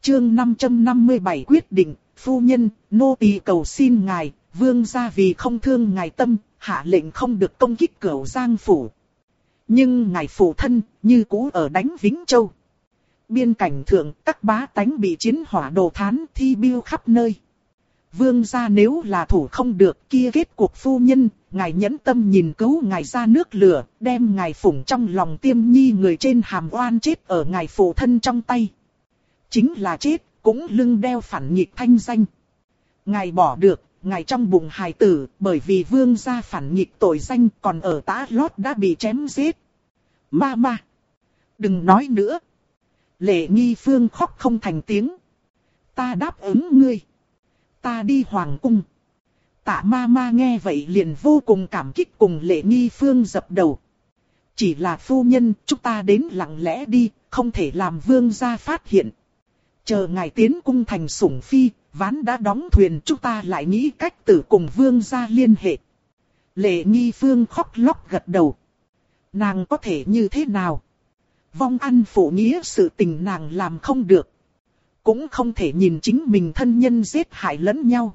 chương 557 quyết định, phu nhân, nô tỳ cầu xin ngài, vương gia vì không thương ngài tâm, hạ lệnh không được công kích Cửu Giang phủ. Nhưng ngài phụ thân, như cũ ở đánh Vĩnh Châu. Biên cảnh thượng, các bá tánh bị chiến hỏa đồ thán thi biêu khắp nơi. Vương gia nếu là thủ không được kia kết cuộc phu nhân, ngài nhẫn tâm nhìn cứu ngài ra nước lửa, đem ngài phủng trong lòng tiêm nhi người trên hàm oan chết ở ngài phụ thân trong tay. Chính là chết, cũng lưng đeo phản nghịch thanh danh. Ngài bỏ được, ngài trong bụng hài tử, bởi vì vương gia phản nghịch tội danh còn ở Tã Lót đã bị chém giết. Ma, đừng nói nữa. Lệ Nghi Phương khóc không thành tiếng. Ta đáp ứng ngươi. Ta đi hoàng cung. Tạ ma nghe vậy liền vô cùng cảm kích cùng Lệ Nghi Phương dập đầu. Chỉ là phu nhân, chúng ta đến lặng lẽ đi, không thể làm vương gia phát hiện. Chờ ngài tiến cung thành sủng phi, ván đã đóng thuyền, chúng ta lại nghĩ cách tự cùng vương gia liên hệ. Lệ Nghi Phương khóc lóc gật đầu. Nàng có thể như thế nào? Vong ăn phụ nghĩa sự tình nàng làm không được. Cũng không thể nhìn chính mình thân nhân giết hại lẫn nhau.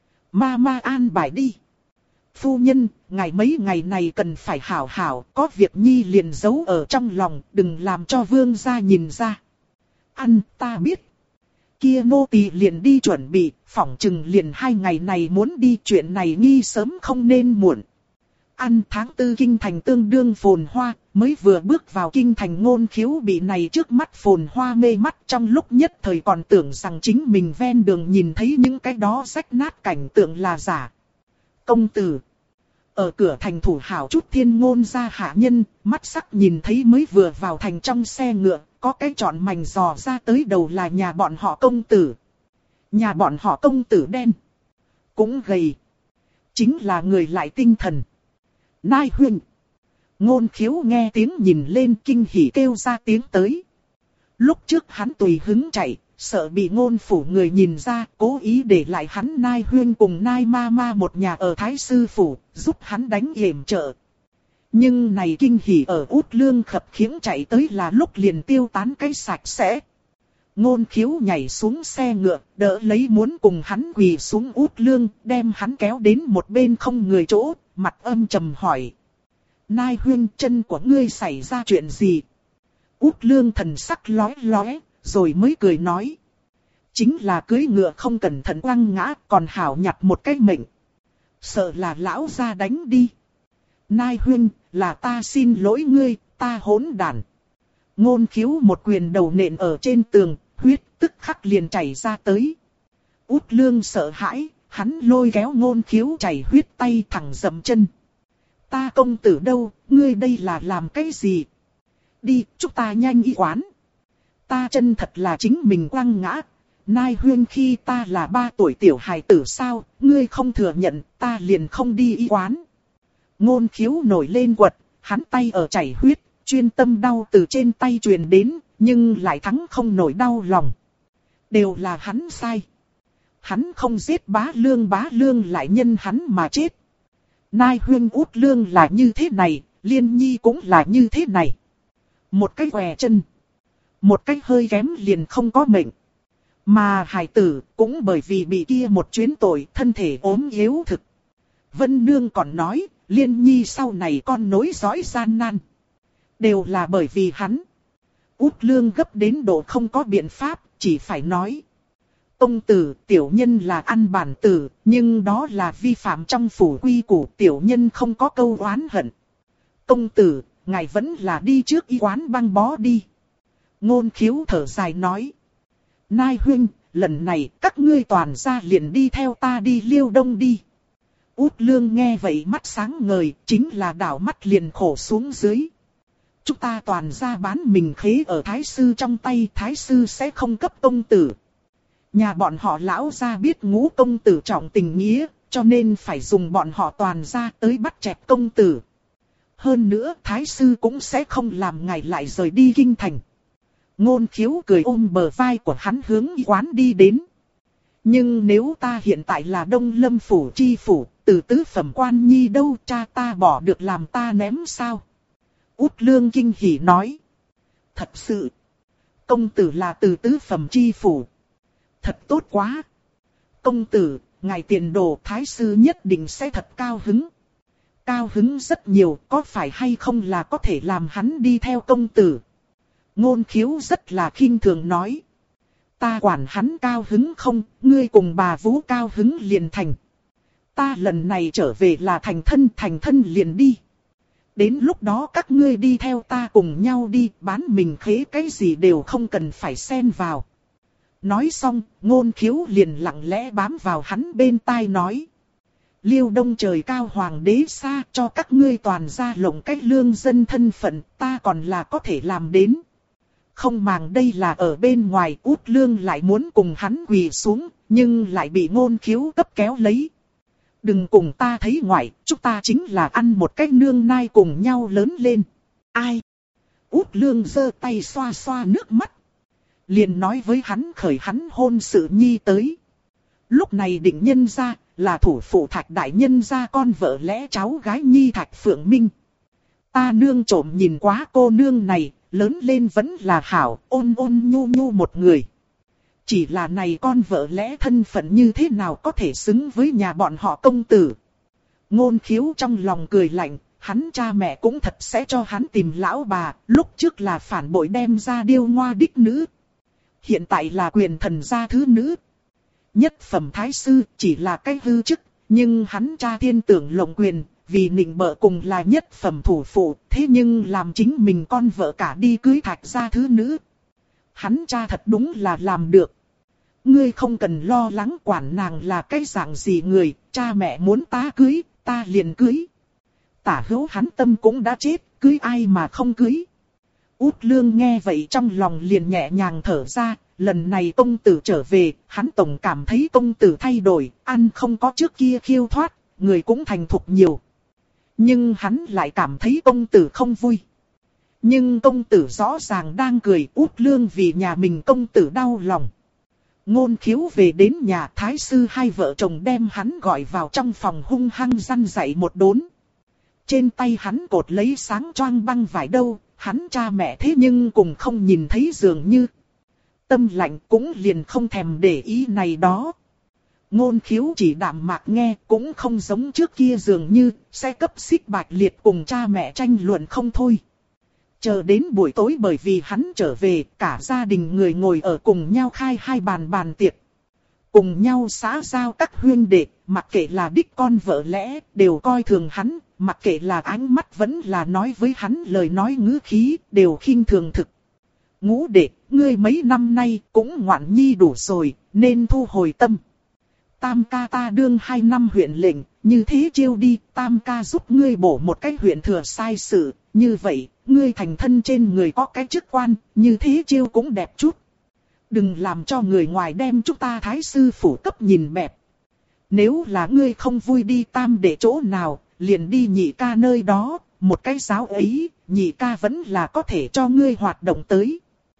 Ma an bài đi. Phu nhân, ngài mấy ngày này cần phải hảo hảo, có việc nhi liền giấu ở trong lòng, đừng làm cho vương gia nhìn ra. Ăn, ta biết. Kia nô tỳ liền đi chuẩn bị, phỏng chừng liền 2 ngày này muốn đi, chuyện này nghi sớm không nên muộn. Ăn tháng 4 kinh thành tương đương phồn hoa, mới vừa bước vào kinh thành Ngôn Khiếu bị này trước mắt phồn hoa mê mắt, trong lúc nhất thời còn tưởng rằng chính mình ven đường nhìn thấy những cái đó rách nát cảnh tượng là giả. Công tử. Ở cửa thành thủ hảo chút Thiên Ngôn gia hạ nhân, mắt sắc nhìn thấy mới vừa vào thành trong xe ngựa, có cái trọn mảnh dò ra tới đầu là nhà bọn họ công tử. Nhà bọn họ công tử đen. Cũng gầy. Chính là người lại tinh thần. Nai Huynh. Ngôn Khiếu nghe tiếng nhìn lên kinh hỉ kêu ra tiếng tới. Lúc trước hắn tùy hứng chạy, sợ bị Ngôn phủ người nhìn ra, cố ý để lại hắn Nai Huynh cùng Nai Ma một nhà ở Thái Sư phủ, giúp hắn đánh yểm trợ. Nhưng này kinh hỉ ở Út Lương khập khiễng chạy tới là lúc liền tiêu tán cái sạch sẽ. Ngôn Khiếu nhảy xuống xe ngựa, đỡ lấy muốn cùng hắn quỳ xuống Út Lương, đem hắn kéo đến một bên không người chỗ, mặt âm trầm hỏi. Nai Huynh, chân của ngươi xảy ra chuyện gì? Út Lương thần sắc lóe lóe, rồi mới cười nói. Chính là cưỡi ngựa không cẩn thận quăng ngã, còn hảo nhặt một cái mệnh. Sợ là lão gia đánh đi. Nai Huynh, là ta xin lỗi ngươi, ta hỗn đản. Ngôn Khiếu một quyền đầu nện ở trên tường, huyết tức khắc liền chảy ra tới. Út Lương sợ hãi, hắn lôi kéo Ngôn Khiếu chảy huyết tay thẳng dậm chân. Ta công tử đâu, ngươi đây là làm cái gì? Đi, chúng ta nhanh y quán. Ta chân thật là chính mình quăng ngã. Nai Huynh, khi ta là 3 tuổi tiểu hài tử sao, ngươi không thừa nhận, ta liền không đi y quán. Ngôn Khiếu nổi lên quật, hắn tay ở chảy huyết, chuyên tâm đau từ trên tay truyền đến, nhưng lại thắng không nổi đau lòng. Đều là hắn sai. Hắn không giết bá lương lại nhân hắn mà chết. Nai Huynh, Út Lương là như thế này, Liên Nhi cũng là như thế này. Một cái què chân, một cái hơi kém liền không có mệnh. Mà hài tử cũng bởi vì bị kia một chuyến tội, thân thể ốm yếu thực. Vân Nương còn nói, Liên Nhi sau này con nối dõi gian nan. Đều là bởi vì hắn. Út Lương gấp đến độ không có biện pháp, chỉ phải nói. Công tử, tiểu nhân là ăn bản tử, nhưng đó là vi phạm trong phủ quy củ, tiểu nhân không có câu oán hận. Công tử, ngài vẫn là đi trước y quán băng bó đi. Ngôn Khiếu thở dài nói. Nai Huynh, lần này các ngươi toàn ra liền đi theo ta đi Liêu Đông đi. Út Lương nghe vậy mắt sáng ngời, chính là đảo mắt liền khổ xuống dưới. Chúng ta toàn ra bán mình khế ở Thái Sư trong tay, Thái Sư sẽ không cấp công tử. Nhà bọn họ lão gia biết Ngũ công tử trọng tình nghĩa, cho nên phải dùng bọn họ toàn ra tới bắt chẹt công tử. Hơn nữa Thái Sư cũng sẽ không làm ngài lại rời đi kinh thành. Ngôn Khiếu cười ôm bờ vai của hắn hướng y quán đi đến. Nhưng nếu ta hiện tại là Đông Lâm phủ chi phủ, từ tứ phẩm quan nhi đâu, cha ta bỏ được làm ta ném sao? Út Lương kinh hỉ nói. Thật sự, công tử là từ tứ phẩm chi phủ. Thật tốt quá. Công tử, ngài tiền đồ thái sư nhất định sẽ thật cao hứng. Cao hứng rất nhiều, có phải hay không là có thể làm hắn đi theo công tử. Ngôn Khiếu rất là khinh thường nói. Ta quản hắn cao hứng không, ngươi cùng bà Vũ cao hứng liền thành. Ta lần này trở về là thành thân liền đi. Đến lúc đó các ngươi đi theo ta cùng nhau đi, bán mình khế cái gì đều không cần phải xen vào. Nói xong, Ngôn Khiếu liền lặng lẽ bám vào hắn bên tai nói. Liêu Đông trời cao hoàng đế xa, cho các ngươi toàn ra lộng cách lương dân thân phận, ta còn là có thể làm đến. Không màng đây là ở bên ngoài, Út Lương lại muốn cùng hắn quỳ xuống, nhưng lại bị Ngôn Khiếu cấp kéo lấy. Đừng cùng ta thấy ngoại, chúng ta chính là ăn một cái nương nai cùng nhau lớn lên. Ai? Út Lương giơ tay xoa xoa nước mắt. Liền nói với hắn khởi hắn hôn sự nhi tới. Lúc này định nhân ra, là thủ phụ Thạch đại nhân gia con vợ lẽ cháu gái nhi Thạch Phượng Minh. Ta nương trộm nhìn quá cô nương này, lớn lên vẫn là hảo, ôn ôn nhu nhu một người. Chỉ là này con vợ lẽ thân phận như thế nào có thể xứng với nhà bọn họ công tử. Ngôn Khiếu trong lòng cười lạnh, hắn cha mẹ cũng thật sẽ cho hắn tìm lão bà, lúc trước là phản bội đem ra điêu ngoa đích nữ. Hiện tại là quyền thần gia thứ nữ. Nhất phẩm thái sư chỉ là cái hư chức, nhưng hắn cha thiên tưởng lộng quyền, vì nịnh bợ cùng là nhất phẩm thủ phụ, thế nhưng làm chính mình con vợ cả đi cưới Thạch gia thứ nữ. Hắn cha thật đúng là làm được. Ngươi không cần lo lắng quản nàng là cái dạng gì người, cha mẹ muốn ta cưới, ta liền cưới. Tả hữu hắn tâm cũng đã chết, cưới ai mà không cưới. Út Lương nghe vậy trong lòng liền nhẹ nhàng thở ra, lần này công tử trở về, hắn tổng cảm thấy công tử thay đổi, ăn không có trước kia khiêu thoát, người cũng thành thục nhiều. Nhưng hắn lại cảm thấy công tử không vui. Nhưng công tử rõ ràng đang cười, Út Lương vì nhà mình công tử đau lòng. Ngôn Khiếu về đến nhà thái sư hai vợ chồng đem hắn gọi vào trong phòng hung hăng răn dạy một đốn. Trên tay hắn cột lấy sáng choang băng vải đâu, hắn cha mẹ thế nhưng cùng không nhìn thấy dường như. Tâm lạnh cũng liền không thèm để ý này đó. Ngôn Khiếu chỉ đạm mạc nghe cũng không giống trước kia dường như sẽ cấp xích Bạch Liệt cùng cha mẹ tranh luận không thôi. Chờ đến buổi tối bởi vì hắn trở về, cả gia đình người ngồi ở cùng nhau khai hai bàn tiệc. Cùng nhau xã giao các huynh đệ, mặc kệ là đích con vợ lẽ, đều coi thường hắn, mặc kệ là ánh mắt vẫn là nói với hắn lời nói ngữ khí, đều khinh thường thực. Ngũ đệ, ngươi mấy năm nay cũng ngoạn nhi đủ rồi, nên thu hồi tâm. Tam ca ta đương 2 năm huyện lệnh, như thế chiêu đi, tam ca giúp ngươi bổ một cái huyện thừa sai sự, như vậy, ngươi thành thân trên người có cái chức quan, như thế chiêu cũng đẹp chút. Đừng làm cho người ngoài đem chúng ta thái sư phủ cấp nhìn bẹp. Nếu là ngươi không vui đi tam để chỗ nào, liền đi nhị ca nơi đó, một cái giáo ấy, nhị ca vẫn là có thể cho ngươi hoạt động tới.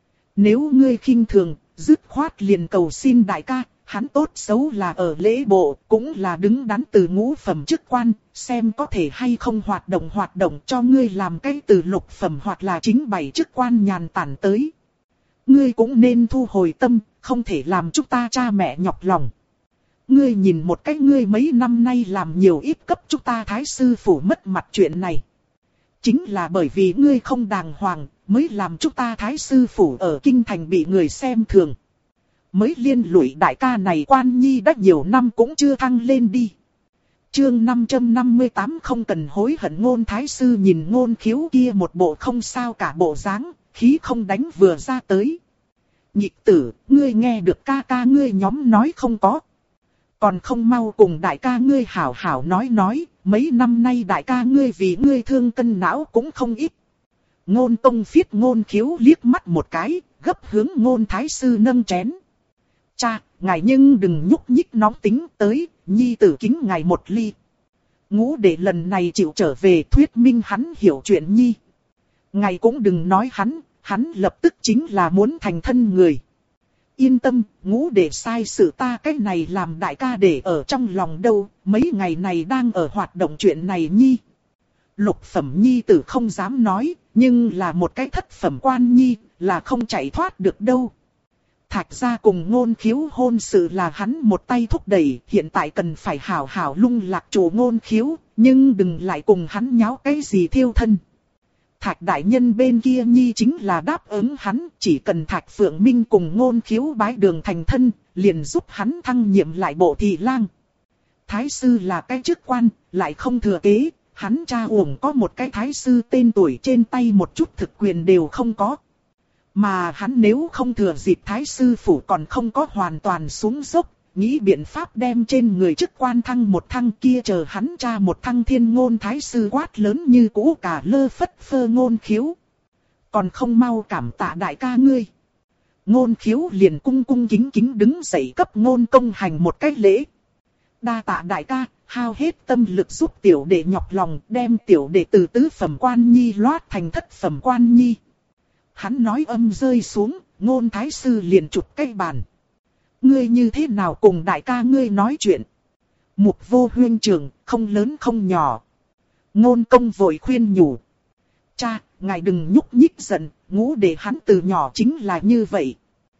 Nếu ngươi khinh thường, dứt khoát liền cầu xin đại ca, hắn tốt xấu là ở lễ bộ, cũng là đứng đắn từ ngũ phẩm chức quan, xem có thể hay không hoạt động cho ngươi làm cái từ lục phẩm hoặc là chính 7 chức quan nhàn tản tới. Ngươi cũng nên thu hồi tâm, không thể làm chúng ta cha mẹ nhọc lòng. Ngươi nhìn một cách ngươi mấy năm nay làm nhiều ít cấp chúng ta thái sư phủ mất mặt chuyện này. Chính là bởi vì ngươi không đàng hoàng, mới làm chúng ta thái sư phủ ở kinh thành bị người xem thường. Mới liên lụy đại ca này quan nhi đã nhiều năm cũng chưa thăng lên đi. Chương 558 không cần hối hận. Ngôn thái sư nhìn Ngôn Khiếu kia một bộ không sao cả bộ dáng, khí không đánh vừa ra tới. Nhị tử, ngươi nghe được ca ca ngươi nhóm nói không có. Còn không mau cùng đại ca ngươi hảo hảo nói, mấy năm nay đại ca ngươi vì ngươi thương cân não cũng không ít. Ngôn Tông phiết Ngôn Khiếu liếc mắt một cái, gấp hướng Ngôn thái sư nâng chén. Cha, ngài nhưng đừng nhúc nhích nóng tính tới, nhi tử kính ngài một ly. Ngũ đệ lần này chịu trở về thuyết minh hắn hiểu chuyện nhi. Ngài cũng đừng nói hắn lập tức chính là muốn thành thân người. Yên tâm, ngũ đệ sai sự ta cái này làm đại ca để ở trong lòng đâu, mấy ngày này đang ở hoạt động chuyện này nhi. Lục phẩm nhi tử không dám nói, nhưng là một cái thất phẩm quan nhi, là không chạy thoát được đâu. Thạch gia cùng Ngôn Khiếu hôn sự là hắn một tay thúc đẩy, hiện tại cần phải hảo hảo lung lạc chủ Ngôn Khiếu, nhưng đừng lại cùng hắn nháo cái gì thiêu thân. Thạch đại nhân bên kia nhi chính là đáp ứng hắn, chỉ cần Thạch Phượng Minh cùng Ngôn Khiếu bái đường thành thân, liền giúp hắn thăng nhiệm lại bộ thị lang. Thái sư là cái chức quan, lại không thừa kế, hắn cha uổng có một cái thái sư tên tuổi trên tay một chút thực quyền đều không có. Mà hắn nếu không thừa dịp thái sư phủ còn không có hoàn toàn xuống dốc, nghĩ biện pháp đem trên người chức quan thăng một thăng kia chờ hắn cha một thăng thiên ngôn thái sư quát lớn như cũ cả lơ phất phơ Ngôn Khiếu. Còn không mau cảm tạ đại ca ngươi. Ngôn Khiếu liền cung cung kính kính đứng dậy cấp Ngôn Công hành một cái lễ. Đa tạ đại ca, hao hết tâm lực giúp tiểu đệ nhọc lòng đem tiểu đệ từ tứ phẩm quan nhi loát thành thất phẩm quan nhi. Hắn nói âm rơi xuống, Ngôn thái sư liền chụp cái bàn. Ngươi như thế nào cùng đại ca ngươi nói chuyện? Mục Vô huynh trưởng, không lớn không nhỏ. Ngôn Công vội khuyên nhủ. Cha, ngài đừng nhúc nhích giận, Ngũ đệ hắn từ nhỏ chính là như vậy.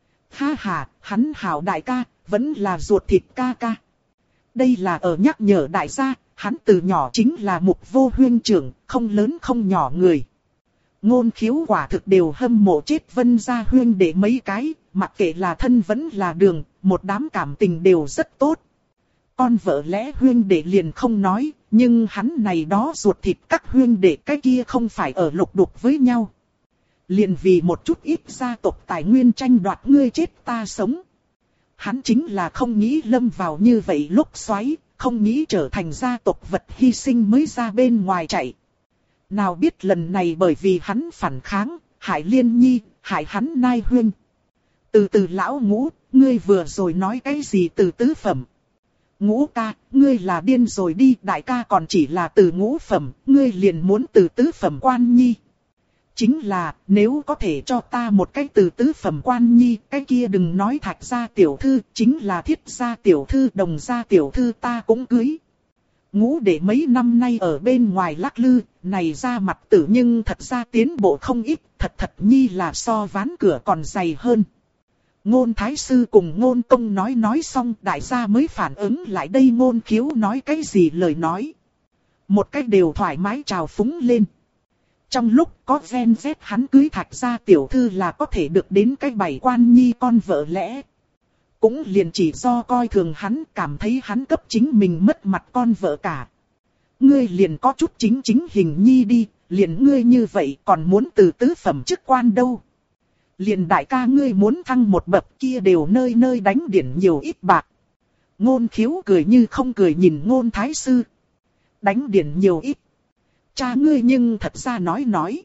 Ha ha, hắn hảo đại ca, vẫn là ruột thịt ca ca. Đây là ở nhắc nhở đại gia, hắn từ nhỏ chính là Mục Vô huynh trưởng, không lớn không nhỏ người. Ngôn Khiếu quả thực đều hâm mộ chết Vân gia huynh đệ mấy cái, mặc kệ là thân vẫn là đường, một đám cảm tình đều rất tốt. Con vợ lẽ huynh đệ liền không nói, nhưng hắn này đó ruột thịt các huynh đệ cái kia không phải ở lục đục với nhau. Liền vì một chút ít gia tộc tài nguyên tranh đoạt ngươi chết ta sống. Hắn chính là không nghĩ lâm vào như vậy lúc xoáy, không nghĩ trở thành gia tộc vật hy sinh mới ra bên ngoài chạy. Nào biết lần này bởi vì hắn phản kháng, hại Liên Nhi, hại hắn Nai Huyên. Từ từ lão Ngũ, ngươi vừa rồi nói cái gì từ tứ phẩm? Ngũ ca, ngươi là điên rồi đi, đại ca còn chỉ là từ ngũ phẩm, ngươi liền muốn từ tứ phẩm quan nhi. Chính là, nếu có thể cho ta một cái từ tứ phẩm quan nhi, cái kia đừng nói Thạch gia tiểu thư, chính là Thiết gia tiểu thư, Đồng gia tiểu thư ta cũng cưới. Ngũ đệ mấy năm nay ở bên ngoài lắc lư, này ra mặt tử nhưng thật ra tiến bộ không ít, thật nhi là so ván cửa còn dày hơn. Ngôn thái sư cùng Ngôn Công nói xong, đại gia mới phản ứng lại đây Ngôn Khiếu nói cái gì lời nói. Một cách đều thoải mái trào phúng lên. Trong lúc có gen z hắn cưới Thạch gia tiểu thư là có thể được đến cái bảy quan nhi con vợ lẽ. Cũng liền chỉ do coi thường hắn, cảm thấy hắn cấp chính mình mất mặt con vợ cả. Ngươi liền có chút chính hình nhi đi, liền ngươi như vậy còn muốn từ tứ phẩm chức quan đâu. Liền đại ca ngươi muốn thăng một bậc kia đều nơi nơi đánh điển nhiều ít bạc. Ngôn Khiếu cười như không cười nhìn Ngôn thái sư. Đánh điển nhiều ít. Cha ngươi nhưng thật ra nói.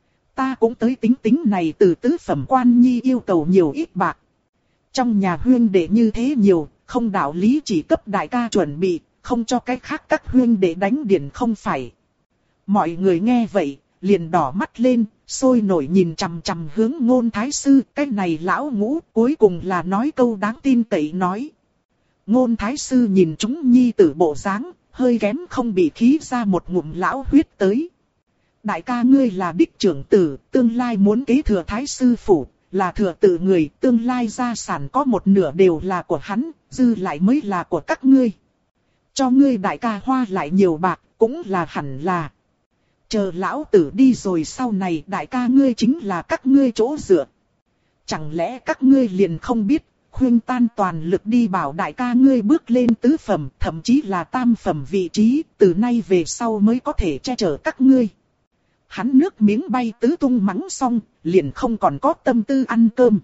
Ta cũng tới tính này từ tứ phẩm quan nhi yêu cầu nhiều ít bạc. Trong nhà huyên đệ như thế nhiều, không đạo lý chỉ cấp đại ca chuẩn bị, không cho cái khác các huyên đệ đánh điển không phải. Mọi người nghe vậy, liền đỏ mắt lên, sôi nổi nhìn chằm chằm hướng Ngôn thái sư, cái này lão Ngũ cuối cùng là nói câu đáng tin cậy nói. Ngôn thái sư nhìn chúng nhi tử bộ dáng, hơi kém không bị khí ra một ngụm lão huyết tới. Đại ca ngươi là đích trưởng tử, tương lai muốn kế thừa thái sư phủ, là thừa tự người, tương lai gia sản có một nửa đều là của hắn, dư lại mới là của các ngươi. Cho ngươi đại ca hoa lại nhiều bạc, cũng là hẳn là. Chờ lão tử đi rồi sau này đại ca ngươi chính là các ngươi chỗ dựa. Chẳng lẽ các ngươi liền không biết, khuyên tan toàn lực đi bảo đại ca ngươi bước lên tứ phẩm, thậm chí là tam phẩm vị trí, từ nay về sau mới có thể che chở các ngươi. Hắn nước miếng bay tứ tung mắng xong, liền không còn có tâm tư ăn cơm.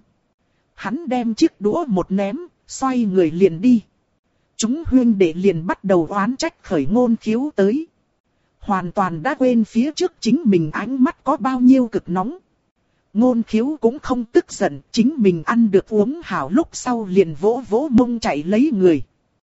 Hắn đem chiếc đũa một ném, xoay người liền đi. Chúng huyên đệ liền bắt đầu oán trách khởi Ngôn Khiếu tới. Hoàn toàn đã quên phía trước chính mình ánh mắt có bao nhiêu cực nóng. Ngôn Khiếu cũng không tức giận, chính mình ăn được uống hảo lúc sau liền vỗ vỗ mông chạy lấy người.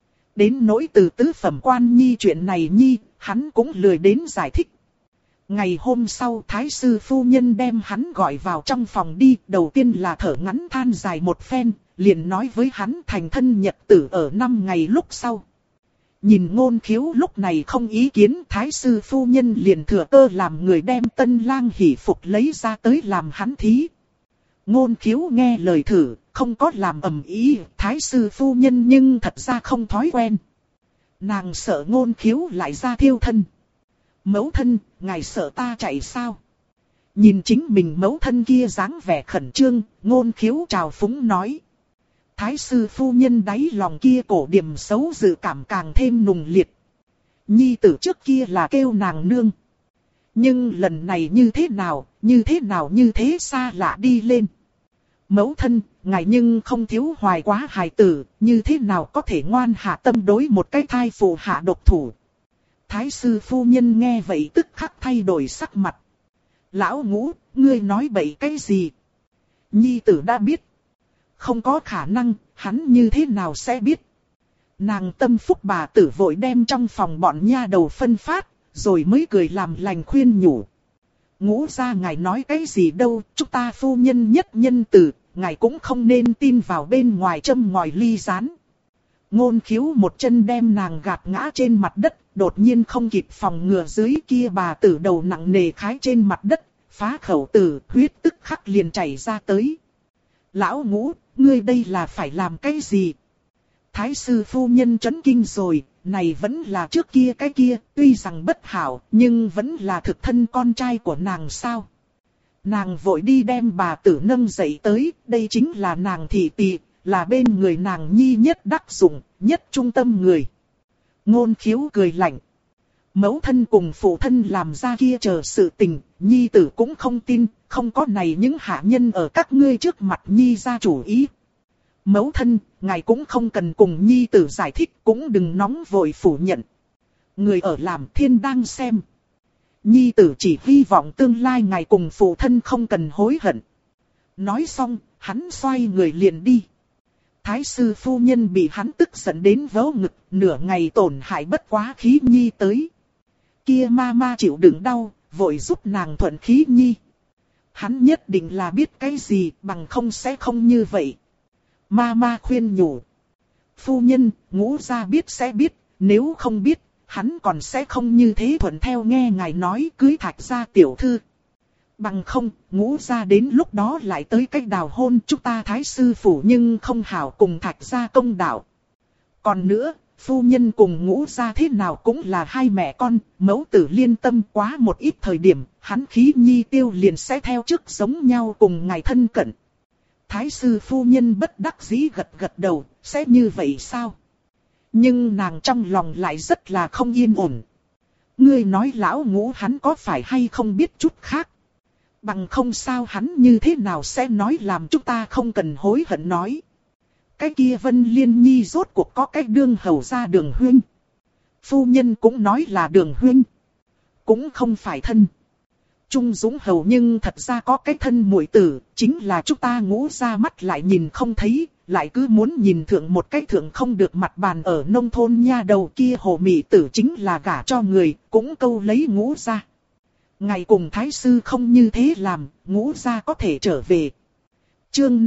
Đến nỗi từ tứ phẩm quan nhi chuyện này nhi, hắn cũng lười đến giải thích. Ngày hôm sau thái sư phu nhân đem hắn gọi vào trong phòng đi, đầu tiên là thở ngắn than dài một phen, liền nói với hắn thành thân nhật tử ở 5 ngày lúc sau. Nhìn Ngôn Khiếu lúc này không ý kiến, thái sư phu nhân liền thừa cơ làm người đem tân lang hỷ phục lấy ra tới làm hắn thí. Ngôn Khiếu nghe lời thử, không có làm ầm ĩ, thái sư phu nhân nhưng thật ra không thói quen. Nàng sợ Ngôn Khiếu lại ra thiêu thân. Mẫu thân, ngài sợ ta chạy sao? Nhìn chính mình mẫu thân kia dáng vẻ khẩn trương, Ngôn Khiếu trào phúng nói. Thái sư phu nhân đáy lòng kia cổ điểm xấu dự cảm càng thêm nùng liệt. Nhi tử trước kia là kêu nàng nương. Nhưng lần này như thế nào như thế xa lạ đi lên. Mẫu thân, ngài nhưng không thiếu hoài quá hài tử, như thế nào có thể ngoan hạ tâm đối một cái thai phụ hạ độc thủ. Thái sư phu nhân nghe vậy tức khắc thay đổi sắc mặt. Lão Ngũ, ngươi nói bậy cái gì? Nhi tử đã biết. Không có khả năng, hắn như thế nào sẽ biết? Nàng tâm phúc bà tử vội đem trong phòng bọn nha đầu phân phát, rồi mới cười làm lành khuyên nhủ. Ngũ gia ngài nói cái gì đâu, chúng ta phu nhân nhất nhân tử, ngài cũng không nên tin vào bên ngoài châm ngòi ly rán. Ngôn Khiếu một chân đem nàng gạt ngã trên mặt đất, đột nhiên không kịp phòng ngừa dưới kia bà tử đầu nặng nề khái trên mặt đất, phá khẩu tử, huyết tức khắc liền chảy ra tới. Lão Ngũ, ngươi đây là phải làm cái gì? Thái sư phu nhân chấn kinh rồi, này vẫn là trước kia cái kia, tuy rằng bất hảo, nhưng vẫn là thực thân con trai của nàng sao? Nàng vội đi đem bà tử nâng dậy tới, đây chính là nàng thị tỳ, là bên người nàng nhi nhất đắc dụng, nhất trung tâm người. Ngôn Khiếu cười lạnh. Mẫu thân cùng phụ thân làm ra kia chờ sự tình, nhi tử cũng không tin, không có này những hạ nhân ở các ngươi trước mặt nhi ra chủ ý. Mẫu thân, ngài cũng không cần cùng nhi tử giải thích, cũng đừng nóng vội phủ nhận. Người ở làm thiên đang xem. Nhi tử chỉ hy vọng tương lai ngài cùng phụ thân không cần hối hận. Nói xong, hắn xoay người liền đi. Thái sư phu nhân bị hắn tức giận đến vớ ngực, nửa ngày tổn hại bất quá khí nhi tới. Kia ma chịu đựng đau, vội giúp nàng thuận khí nhi. Hắn nhất định là biết cái gì, bằng không sẽ không như vậy. Ma khuyên nhủ. Phu nhân, Ngũ gia biết sẽ biết, nếu không biết, hắn còn sẽ không như thế thuận theo nghe ngài nói cưới Thạch gia tiểu thư. Bằng không, Ngũ gia đến lúc đó lại tới cách đào hôn chúng ta thái sư phủ nhưng không hảo cùng Thạch gia công đạo. Còn nữa, phu nhân cùng Ngũ gia thế nào cũng là hai mẹ con, mẫu tử liên tâm quá một ít thời điểm, hắn khí nhi tiêu liền sẽ theo trước giống nhau cùng ngài thân cận. Thái sư phu nhân bất đắc dĩ gật đầu, sẽ như vậy sao? Nhưng nàng trong lòng lại rất là không yên ổn. Ngươi nói lão Ngũ hắn có phải hay không biết chút khác? Bằng không sao hắn như thế nào sẽ nói làm chúng ta không cần hối hận nói. Cái kia Vân Liên Nhi rốt cuộc có cái đương hầu ra Đường huynh. Phu nhân cũng nói là Đường huynh. Cũng không phải thân. Trung Dũng hầu nhưng thật ra có cái thân muội tử, chính là chúng ta Ngũ ra mắt lại nhìn không thấy, lại cứ muốn nhìn thượng một cái thượng không được mặt bàn ở nông thôn nha đầu kia hồ mị tử chính là gả cho người, cũng câu lấy Ngũ ra. Ngày cùng thái sư không như thế làm, Ngũ ra có thể trở về. Chương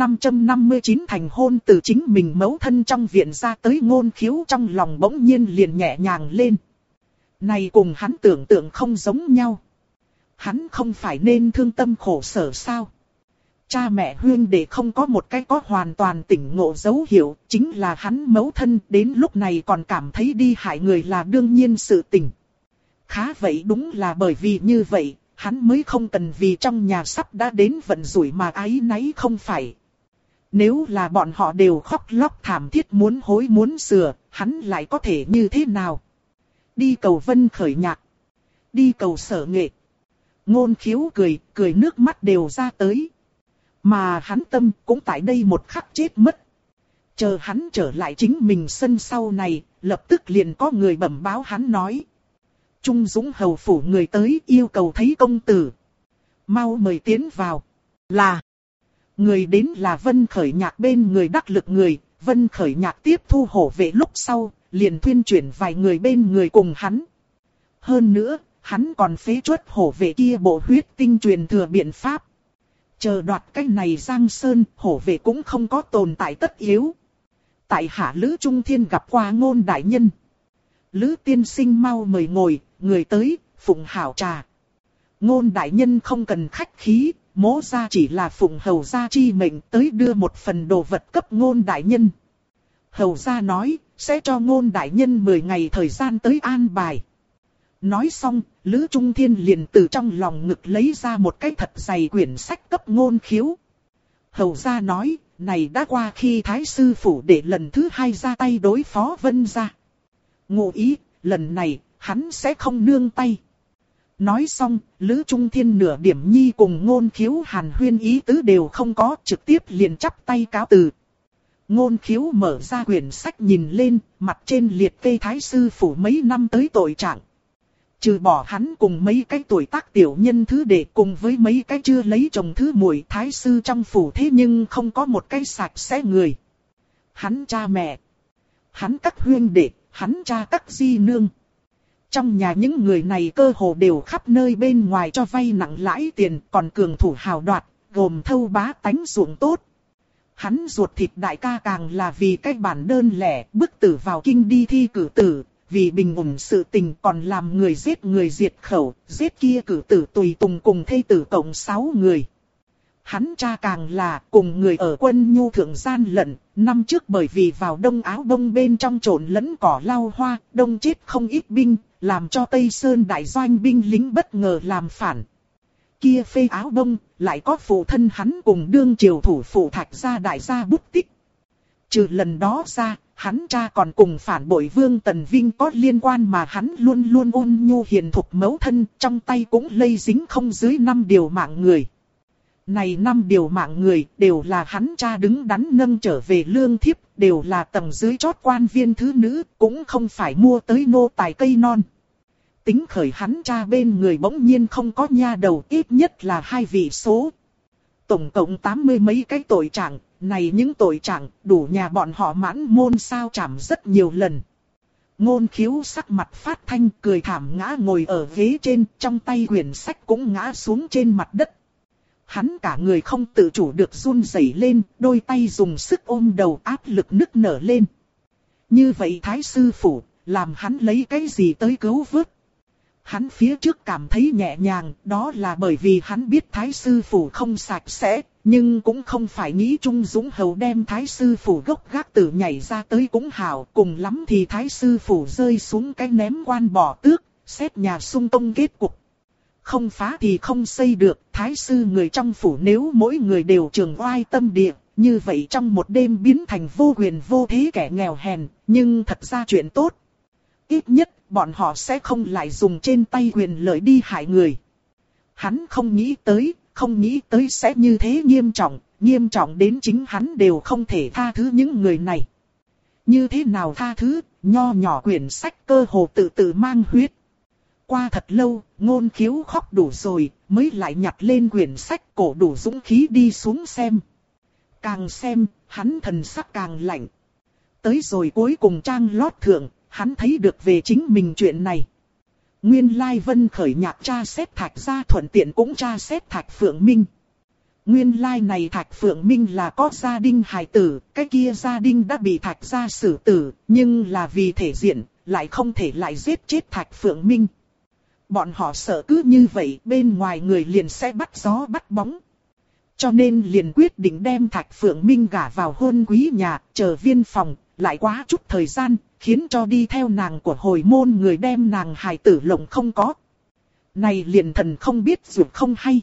559 thành hôn từ chính mình mẫu thân trong viện ra tới Ngôn Khiếu trong lòng bỗng nhiên liền nhẹ nhàng lên. Này cùng hắn tưởng tượng không giống nhau. Hắn không phải nên thương tâm khổ sở sao? Cha mẹ huynh đệ không có một cái có hoàn toàn tỉnh ngộ dấu hiệu, chính là hắn mẫu thân đến lúc này còn cảm thấy đi hại người là đương nhiên sự tình. Khá vậy đúng là bởi vì như vậy, hắn mới không cần vì trong nhà sắp đã đến vận rủi mà áy náy không phải. Nếu là bọn họ đều khóc lóc thảm thiết muốn hối muốn sửa, hắn lại có thể như thế nào? Đi cầu Vân Khởi nhạc, đi cầu Sở Nghệ. Ngôn Khiếu cười nước mắt đều ra tới. Mà hắn tâm cũng tại đây một khắc chết mất. Chờ hắn trở lại chính mình sân sau này, lập tức liền có người bẩm báo hắn nói. Trung Dũng hầu phủ người tới yêu cầu thấy công tử. Mau mời tiến vào. Là. Người đến là Vân Khởi nhạc bên người đắc lực người. Vân Khởi nhạc tiếp thu hổ vệ lúc sau, liền thuyên chuyển vài người bên người cùng hắn. Hơn nữa, hắn còn phế truất hổ vệ kia bộ huyết tinh truyền thừa biện pháp. Chờ đoạt cái này Giang Sơn, hổ vệ cũng không có tồn tại tất yếu. Tại hạ Lữ Trung Thiên gặp qua Ngôn đại nhân. Lữ tiên sinh mau mời ngồi, người tới, phụng hảo trà. Ngôn đại nhân không cần khách khí, mỗ gia chỉ là phụng hầu gia chi mệnh tới đưa một phần đồ vật cấp Ngôn đại nhân. Hầu gia nói, sẽ cho Ngôn đại nhân 10 ngày thời gian tới an bài. Nói xong, Lữ Trung Thiên liền từ trong lòng ngực lấy ra một cái thật dày quyển sách cấp Ngôn Khiếu. Hầu gia nói, này đã qua khi Thái sư phủ để lần thứ 2 ra tay đối phó Vân gia. Ngụ ý, lần này, hắn sẽ không nương tay. Nói xong, Lữ Trung Thiên nửa điểm nhi cùng Ngôn Khiếu hàn huyên ý tứ đều không có, trực tiếp liền chắp tay cáo từ. Ngôn Khiếu mở ra quyển sách nhìn lên, mặt trên liệt kê Thái sư phủ mấy năm tới tội trạng. Trừ bỏ hắn cùng mấy cái tuổi tác tiểu nhân thứ đệ cùng với mấy cái chưa lấy chồng thứ muội Thái sư trong phủ, thế nhưng không có một cái sạch sẽ người. Hắn cha mẹ, hắn các huynh đệ, hắn cha các di nương. Trong nhà những người này cơ hồ đều khắp nơi bên ngoài cho vay nặng lãi tiền, còn cường thủ hào đoạt, gồm thâu bá tánh ruộng tốt. Hắn ruột thịt đại ca càng là vì cái bản đơn lẻ, bức tử vào kinh đi thi cử tử, vì bình ổn sự tình còn làm người diệt khẩu, giết kia cử tử tùy tùng cùng thê tử cộng 6 người. Hắn cha càng là cùng người ở quân nhu thượng gian lận, năm trước bởi vì vào đông áo đông bên trong trộn lẫn cỏ lau hoa, đông chết không ít binh, làm cho Tây Sơn đại doanh binh lính bất ngờ làm phản. Kia phê áo đông, lại có phụ thân hắn cùng đương triều thủ phụ Thạch gia đại gia bút tích. Trừ lần đó ra, hắn cha còn cùng phản bội Vương Tần Vinh có liên quan, mà hắn luôn luôn ôn nhu hiền thục mẫu thân, trong tay cũng lây dính không dưới 5 điều mạng người. Này 5 điều mạng người đều là hắn cha đứng đắn nâng trở về lương thiếp, đều là tầng dưới chót quan viên thứ nữ, cũng không phải mua tới nô tài cây non. Tính khởi hắn cha bên người bỗng nhiên không có nha đầu, ít nhất là 2 vị số. Tổng cộng 80 mấy cái tội trạng, này những tội trạng đủ nhà bọn họ mãn môn sao chảm rất nhiều lần. Ngôn Khiếu sắc mặt phát thanh cười thảm ngã ngồi ở ghế trên, trong tay quyển sách cũng ngã xuống trên mặt đất. Hắn cả người không tự chủ được run rẩy lên, đôi tay dùng sức ôm đầu áp lực nức nở lên. Như vậy Thái sư phủ, làm hắn lấy cái gì tới cứu vớt? Hắn phía trước cảm thấy nhẹ nhàng, đó là bởi vì hắn biết Thái sư phủ không sạch sẽ, nhưng cũng không phải nghĩ Trung Dũng Hầu đem Thái sư phủ gốc gác tử nhảy ra tới cũng hảo, cùng lắm thì Thái sư phủ rơi xuống cái ném quan bỏ tước, xét nhà xung công kết cục. Không phá thì không xây được, Thái sư người trong phủ nếu mỗi người đều trường oai tâm địa, như vậy trong một đêm biến thành vô quyền vô thế kẻ nghèo hèn, nhưng thật ra chuyện tốt. Ít nhất, bọn họ sẽ không lại dùng trên tay quyền lợi đi hại người. Hắn không nghĩ tới sẽ như thế nghiêm trọng đến chính hắn đều không thể tha thứ những người này. Như thế nào tha thứ, nho nhỏ quyển sách cơ hồ tự mang huyết. Qua thật lâu, Ngôn Khiếu khóc đủ rồi, mới lại nhặt lên quyển sách, cổ đủ dũng khí đi xuống xem. Càng xem, hắn thần sắc càng lạnh. Tới rồi cuối cùng trang lót thượng, hắn thấy được về chính mình chuyện này. Nguyên lai Vân Khởi nhạc tra xét Thạch gia thuận tiện cũng tra xét Thạch Phượng Minh. Nguyên lai này Thạch Phượng Minh là có gia đình hài tử, cái kia gia đình đã bị Thạch gia xử tử, nhưng là vì thể diện, lại không thể lại giết chết Thạch Phượng Minh. Bọn họ sợ cứ như vậy bên ngoài người liền sẽ bắt gió bắt bóng. Cho nên liền quyết định đem Thạch Phượng Minh gả vào hôn quý nhà, chờ viên phòng, lại quá chút thời gian, khiến cho đi theo nàng của hồi môn người đem nàng hài tử lộng không có. Này liền thần không biết dù không hay.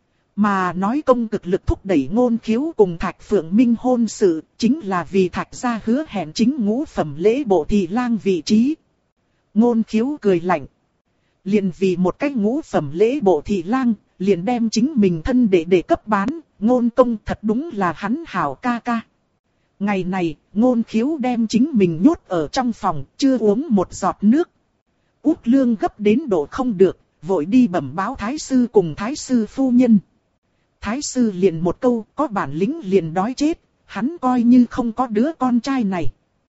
Mà nói công cực lực thúc đẩy Ngôn Khiếu cùng Thạch Phượng Minh hôn sự, chính là vì Thạch gia hứa hẹn chính ngũ phẩm lễ bộ thị lang vị trí. Ngôn Khiếu cười lạnh. Liền vì một cái ngũ phẩm lễ bộ thị lang, liền đem chính mình thân để cấp bán, Ngôn công thật đúng là hắn hảo ca ca. Ngày này, Ngôn Khiếu đem chính mình nhốt ở trong phòng, chưa uống một giọt nước. Út Lương gấp đến độ không được, vội đi bẩm báo Thái sư cùng Thái sư phu nhân. Thái sư liền một câu, có bản lĩnh liền đói chết, hắn coi như không có đứa con trai này.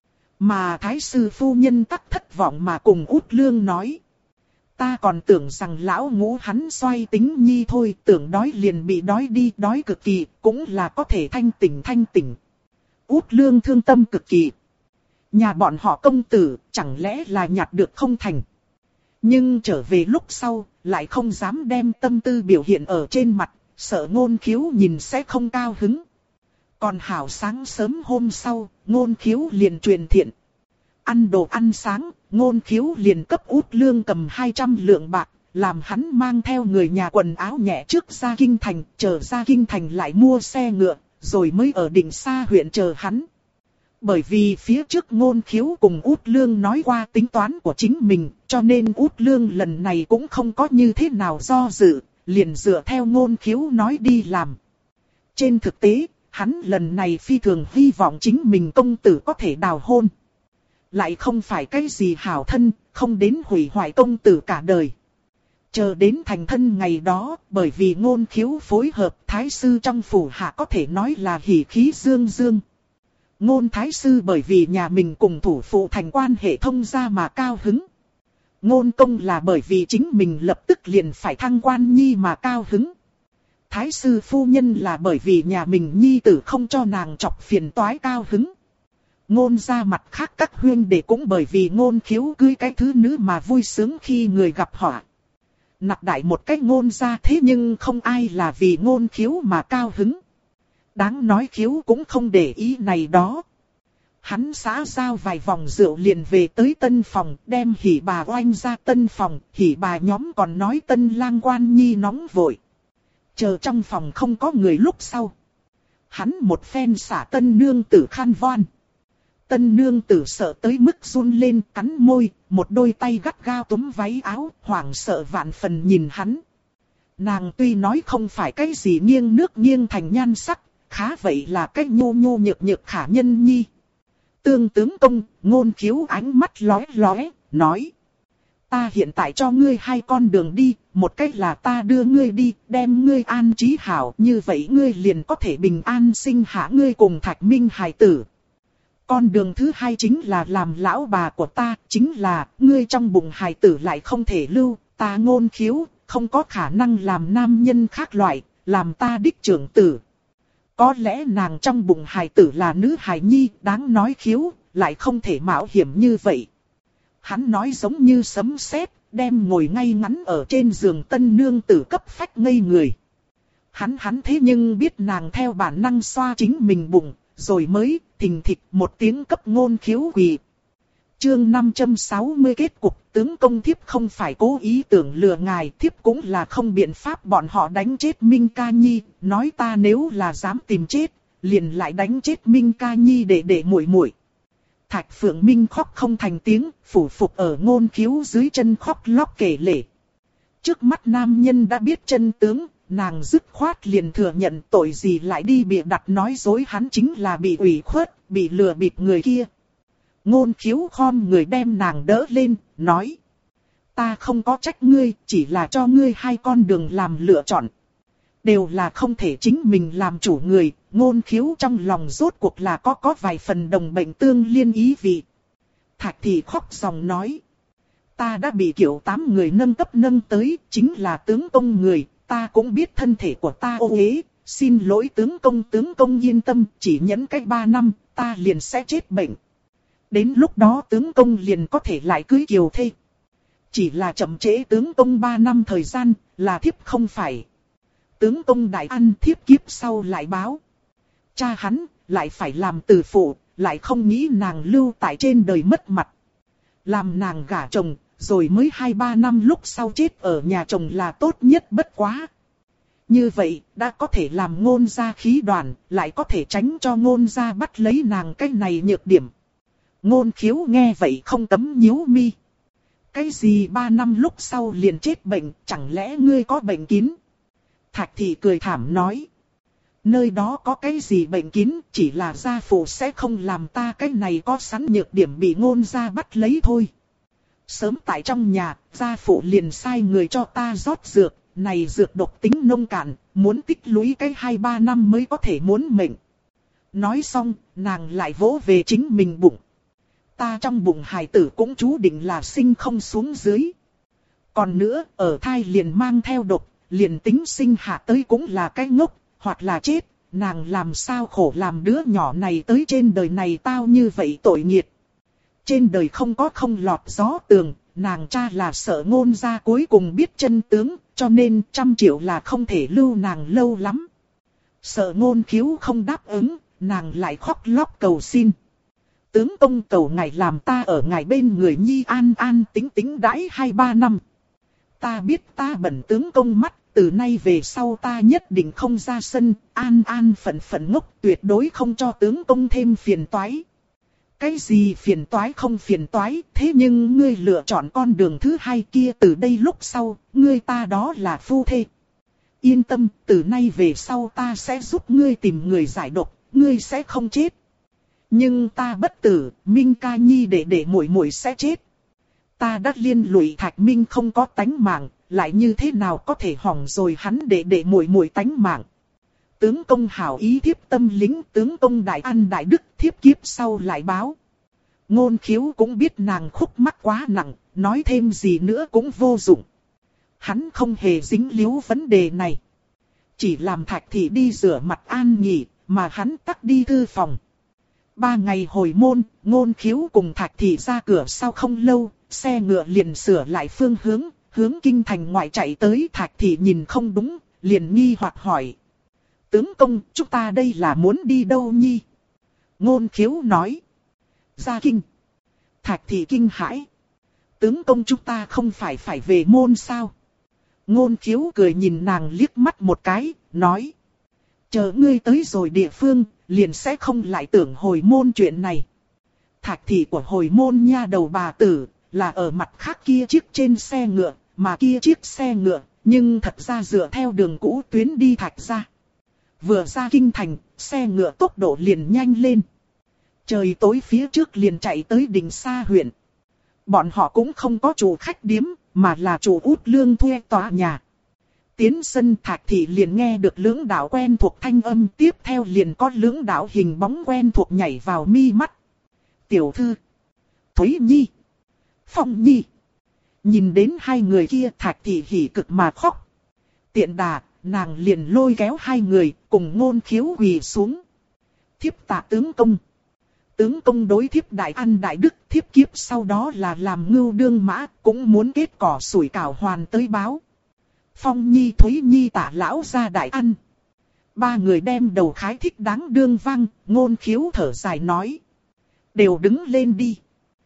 Mà Thái sư phu nhân tắc thất vọng mà cùng Út Lương nói. Ta còn tưởng rằng lão ngũ hắn xoay tính nhi thôi, tưởng đói liền bị đói đi, đói cực kỳ, cũng là có thể thanh tỉnh. Út Lương thương tâm cực kỳ. Nhà bọn họ công tử, chẳng lẽ là nhặt được không thành. Nhưng trở về lúc sau, lại không dám đem tâm tư biểu hiện ở trên mặt, sợ Ngôn Khiếu nhìn sẽ không cao hứng. Còn hảo sáng sớm hôm sau, Ngôn Khiếu liền truyền thiện. Ăn đồ ăn sáng, Ngôn Khiếu liền cấp Út Lương cầm 200 lượng bạc, làm hắn mang theo người nhà quần áo nhẹ trước ra kinh thành, chờ ra kinh thành lại mua xe ngựa, rồi mới ở Định Sa huyện chờ hắn. Bởi vì phía trước Ngôn Khiếu cùng Út Lương nói qua tính toán của chính mình, cho nên Út Lương lần này cũng không có như thế nào do dự, liền dựa theo Ngôn Khiếu nói đi làm. Trên thực tế, hắn lần này phi thường hy vọng chính mình công tử có thể đào hôn. Lại không phải cái gì hảo thân, không đến hủy hoại công tử cả đời. Chờ đến thành thân ngày đó, bởi vì Ngôn Khiếu phối hợp, thái sư trong phủ hạ có thể nói là hỉ khí dương dương. Ngôn thái sư bởi vì nhà mình cùng thủ phụ thành quan hệ thông gia mà cao hứng. Ngôn công là bởi vì chính mình lập tức liền phải thăng quan nhi mà cao hứng. Thái sư phu nhân là bởi vì nhà mình nhi tử không cho nàng chọc phiền toái cao hứng. Ngôn ra mặt khác các huyên đệ cũng bởi vì Ngôn Khiếu cưới cái thứ nữ mà vui sướng khi người gặp họa. Nạp đại một cách Ngôn ra thế nhưng không ai là vì Ngôn Khiếu mà cao hứng. Đáng nói Khiếu cũng không để ý này đó. Hắn xã giao vài vòng rượu liền về tới tân phòng, đem hỉ bà oanh ra tân phòng, hỉ bà nhóm còn nói tân lang quan nhi nóng vội. Chờ trong phòng không có người lúc sau. Hắn một phen xả tân nương tử khăn voan. Tân nương tử sợ tới mức run lên cắn môi, một đôi tay gắt gao túm váy áo, hoảng sợ vạn phần nhìn hắn. Nàng tuy nói không phải cái gì nghiêng nước nghiêng thành nhan sắc, khá vậy là cái nhô nhô nhược nhược khả nhân nhi. Tương tướng công, Ngôn Khiếu ánh mắt lóe lóe, nói. Ta hiện tại cho ngươi hai con đường đi, một cách là ta đưa ngươi đi, đem ngươi an trí hảo, như vậy ngươi liền có thể bình an sinh hạ ngươi cùng Thạch Minh hài tử. Con đường thứ hai chính là làm lão bà của ta, chính là ngươi trong bụng hài tử lại không thể lưu, ta Ngôn Khiếu, không có khả năng làm nam nhân khác loại, làm ta đích trưởng tử. Có lẽ nàng trong bụng hài tử là nữ hài nhi, đáng nói Khiếu, lại không thể mạo hiểm như vậy. Hắn nói giống như sấm sét, đem ngồi ngay ngắn ở trên giường tân nương tử cấp phách ngây người. Hắn thế nhưng biết nàng theo bản năng xoa chính mình bụng, rồi mới thình thịch một tiếng cấp Ngôn Khiếu quỳ. Chương 560 kết cục tướng công thiếp không phải cố ý tưởng lừa ngài, thiếp cũng là không biện pháp bọn họ đánh chết Minh Ca Nhi, nói ta nếu là dám tìm chết, liền lại đánh chết Minh Ca Nhi để muội muội. Thạch Phượng Minh khóc không thành tiếng, phủ phục ở Ngôn Khiếu dưới chân khóc lóc kể lể. Trước mắt nam nhân đã biết chân tướng, nàng dứt khoát liền thừa nhận tội gì lại đi bịa đặt nói dối hắn chính là bị ủy khuất, bị lừa bịp người kia. Ngôn Khiếu khom người đem nàng đỡ lên, nói. Ta không có trách ngươi, chỉ là cho ngươi hai con đường làm lựa chọn. Đều là không thể chính mình làm chủ người, Ngôn Khiếu trong lòng rốt cuộc là có vài phần đồng bệnh tương liên ý vị. Thạch Thị khóc dòng nói. Ta đã bị kiểu 8 người nâng cấp nâng tới, chính là tướng công người, ta cũng biết thân thể của ta ô uế, xin lỗi tướng công yên tâm, chỉ nhẫn cách 3 năm, ta liền sẽ chết bệnh. Đến lúc đó tướng công liền có thể lại cưới kiều thê. Chỉ là chậm trễ tướng công 3 năm thời gian, là thiếp không phải. Tướng công đại ăn thiếp kiếp sau lại báo. Cha hắn, lại phải làm từ phụ, lại không nghĩ nàng lưu tại trên đời mất mặt. Làm nàng gả chồng, rồi mới 2-3 năm lúc sau chết ở nhà chồng là tốt nhất bất quá. Như vậy, đã có thể làm Ngôn gia khí đoàn, lại có thể tránh cho Ngôn gia bắt lấy nàng cái này nhược điểm. Ngôn Khiếu nghe vậy không cấm nhíu mi. Cái gì 3 năm lúc sau liền chết bệnh, chẳng lẽ ngươi có bệnh kín? Thạch Thị cười thảm nói. Nơi đó có cái gì bệnh kín, chỉ là gia phụ sẽ không làm ta cái này có sẵn nhược điểm bị Ngôn gia bắt lấy thôi. Sớm tại trong nhà, gia phụ liền sai người cho ta rót dược, này dược độc tính nông cạn, muốn tích lũy cái 2-3 năm mới có thể muốn mệnh. Nói xong, nàng lại vỗ về chính mình bụng. Ta trong bụng hài tử cũng chú định là sinh không xuống dưới. Còn nữa, ở thai liền mang theo độc, liền tính sinh hạ tới cũng là cái ngốc, hoặc là chết, nàng làm sao khổ làm đứa nhỏ này tới trên đời này tao như vậy tội nghiệt. Trên đời không có không lọt gió tường, nàng cha là sợ Ngôn gia cuối cùng biết chân tướng, cho nên 100 triệu là không thể lưu nàng lâu lắm. Sợ Ngôn Khiếu không đáp ứng, nàng lại khóc lóc cầu xin. Tướng công cầu ngài làm ta ở ngài bên người nhi an an tính tính đãi 2-3 năm. Ta biết ta bẩn tướng công mắt, từ nay về sau ta nhất định không ra sân, an an phận phận ngốc, tuyệt đối không cho tướng công thêm phiền toái. Cái gì phiền toái không phiền toái, thế nhưng ngươi lựa chọn con đường thứ hai kia, từ đây lúc sau, ngươi ta đó là phu thê. Yên tâm, từ nay về sau ta sẽ giúp ngươi tìm người giải độc, ngươi sẽ không chết. Nhưng ta bất tử, Minh ca nhi để muội muội sẽ chết. Ta đã liên lụy Thạch Minh không có tánh mạng, lại như thế nào có thể hỏng rồi hắn để muội muội tánh mạng. Tướng công hảo ý thiếp tâm lính, tướng công đại an đại đức, thiếp kiếp sau lại báo. Ngôn Khiếu cũng biết nàng khúc mắc quá nặng, nói thêm gì nữa cũng vô dụng. Hắn không hề dính líu vấn đề này. Chỉ làm Thạch Thị đi rửa mặt an nghỉ, mà hắn tắt đi thư phòng. 3 ngày hồi môn, Ngôn Khiếu cùng Thạch Thị ra cửa sau không lâu, xe ngựa liền sửa lại phương hướng, hướng kinh thành ngoại chạy tới. Thạch Thị nhìn không đúng, liền nghi hoặc hỏi. Tướng công, chúng ta đây là muốn đi đâu nhi? Ngôn Khiếu nói. Ra kinh. Thạch Thị kinh hãi. Tướng công chúng ta không phải về môn sao? Ngôn Khiếu cười nhìn nàng liếc mắt một cái, nói. Chờ ngươi tới rồi địa phương, liền sẽ không lại tưởng hồi môn chuyện này. Thạch Thị của hồi môn nha đầu bà tử, là ở mặt khác kia chiếc trên xe ngựa, mà kia chiếc xe ngựa, nhưng thật ra dựa theo đường cũ tuyến đi Thạch ra. Vừa ra kinh thành, xe ngựa tốc độ liền nhanh lên. Trời tối phía trước liền chạy tới Đình Sa huyện. Bọn họ cũng không có chủ khách điếm, mà là chủ Út Lương thuê tòa nhà. Tiến sân Thạch Thị liền nghe được lưỡng đạo quen thuộc thanh âm, tiếp theo liền có lưỡng đạo hình bóng quen thuộc nhảy vào mi mắt. Tiểu thư, Thúy Nhi, Phong Nhi. Nhìn đến hai người kia, Thạch Thị hỉ cực mà khóc. Tiện đà, nàng liền lôi kéo hai người, cùng Ngôn Khiếu quỳ xuống. Thiếp tạ tướng công. Tướng công đối thiếp đại an đại đức, thiếp kiếp sau đó là làm ngưu đương mã, cũng muốn kết cỏ sủi cảo hoàn tới báo. Phong Nhi Thúy Nhi tạ lão gia đại ăn. 3 người đem đầu khái thích đáng đương vang, Ngôn Khiếu thở dài nói. Đều đứng lên đi.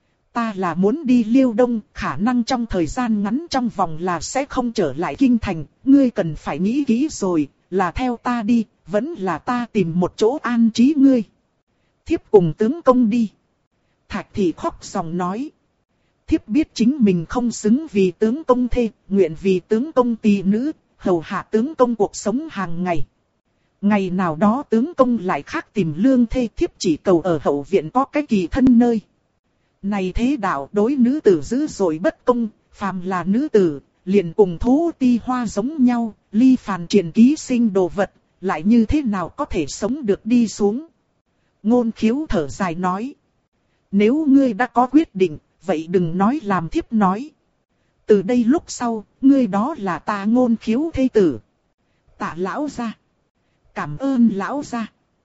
Ta là muốn đi Liêu Đông, khả năng trong thời gian ngắn trong vòng là sẽ không trở lại kinh thành, ngươi cần phải nghĩ kỹ rồi, là theo ta đi, vẫn là ta tìm một chỗ an trí ngươi. Thiếp cùng tướng công đi. Thạch Thị khóc dòng nói. Thiếp biết chính mình không xứng vì tướng công thê, nguyện vì tướng công tỳ nữ, hầu hạ tướng công cuộc sống hàng ngày. Ngày nào đó tướng công lại khác tìm lương thê, thiếp chỉ cầu ở hậu viện có cái kỳ thân nơi. Này thế đạo đối nữ tử dữ dội bất công, phàm là nữ tử, liền cùng thú ti hoa giống nhau, ly phàn triển ký sinh đồ vật, lại như thế nào có thể sống được đi xuống. Ngôn Khiếu thở dài nói. Nếu ngươi đã có quyết định, vậy đừng nói làm thiếp nói. Từ đây lúc sau, ngươi đó là ta Ngôn Khiếu thê tử. Tạ lão gia. Cảm ơn lão gia.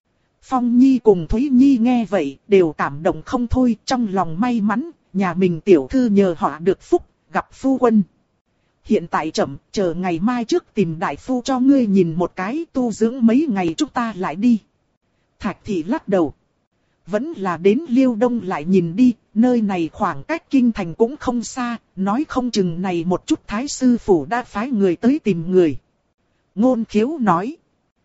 Phong Nhi cùng Thúy Nhi nghe vậy, đều cảm động không thôi, trong lòng may mắn, nhà mình tiểu thư nhờ họ được phúc, gặp phu quân. Hiện tại chậm, chờ ngày mai trước tìm đại phu cho ngươi nhìn một cái, tu dưỡng mấy ngày chúng ta lại đi. Thạch Thị lắc đầu. Vẫn là đến Liêu Đông lại nhìn đi, nơi này khoảng cách kinh thành cũng không xa, nói không chừng này một chút thái sư phủ đã phái người tới tìm người. Ngôn Khiếu nói.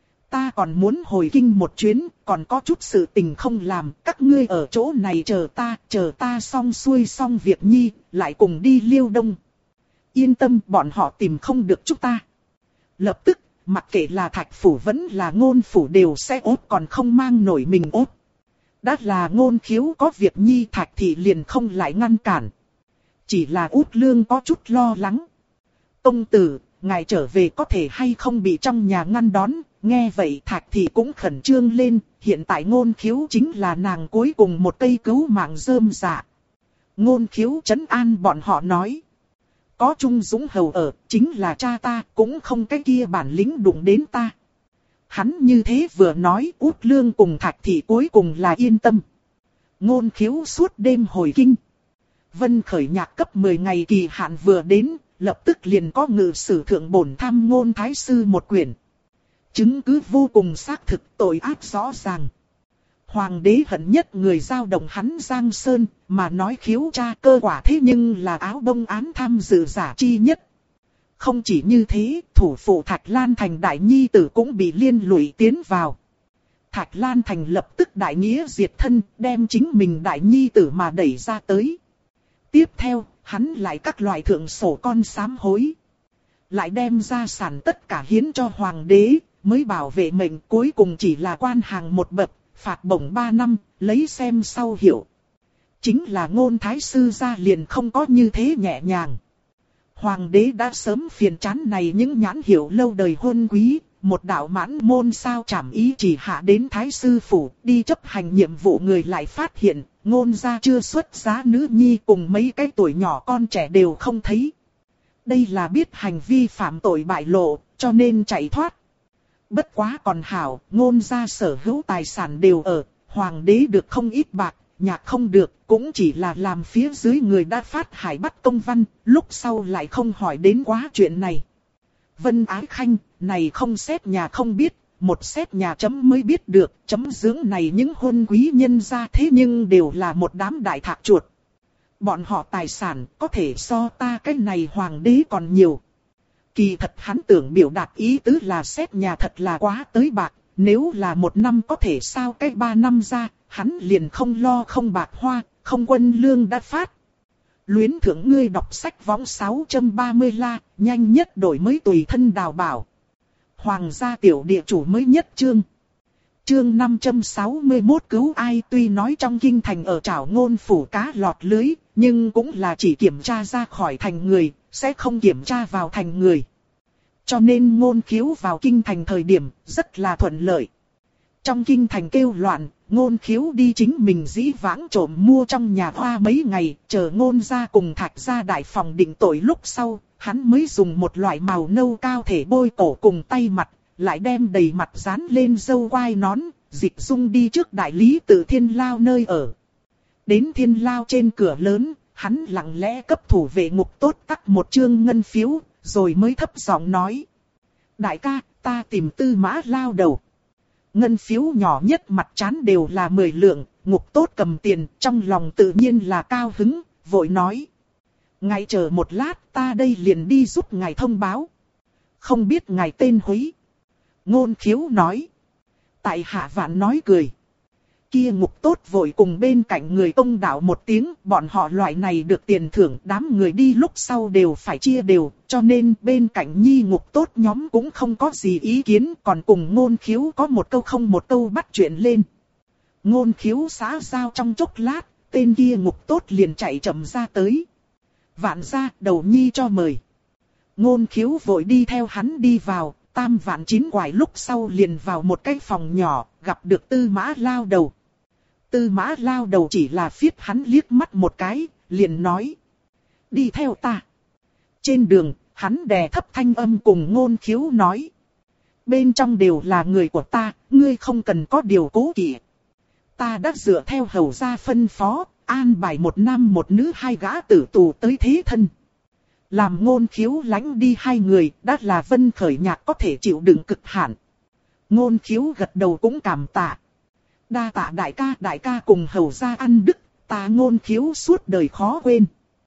Ta còn muốn hồi kinh một chuyến, còn có chút sự tình không làm, các ngươi ở chỗ này chờ ta xong xuôi xong việc nhi, lại cùng đi Liêu Đông. Yên tâm, bọn họ tìm không được chúng ta. Lập tức, mặc kệ là Thạch phủ vẫn là Ngôn phủ đều sẽ ốt, còn không mang nổi mình ốt. Đã là Ngôn Khiếu có việc nhi, Thạch Thị liền không lại ngăn cản. Chỉ là Út Lương có chút lo lắng. Công tử, ngài trở về có thể hay không bị trong nhà ngăn đón. Nghe vậy Thạch Thị cũng khẩn trương lên, hiện tại Ngôn Khiếu chính là nàng cuối cùng một cây cứu mạng rơm rạ. Ngôn Khiếu trấn an bọn họ nói. Có Trung Dũng hầu ở, chính là cha ta, cũng không cái kia bản lĩnh đụng đến ta. Hắn như thế vừa nói, Út Lương cùng Thạch Thị cuối cùng là yên tâm. Ngôn Khiếu suốt đêm hồi kinh. Vân khởi nhạc cấp 10 ngày kỳ hạn vừa đến, lập tức liền có ngự sử thượng bổn tham ngôn thái sư một quyển. Chứng cứ vô cùng xác thực, tội ác rõ ràng. Hoàng đế hận nhất người giao động hắn Giang Sơn, mà nói khiếu tra cơ quả thế nhưng là áo bông án tham dự giả chi nhất. Không chỉ như thế, thủ phủ Thạch Lan Thành đại nhi tử cũng bị liên lụy tiến vào. Thạch Lan Thành lập tức đại nghĩa diệt thân, đem chính mình đại nhi tử mà đẩy ra tới. Tiếp theo, hắn lại các loại thượng sổ con sám hối. Lại đem gia sản tất cả hiến cho hoàng đế, mới bảo vệ mệnh, cuối cùng chỉ là quan hàng một bậc, phạt bổng 3 năm, lấy xem sau hiểu. Chính là Ngôn thái sư gia liền không có như thế nhẹ nhàng. Hoàng đế đã sớm phiền chán này những nhãn hiệu lâu đời huân quý, một đạo mãn môn sao chảm ý chỉ hạ đến thái sư phủ, đi chấp hành nhiệm vụ người lại phát hiện, Ngôn gia chưa xuất giá nữ nhi cùng mấy cái tuổi nhỏ con trẻ đều không thấy. Đây là biết hành vi phạm tội bại lộ, cho nên chạy thoát. Bất quá còn hảo, Ngôn gia sở hữu tài sản đều ở, hoàng đế được không ít bạc, nhạc không được, cũng chỉ là làm phía dưới người đã phát hải bắt công văn, lúc sau lại không hỏi đến quá chuyện này. Vân Ái Khanh, này không xét nhà không biết, một xét nhà chấm mới biết được, chấm dưỡng này những huân quý nhân gia thế nhưng đều là một đám đại thạc chuột. Bọn họ tài sản có thể so ta cái này hoàng đế còn nhiều. Kỳ thật hắn tưởng biểu đạt ý tứ là xét nhà thật là quá tới bạc, nếu là 1 năm có thể sao cái 3 năm ra, hắn liền không lo không bạc hoa, không quân lương đã phát. Luyến thưởng ngươi đọc sách võng 630 la, nhanh nhất đổi mới tùy thân đào bảo. Hoàng gia tiểu địa chủ mới nhất chương. Chương 561 cứu ai, tuy nói trong kinh thành ở Trảo Ngôn phủ cá lọt lưới, nhưng cũng là chỉ kiểm tra ra khỏi thành người, sẽ không kiểm tra vào thành người. Cho nên Ngôn Khiếu vào kinh thành thời điểm rất là thuận lợi. Trong kinh thành kêu loạn, Ngôn Khiếu đi chính mình dĩ vãng trộm mua trong nhà hoa mấy ngày, chờ Ngôn gia cùng Thạch gia đại phòng định tội lúc sau, hắn mới dùng một loại màu nâu cao thể bôi cổ cùng tay mặt, lại đem đầy mặt dán lên râu quai nón, dịch dung đi trước đại lý tự Thiên Lao nơi ở. Đến Thiên Lao trên cửa lớn, hắn lặng lẽ cấp thủ vệ ngục tốt tắc một chương ngân phiếu, rồi mới thấp giọng nói. Đại ca, ta tìm Tư Mã Lao đầu. Ngân phiếu nhỏ nhất mặt trán đều là 10 lượng, ngục tốt cầm tiền, trong lòng tự nhiên là cao hứng, vội nói. Ngài chờ một lát, ta đây liền đi giúp ngài thông báo. Không biết ngài tên húy. Ngôn Khiếu nói. Tại hạ Vạn nói cười. Kia ngục tốt vội cùng bên cạnh người công đạo một tiếng, bọn họ loại này được tiền thưởng, đám người đi lúc sau đều phải chia đều, cho nên bên cạnh nhi ngục tốt nhóm cũng không có gì ý kiến, còn cùng Ngôn Khiếu có một câu không một câu bắt chuyện lên. Ngôn Khiếu xã giao trong chốc lát, tên kia ngục tốt liền chạy chậm ra tới. Vạn gia, đầu nhi cho mời. Ngôn Khiếu vội đi theo hắn đi vào, tam vạn 9 quải lúc sau liền vào một cái phòng nhỏ, gặp được Tư Mã Lao đầu. Tư Mã Lao đầu chỉ là phiết hắn liếc mắt một cái, liền nói. Đi theo ta. Trên đường, hắn đè thấp thanh âm cùng Ngôn Khiếu nói. Bên trong đều là người của ta, ngươi không cần có điều cố kỵ. Ta đã dựa theo hầu gia phân phó, an bài 1 nam 1 nữ 2 gã tử tù tới thế thân. Làm Ngôn Khiếu lánh đi 2 người, đã là Vân Khởi Nhạc có thể chịu đựng cực hạn. Ngôn Khiếu gật đầu cũng cảm tạ. Đa tạ đại ca cùng hầu gia ăn đức, ta Ngôn Khiếu suốt đời khó quên.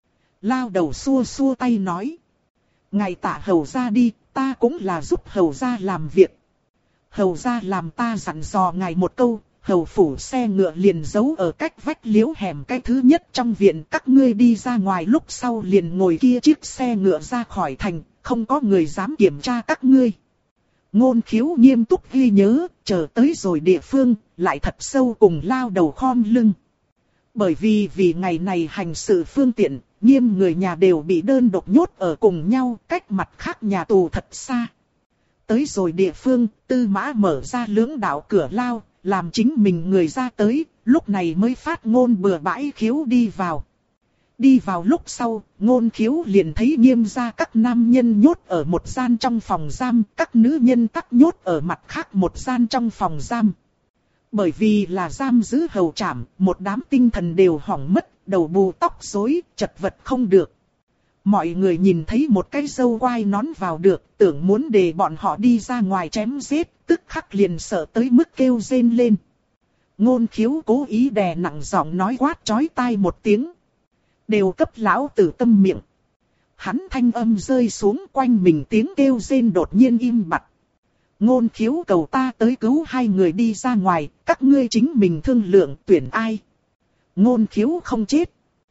Lao đầu xua xua tay nói. Ngài tạ hầu gia đi, ta cũng là giúp hầu gia làm việc. Hầu gia làm ta dặn dò ngài một câu, hầu phủ xe ngựa liền giấu ở cách vách liễu hẻm cái thứ nhất trong viện, các ngươi đi ra ngoài lúc sau liền ngồi kia chiếc xe ngựa ra khỏi thành, không có người dám kiểm tra các ngươi. Ngôn Khiếu nghiêm túc ghi nhớ, chờ tới rồi địa phương, lại thật sâu cùng Lao đầu khom lưng. Bởi vì ngày này hành sự phương tiện, Nghiêm người nhà đều bị đơn độc nhốt ở cùng nhau, cách mặt khác nhà tù thật xa. Tới rồi địa phương, Tư Mã mở ra lưỡng đạo cửa lao, làm chính mình người ra tới, lúc này mới phát Ngôn bừa bãi Khiếu đi vào. Đi vào lúc sau, Ngôn Khiếu liền thấy Nghiêm gia các nam nhân nhốt ở một gian trong phòng giam, các nữ nhân tắc nhốt ở mặt khác một gian trong phòng giam. Bởi vì là giam giữ hầu trảm, một đám tinh thần đều hỏng mất, đầu bù tóc rối, chật vật không được. Mọi người nhìn thấy một cái dâu quai nón vào được, tưởng muốn để bọn họ đi ra ngoài chém giết, tức khắc liền sợ tới mức kêu rên lên. Ngôn Khiếu cố ý đè nặng giọng nói quát chói tai một tiếng. Đều cấp lão tử câm miệng. Hắn thanh âm rơi xuống, quanh mình tiếng kêu rên đột nhiên im bặt. Ngôn Khiếu cầu ta tới cứu hai người đi ra ngoài, các ngươi chính mình thương lượng tuyển ai. Ngôn Khiếu không chết.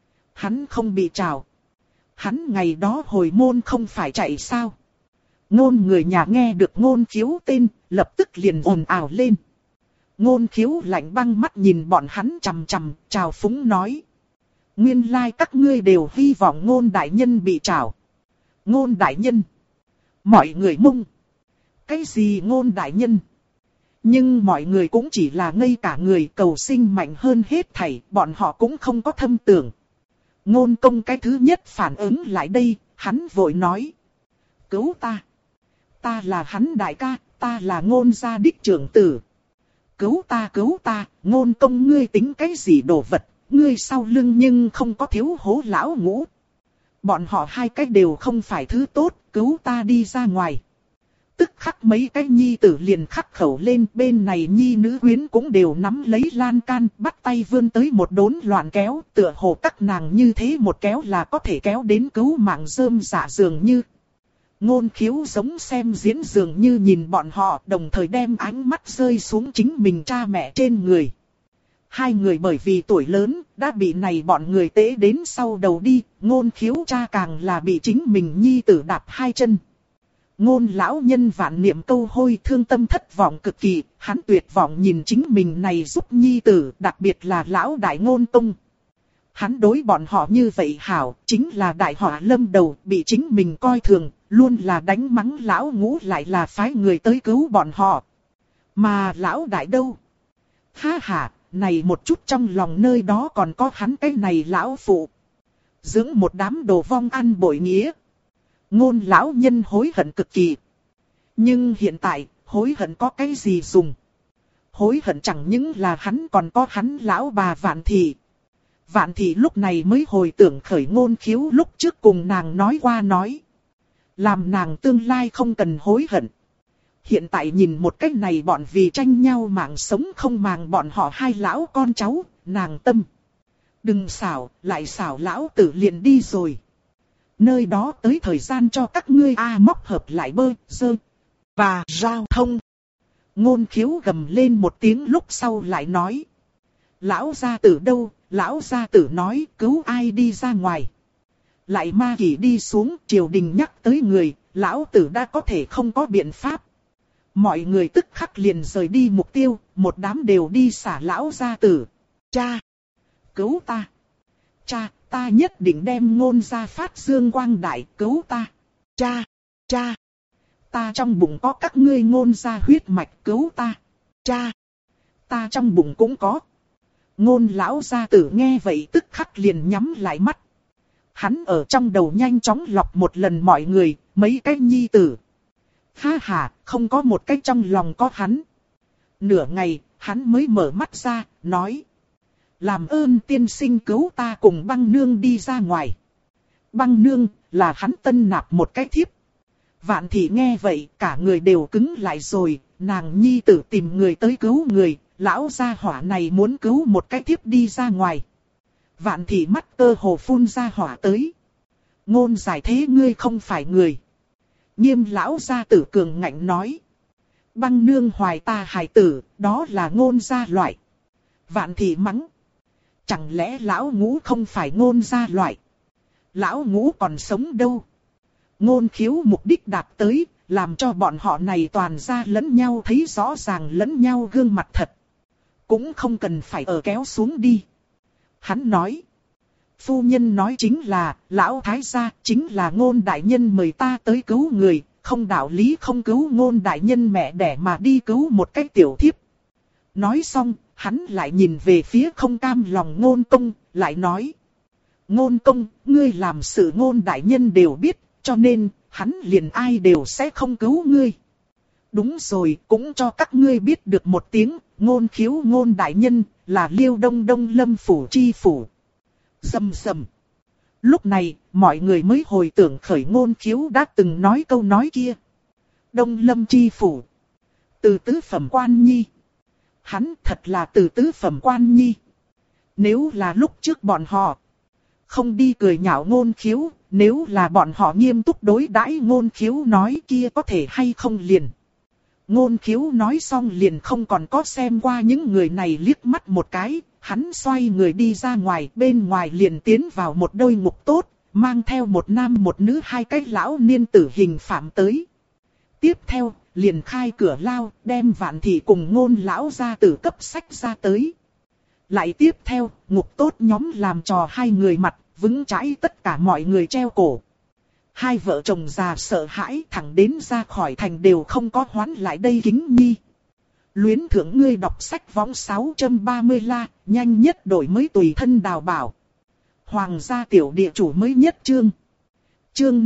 Hắn không bị trào. Hắn ngày đó hồi môn không phải chạy sao. Ngôn người nhà nghe được Ngôn Khiếu tên, lập tức liền ồn ào lên. Ngôn Khiếu lạnh băng mắt nhìn bọn hắn chằm chằm, chào phúng nói. Nguyên lai các ngươi đều hy vọng Ngôn đại nhân bị trảo. Ngôn đại nhân. Mọi người mông. Cái gì Ngôn đại nhân? Nhưng mọi người cũng chỉ là ngây cả người, cầu sinh mạnh hơn hết thảy, bọn họ cũng không có thâm tưởng. Ngôn Công cái thứ nhất phản ứng lại đây, hắn vội nói. Cứu ta. Ta là hắn đại ca, ta là Ngôn gia đích trưởng tử. Cứu ta, Ngôn Công ngươi tính cái gì đồ vật, ngươi sau lưng nhưng không có thiếu hố lão ngũ. Bọn họ hai cái đều không phải thứ tốt, cứu ta đi ra ngoài. Tức khắc mấy cái nhi tử liền khắc khẩu lên, bên này nhi nữ quyến cũng đều nắm lấy lan can, bắt tay vươn tới một đốn loạn kéo, tựa hồ các nàng như thế một kéo là có thể kéo đến cứu mạng rơm rạ dường như. Ngôn Khiếu giống xem diễn dường như nhìn bọn họ, đồng thời đem ánh mắt rơi xuống chính mình cha mẹ trên người. Hai người bởi vì tuổi lớn, đã bị này bọn người tế đến sau đầu đi, Ngôn Khiếu cha càng là bị chính mình nhi tử đạp hai chân. Ngôn lão nhân vạn niệm câu hôi, thương tâm thất vọng cực kỳ, hắn tuyệt vọng nhìn chính mình này giúp nhi tử, đặc biệt là lão đại Ngôn Tông. Hắn đối bọn họ như vậy hảo, chính là đại họa lâm đầu, bị chính mình coi thường, luôn là đánh mắng lão ngũ lại là phái người tới cứu bọn họ. Mà lão đại đâu? Ha ha, này một chút trong lòng nơi đó còn có hắn cái này lão phụ. Dưỡng một đám đồ vong ăn bội nghĩa. Ngôn lão nhân hối hận cực kỳ. Nhưng hiện tại, hối hận có cái gì dùng? Hối hận chẳng những là hắn còn có hắn lão bà Vạn Thị. Vạn Thị lúc này mới hồi tưởng khởi Ngôn Khiếu lúc trước cùng nàng nói qua nói. Làm nàng tương lai không cần hối hận. Hiện tại nhìn một cách này bọn vì tranh nhau mạng sống không màng bọn họ hai lão con cháu, nàng tâm. Đừng xảo, lại xảo lão tử liền đi rồi. Nơi đó tới thời gian cho các ngươi móc hợp lại bơ, dơ, và giao thông. Ngôn Khiếu gầm lên một tiếng lúc sau lại nói. Lão gia tử đâu, lão gia tử nói cứu ai đi ra ngoài. Lại ma kỷ đi xuống, triều đình nhắc tới người, lão tử đã có thể không có biện pháp. Mọi người tức khắc liền rời đi mục tiêu, một đám đều đi xả lão gia tử. Cha! Cứu ta! Cha! Ta nhất định đem Ngôn gia phát dương quang đại, cứu ta! Cha! Cha! Ta trong bụng có các ngươi Ngôn gia huyết mạch, cứu ta! Cha! Ta trong bụng cũng có. Ngôn lão gia tử nghe vậy tức khắc liền nhắm lại mắt. Hắn ở trong đầu nhanh chóng lọc một lần mọi người, mấy cái nhi tử. Ha ha, không có một cái trong lòng có hắn. Nửa ngày, hắn mới mở mắt ra, nói. Làm ơn tiên sinh cứu ta cùng Băng Nương đi ra ngoài. Băng Nương, là hắn tân nạp một cái thiếp. Vạn Thị nghe vậy, cả người đều cứng lại rồi, nàng nhi tử tìm người tới cứu người, lão gia hỏa này muốn cứu một cái thiếp đi ra ngoài. Vạn Thị mắt cơ hồ phun ra hỏa tới. Ngôn giải thế ngươi không phải người. Nghiêm lão gia tử cường ngạnh nói. Băng Nương hoài ta hài tử, đó là Ngôn gia loại. Vạn Thị mắng. Chẳng lẽ lão ngũ không phải Ngôn gia loại? Lão ngũ còn sống đâu? Ngôn Khiếu mục đích đạt tới, làm cho bọn họ này toàn ra lẫn nhau thấy rõ ràng lẫn nhau gương mặt thật. Cũng không cần phải ở kéo xuống đi. Hắn nói. Phu nhân nói chính là, lão thái gia chính là Ngôn đại nhân mời ta tới cứu người, không đạo lý không cứu Ngôn đại nhân mẹ đẻ mà đi cứu một cái tiểu thiếp. Nói xong, hắn lại nhìn về phía không cam lòng Ngôn Công, lại nói. Ngôn Công, ngươi làm sự Ngôn đại nhân đều biết, cho nên, hắn liền ai đều sẽ không cứu ngươi. Đúng rồi, cũng cho các ngươi biết được một tiếng, Ngôn Khiếu Ngôn đại nhân, là Liêu Đông Đông Lâm phủ chi phủ. Rầm rầm. Lúc này, mọi người mới hồi tưởng khởi Ngôn Khiếu đã từng nói câu nói kia. Đông Lâm chi phủ. Từ tứ phẩm quan nhi. Hắn thật là từ tứ phẩm quan nhi. Nếu là lúc trước bọn họ không đi cười nhạo Ngôn Khiếu, nếu là bọn họ nghiêm túc đối đãi Ngôn Khiếu nói kia có thể hay không liền. Ngôn Khiếu nói xong liền không còn có xem qua những người này liếc mắt một cái, hắn xoay người đi ra ngoài, bên ngoài liền tiến vào một đôi ngục tốt, mang theo một nam một nữ hai cái lão niên tử hình phạm tới. Tiếp theo, liền khai cửa lao, đem Vạn Thị cùng Ngôn lão gia tử cấp sách ra tới. Lại tiếp theo, ngục tốt nhóm làm trò hai người mặt, vững chãi tất cả mọi người treo cổ. Hai vợ chồng già sợ hãi thẳng đến ra khỏi thành đều không có hoán lại đây Kính Nhi. Luyến thưởng ngươi đọc sách võng 630 la, nhanh nhất đổi mới tùy thân đào bảo. Hoàng gia tiểu địa chủ mới nhất chương. Chương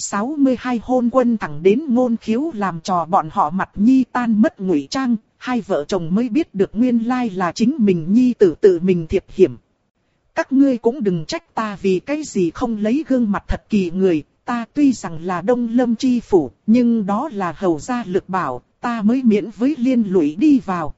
562 hôn quân thẳng đến Ngôn Khiếu làm trò bọn họ mặt Nhi tan mất ngụy trang, hai vợ chồng mới biết được nguyên lai là chính mình Nhi tử tự mình thiệp hiểm. Các ngươi cũng đừng trách ta vì cái gì không lấy gương mặt thật kỳ người, ta tuy rằng là Đông Lâm chi phủ, nhưng đó là hầu gia lực bảo, ta mới miễn với liên lụy đi vào.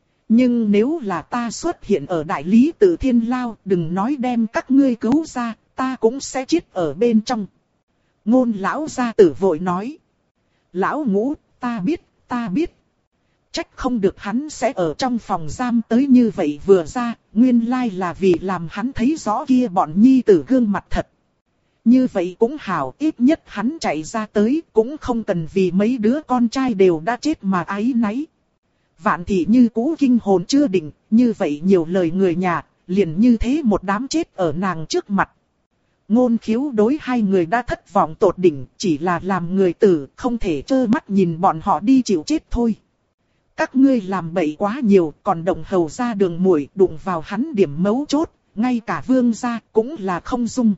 Nhưng nếu là ta xuất hiện ở đại lý Tử Thiên Lao, đừng nói đem các ngươi cứu ra, ta cũng sẽ chết ở bên trong. Ngôn lão gia tử vội nói. Lão Ngũ, ta biết. Trách không được hắn sẽ ở trong phòng giam tới như vậy vừa ra, nguyên lai là vì làm hắn thấy rõ kia bọn nhi tử gương mặt thật. Như vậy cũng hảo, ít nhất hắn chạy ra tới cũng không cần vì mấy đứa con trai đều đã chết mà áy náy. Vạn Thị như cũ kinh hồn chưa định, như vậy nhiều lời người nhà, liền như thế một đám chết ở nàng trước mặt. Ngôn Khiếu đối hai người đã thất vọng tột đỉnh, chỉ là làm người tử, không thể trơ mắt nhìn bọn họ đi chịu chết thôi. Các ngươi làm bậy quá nhiều, còn động hầu ra đường muội đụng vào hắn điểm mấu chốt, ngay cả vương gia cũng là không dung.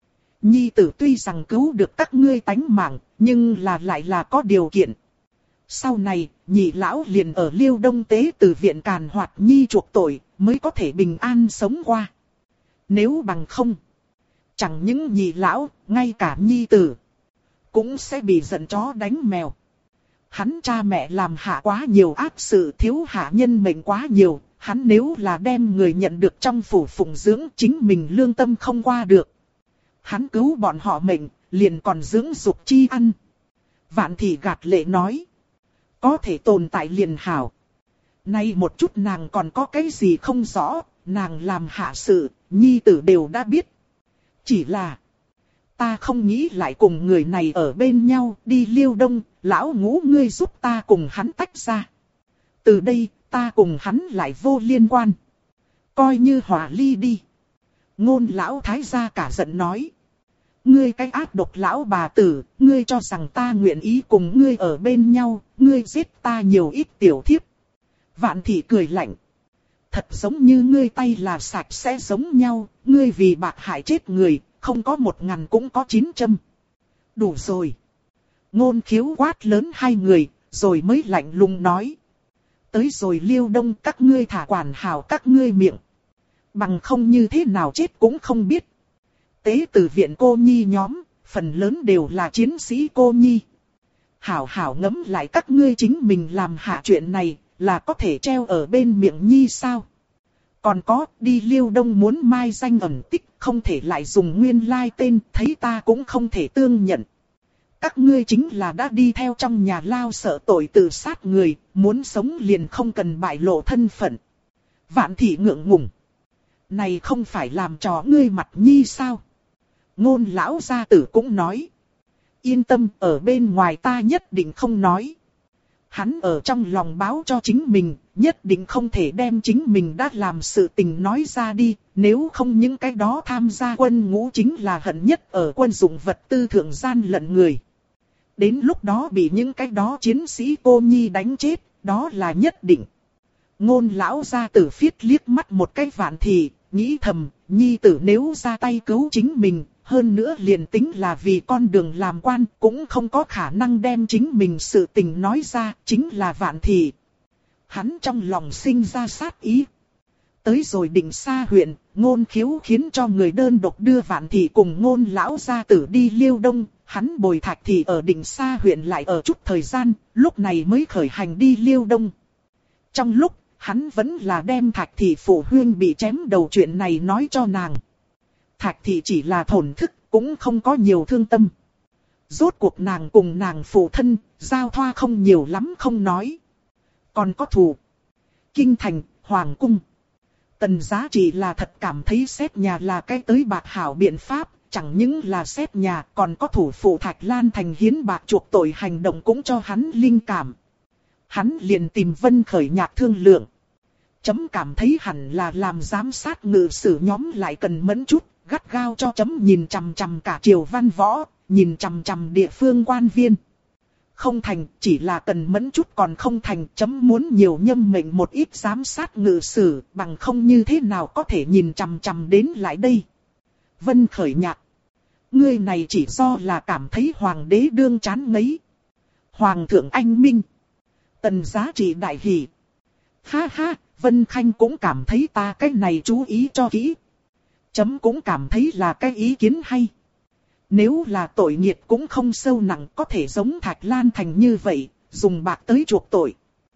Nhi tử tuy rằng cứu được các ngươi tánh mạng, nhưng là lại là có điều kiện. Sau này, nhị lão liền ở Liêu Đông Tế từ viện càn hoạt nhi chuộc tội, mới có thể bình an sống qua. Nếu bằng không, chẳng những nhị lão, ngay cả nhi tử cũng sẽ bị giận chó đánh mèo. Hắn cha mẹ làm hạ quá nhiều ác sự, thiếu hạ nhân mệnh quá nhiều, hắn nếu là đem người nhận được trong phủ phụng dưỡng, chính mình lương tâm không qua được. Hắn cứu bọn họ mệnh, liền còn dưỡng dục chi ăn. Vạn Thị gạt lệ nói. Có thể tồn tại liền hảo. Nay một chút nàng còn có cái gì không rõ, nàng làm hạ sự, nhi tử đều đã biết. Chỉ là, ta không nghĩ lại cùng người này ở bên nhau, đi Liêu Đông, Lão Ngũ ngươi giúp ta cùng hắn tách ra. Từ đây, ta cùng hắn lại vô liên quan. Coi như hòa ly đi. Ngôn lão thái gia cả giận nói. Ngươi cái ác độc lão bà tử, ngươi cho rằng ta nguyện ý cùng ngươi ở bên nhau, ngươi giết ta nhiều ít tiểu thiếp. Vạn Thị cười lạnh. Thật giống như ngươi tay là sạch sẽ giống nhau, ngươi vì bạc hại chết người, không có 1000 cũng có 900. Đủ rồi. Ngôn Khiếu quát lớn hai người, rồi mới lạnh lùng nói. Tới rồi Liêu Đông các ngươi thả quản hảo các ngươi miệng. Bằng không như thế nào chết cũng không biết. Tế từ viện cô nhi nhóm, phần lớn đều là chiến sĩ cô nhi. Hảo hảo ngẫm lại các ngươi chính mình làm hạ chuyện này, là có thể treo ở bên miệng nhi sao? Còn có, đi Liêu Đông muốn mai danh ẩn tích, không thể lại dùng nguyên lai tên, thấy ta cũng không thể tương nhận. Các ngươi chính là đã đi theo trong nhà lao sợ tội tự sát người, muốn sống liền không cần bại lộ thân phận. Vạn Thị ngượng ngùng. Này không phải làm trò ngươi mặt nhi sao? Ngôn lão gia tử cũng nói. Yên tâm, ở bên ngoài ta nhất định không nói. Hắn ở trong lòng báo cho chính mình, nhất định không thể đem chính mình đã làm sự tình nói ra đi, nếu không những cái đó tham gia quân ngũ chính là hận nhất ở quân dụng vật tư thượng gian lận người. Đến lúc đó bị những cái đó chiến sĩ cô nhi đánh chết, đó là nhất định. Ngôn lão gia tử phiết liếc mắt một cái Vạn Thị, nghĩ thầm, nhi tử nếu ra tay cứu chính mình, hơn nữa liền tính là vì con đường làm quan, cũng không có khả năng đem chính mình sự tình nói ra, chính là Vạn Thị. Hắn trong lòng sinh ra sát ý. Tới rồi Định Sa huyện, Ngôn Khiếu khiến cho người đơn độc đưa Vạn Thị cùng Ngôn lão gia tử đi Liêu Đông, hắn bồi Thạch Thị ở Định Sa huyện lại ở chút thời gian, lúc này mới khởi hành đi Liêu Đông. Trong lúc, hắn vẫn là đem Thạch Thị phụ huynh bị chém đầu chuyện này nói cho nàng. Thạch Thị chỉ là thổn thức, cũng không có nhiều thương tâm. Rốt cuộc nàng cùng nàng phụ thân, giao thoa không nhiều lắm không nói. Còn có thù. Kinh thành, Hoàng cung. Tần Giá Trị là thật cảm thấy xét nhà là cái tới bạc hảo biện pháp, chẳng những là xét nhà còn có thủ phụ Thạch Lan Thành hiến bạc chuộc tội hành động cũng cho hắn linh cảm. Hắn liền tìm Vân Khởi Nhạc thương lượng. Chấm cảm thấy hẳn là làm giám sát ngự sử nhóm lại cần mẫn chút, gắt gao cho chấm nhìn chằm chằm cả triều văn võ, nhìn chằm chằm địa phương quan viên. Không thành, chỉ là cần mẫn chút còn không thành, chấm muốn nhiều nhâm mệnh một ít giám sát ngự sử, bằng không như thế nào có thể nhìn chằm chằm đến lại đây. Vân Khởi Nhạc. Ngươi này chỉ do là cảm thấy hoàng đế đương chán ngấy. Hoàng thượng anh minh. Tần Giá Trị đại hỉ. Ha ha, Vân Khanh cũng cảm thấy ta cái này chú ý cho kỹ. Chấm cũng cảm thấy là cái ý kiến hay. Nếu là tội nghiệt cũng không sâu nặng có thể giống Thạch Lan Thành như vậy, dùng bạc tới chuộc tội.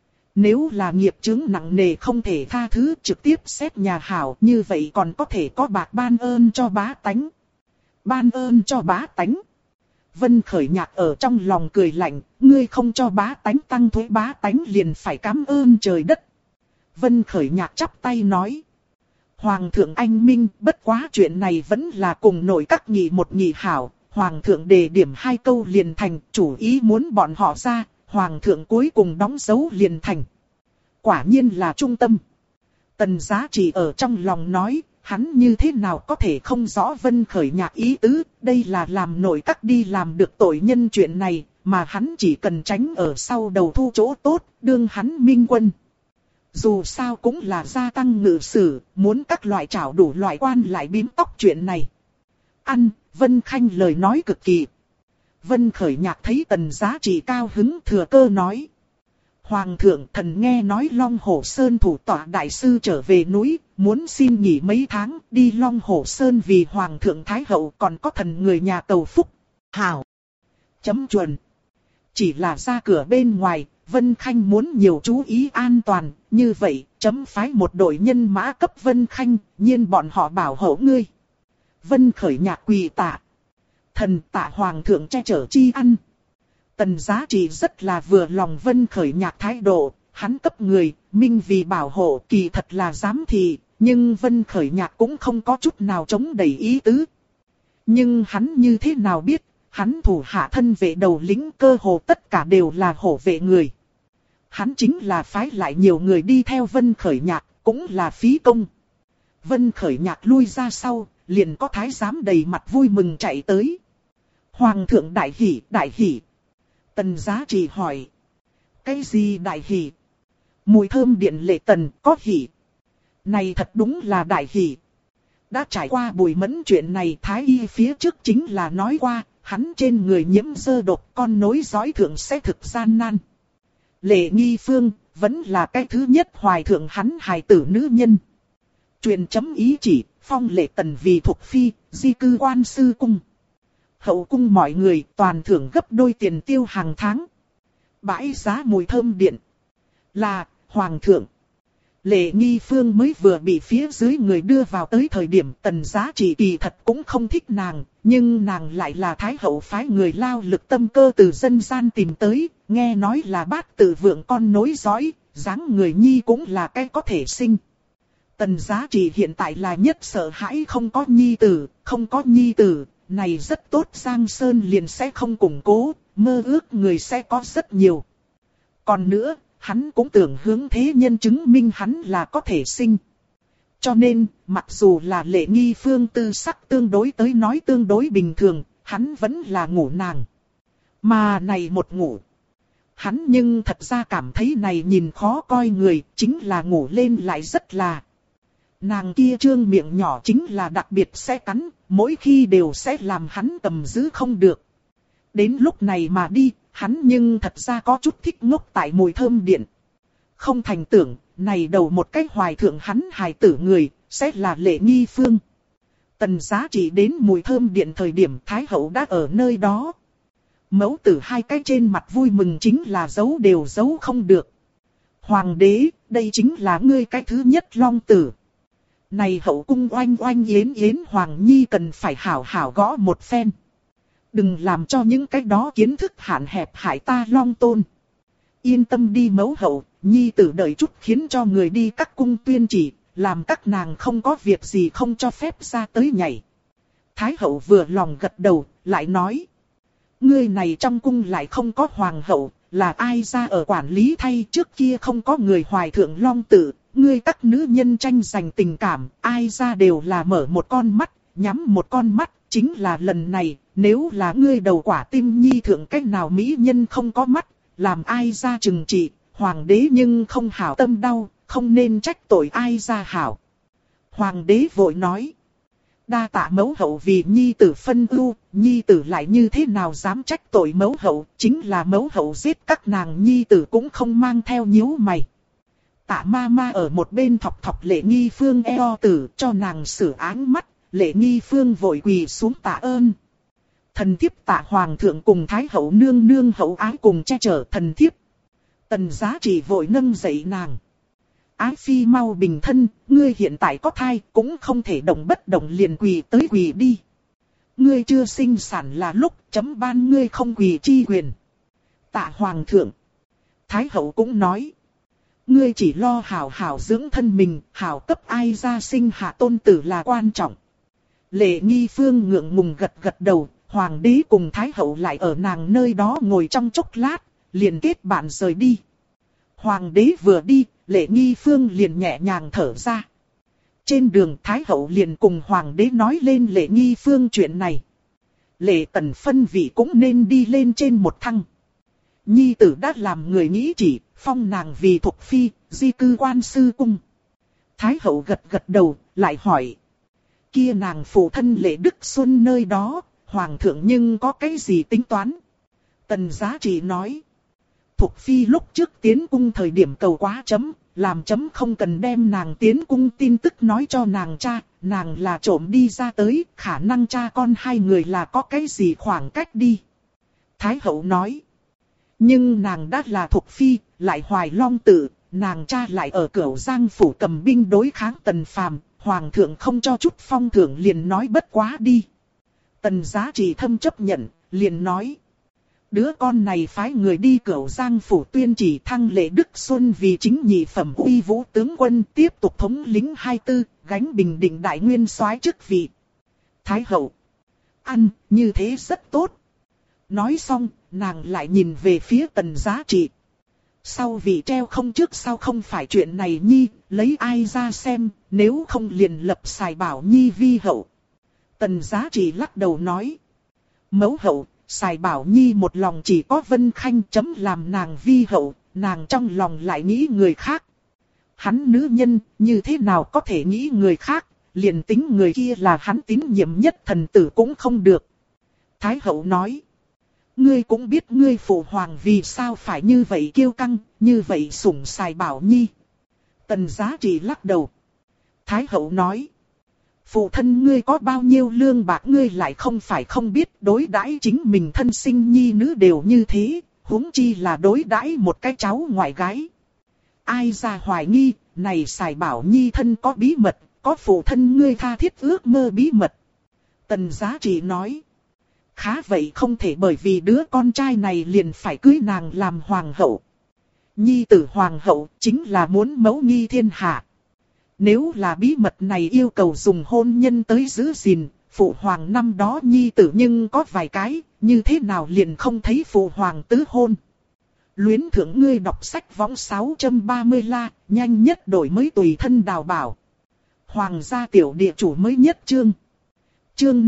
Nếu là nghiệp chướng nặng nề không thể tha thứ trực tiếp xét nhà hảo như vậy còn có thể có bạc ban ơn cho bá tánh. Ban ơn cho bá tánh. Vân Khởi Nhạc ở trong lòng cười lạnh, ngươi không cho bá tánh tăng thuế bá tánh liền phải cảm ơn trời đất. Vân Khởi Nhạc chắp tay nói. Hoàng thượng anh minh, bất quá chuyện này vẫn là cùng nội các nghị một nghị hảo. Hoàng thượng đề điểm 2 câu liền thành, chủ ý muốn bọn họ ra, Hoàng thượng cuối cùng đóng dấu liền thành. Quả nhiên là trung tâm. Tần Giá Trị ở trong lòng nói, hắn như thế nào có thể không rõ Vân Khởi Nhạc ý tứ, đây là làm nội các đi làm được tội nhân chuyện này, mà hắn chỉ cần tránh ở sau đầu thu chỗ tốt, đương hắn minh quân. Dù sao cũng là gia tăng ngự sử, muốn các loại trảo đủ loại quan lại bím tóc chuyện này. Ăn, Vân Khanh lời nói cực kỳ. Vân Khởi Nhạc thấy Tần Giá Trị cao hứng thừa cơ nói. Hoàng thượng thần nghe nói Long Hổ Sơn thủ tọa đại sư trở về núi, muốn xin nghỉ mấy tháng đi Long Hổ Sơn vì Hoàng thượng Thái Hậu còn có thần người nhà cầu phúc. Hảo. Chấm chuẩn. Chỉ là ra cửa bên ngoài, Vân Khanh muốn nhiều chú ý an toàn, như vậy, chấm phái một đội nhân mã cấp Vân Khanh, nhiên bọn họ bảo hộ ngươi. Vân Khởi Nhạc quỳ tạ. Thần tạ Hoàng thượng che chở chi ăn. Tần Giá Trị rất là vừa lòng Vân Khởi Nhạc thái độ, hắn cấp người, minh vì bảo hộ kỳ thật là giám thị, nhưng Vân Khởi Nhạc cũng không có chút nào chống đẩy ý tứ. Nhưng hắn như thế nào biết, hắn thủ hạ thân vệ đầu lĩnh cơ hồ tất cả đều là hổ vệ người. Hắn chính là phái lại nhiều người đi theo Vân Khởi Nhạc, cũng là phí công. Vân Khởi Nhạc lui ra sau, liền có thái giám đầy mặt vui mừng chạy tới. Hoàng thượng đại hỉ, đại hỉ. Tần Giá Trị hỏi. Cái gì đại hỉ? Mùi thơm điện lệ tần có hỉ. Này thật đúng là đại hỉ. Đã trải qua Bùi Mẫn chuyện này thái y phía trước chính là nói qua, hắn trên người nhiễm dơ độc con nối dõi thượng sẽ thực gian nan. Lệ Nghi Phương vẫn là cái thứ nhất hoài thượng hắn hài tử nữ nhân. Truyền chấm ý chỉ, phong lệ tần vì thuộc phi, di cư quan sư cung. Hậu cung mọi người toàn thưởng gấp đôi tiền tiêu hàng tháng. Bãi giá mùi thơm điện. Là, Hoàng thượng. Lệ Nghi Phương mới vừa bị phía dưới người đưa vào tới thời điểm Tần Giá Trị kỳ thật cũng không thích nàng, nhưng nàng lại là Thái Hậu phái người lao lực tâm cơ từ dân gian tìm tới, nghe nói là bát tự vượng con nối dõi, dáng người nhi cũng là cái có thể sinh. Tần Giá Trị hiện tại là nhất sợ hãi không có nhi tử, không có nhi tử, này rất tốt Giang Sơn liền sẽ không củng cố, mơ ước người sẽ có rất nhiều. Còn nữa, hắn cũng tưởng hướng thế nhân chứng minh hắn là có thể sinh. Cho nên, mặc dù là Lệ Nghi Phương tư sắc tương đối tới nói tương đối bình thường, hắn vẫn là ngủ nàng. Mà này một ngủ. Hắn nhưng thật ra cảm thấy này nhìn khó coi người, chính là ngủ lên lại rất là. Nàng kia trương miệng nhỏ chính là đặc biệt sẽ cắn, mỗi khi đều sẽ làm hắn cầm giữ không được. Đến lúc này mà đi, hắn nhưng thật ra có chút thích ngốc tại mùi thơm điện. Không thành tưởng, này đầu một cách hoài thượng hắn hài tử người, sẽ là Lệ Nghi Phương. Tần Giá Trị đến mùi thơm điện thời điểm Thái hậu đã ở nơi đó. Mẫu tử hai cái trên mặt vui mừng chính là giấu đều giấu không được. Hoàng đế, đây chính là ngươi cái thứ nhất long tử. Này hậu cung oanh oanh yến yến Hoàng Nhi cần phải hảo hảo gõ một phen. Đừng làm cho những cái đó kiến thức hạn hẹp hại ta Long Tôn. Yên tâm đi mẫu hậu, Nhi tử đợi chút khiến cho người đi các cung tuyên chỉ, làm các nàng không có việc gì không cho phép ra tới nhảy. Thái hậu vừa lòng gật đầu, lại nói. Ngươi này trong cung lại không có hoàng hậu, là ai ra ở quản lý thay, trước kia không có người hoài thượng long tử, ngươi các nữ nhân tranh giành tình cảm, ai ra đều là mở một con mắt, nhắm một con mắt, chính là lần này, nếu là ngươi đầu quả tim nhi thượng cách nào mỹ nhân không có mắt, làm ai ra trừng trị, hoàng đế nhưng không hảo tâm đau, không nên trách tội ai ra hảo. Hoàng đế vội nói. Đa tạ mẫu hậu vì nhi tử phân ưu, nhi tử lại như thế nào dám trách tội mẫu hậu, chính là mẫu hậu giết các nàng nhi tử cũng không mang theo nhíu mày. Tạ ma ma ở một bên thọc thọc Lệ Nghi Phương eo tử cho nàng xử áng mắt, Lệ Nghi Phương vội quỳ xuống tạ ơn. Thần thiếp tạ hoàng thượng cùng thái hậu nương nương hậu ái cùng che chở thần thiếp. Tần Giá Trị vội nâng dậy nàng. Ái phi mau bình thân, ngươi hiện tại có thai cũng không thể động bất động liền quỳ tới quỳ đi. Ngươi chưa sinh sản là lúc chấm ban ngươi không quỳ chi quyền. Tạ hoàng thượng. Thái hậu cũng nói. Ngươi chỉ lo hảo hảo dưỡng thân mình, hảo cấp ai ra sinh hạ tôn tử là quan trọng. Lệ Nghi Phương ngượng ngùng gật gật đầu, hoàng đế cùng thái hậu lại ở nàng nơi đó ngồi trong chốc lát, liền kết bạn rời đi. Hoàng đế vừa đi, Lệ Nghi Phương liền nhẹ nhàng thở ra. Trên đường thái hậu liền cùng hoàng đế nói lên Lệ Nghi Phương chuyện này. Lệ Tần phân vị cũng nên đi lên trên một thăng. Nhi tử đã làm người nghĩ chỉ, phong nàng vì thục phi, di cư quan sư cung. Thái hậu gật gật đầu, lại hỏi. Kia nàng phụ thân Lệ Đức Xuân nơi đó, hoàng thượng nhưng có cái gì tính toán? Tần Giá Trị nói. Thục phi lúc trước tiến cung thời điểm cầu quá chấm, làm chấm không cần đem nàng tiến cung tin tức nói cho nàng cha, nàng là trộm đi ra tới, khả năng cha con hai người là có cái gì khoảng cách đi. Thái hậu nói. Nhưng nàng đã là thục phi, lại hoài long tử, nàng cha lại ở Cửu Giang phủ cầm binh đối kháng Tần Phàm, hoàng thượng không cho chút phong thưởng liền nói bất quá đi. Tần Giá Trị thâm chấp nhận, liền nói. Đứa con này phái người đi Cửu Giang phủ tuyên chỉ thăng Lệ Đức Xuân vì chính nhị phẩm uy vũ tướng quân tiếp tục thống lĩnh 24, gánh Bình Định đại nguyên soái chức vị. Thái hậu. Ăn, như thế rất tốt. Nói xong, nàng lại nhìn về phía Tần Giá Trị. Sau vị treo không trước sau không phải chuyện này nhi, lấy ai ra xem, nếu không liền lập Sài Bảo Nhi vi hậu. Tần Giá Trị lắc đầu nói. Mẫu hậu, Sài Bảo Nhi một lòng chỉ có Vân Khanh chấm làm nàng vi hậu, nàng trong lòng lại nghĩ người khác. Hắn nữ nhân, như thế nào có thể nghĩ người khác, liền tính người kia là hắn tín nhiệm nhất thần tử cũng không được. Thái hậu nói. Ngươi cũng biết ngươi phụ hoàng vì sao phải như vậy kiêu căng, như vậy sủng Sài Bảo Nhi. Tần Giá Trị lắc đầu. Thái hậu nói. Phụ thân ngươi có bao nhiêu lương bạc ngươi lại không phải không biết, đối đãi chính mình thân sinh nhi nữ đều như thế, huống chi là đối đãi một cái cháu ngoại gái. Ai ra hoài nghi, này Sài Bảo Nhi thân có bí mật, có phụ thân ngươi tha thiết ước mơ bí mật. Tần Giá Trị nói. Khá vậy không thể bởi vì đứa con trai này liền phải cưới nàng làm hoàng hậu. Nhi tử hoàng hậu chính là muốn mẫu nghi thiên hạ. Nếu là bí mật này yêu cầu dùng hôn nhân tới giữ gìn, phụ hoàng năm đó nhi tử nhưng có vài cái, như thế nào liền không thấy phụ hoàng tứ hôn. Luyến thưởng ngươi đọc sách võng 630 la, nhanh nhất đổi mới tùy thân đào bảo. Hoàng gia tiểu địa chủ mới nhất chương. Chương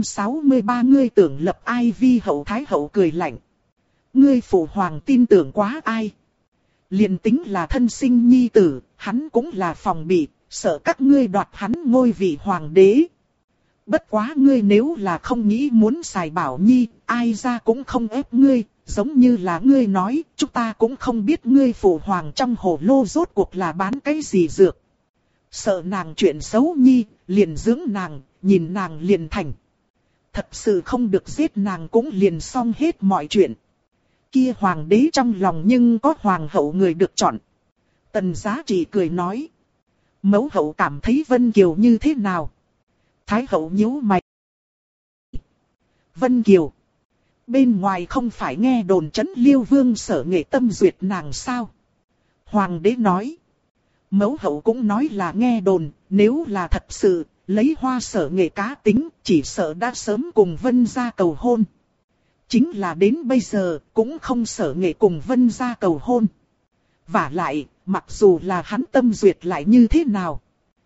563 ngươi tưởng lập ai vi hậu thái hậu cười lạnh. Ngươi phụ hoàng tin tưởng quá ai. Liền tính là thân sinh nhi tử, hắn cũng là phòng bị, sợ các ngươi đoạt hắn ngôi vị hoàng đế. Bất quá ngươi nếu là không nghĩ muốn Sài Bảo Nhi, ai ra cũng không ép ngươi, giống như là ngươi nói, chúng ta cũng không biết ngươi phụ hoàng trong hồ lô rốt cuộc là bán cái gì dược. Sợ nàng chuyện xấu nhi, liền dưỡng nàng, nhìn nàng liền thành. Thật sự không được giết nàng cũng liền xong hết mọi chuyện. Kia hoàng đế trong lòng nhưng có hoàng hậu người được chọn. Tần Giá Trị cười nói. Mẫu hậu cảm thấy Vân Kiều như thế nào? Thái hậu nhíu mày. Vân Kiều. Bên ngoài không phải nghe đồn trấn Liêu Vương Sở Nghệ tâm duyệt nàng sao? Hoàng đế nói. Mẫu hậu cũng nói là nghe đồn, nếu là thật sự, lấy Hoa Sở Nghệ cá tính, chỉ sợ đã sớm cùng Vân gia cầu hôn. Chính là đến bây giờ, cũng không Sở Nghệ cùng Vân gia cầu hôn. Vả lại, mặc dù là hắn tâm duyệt lại như thế nào?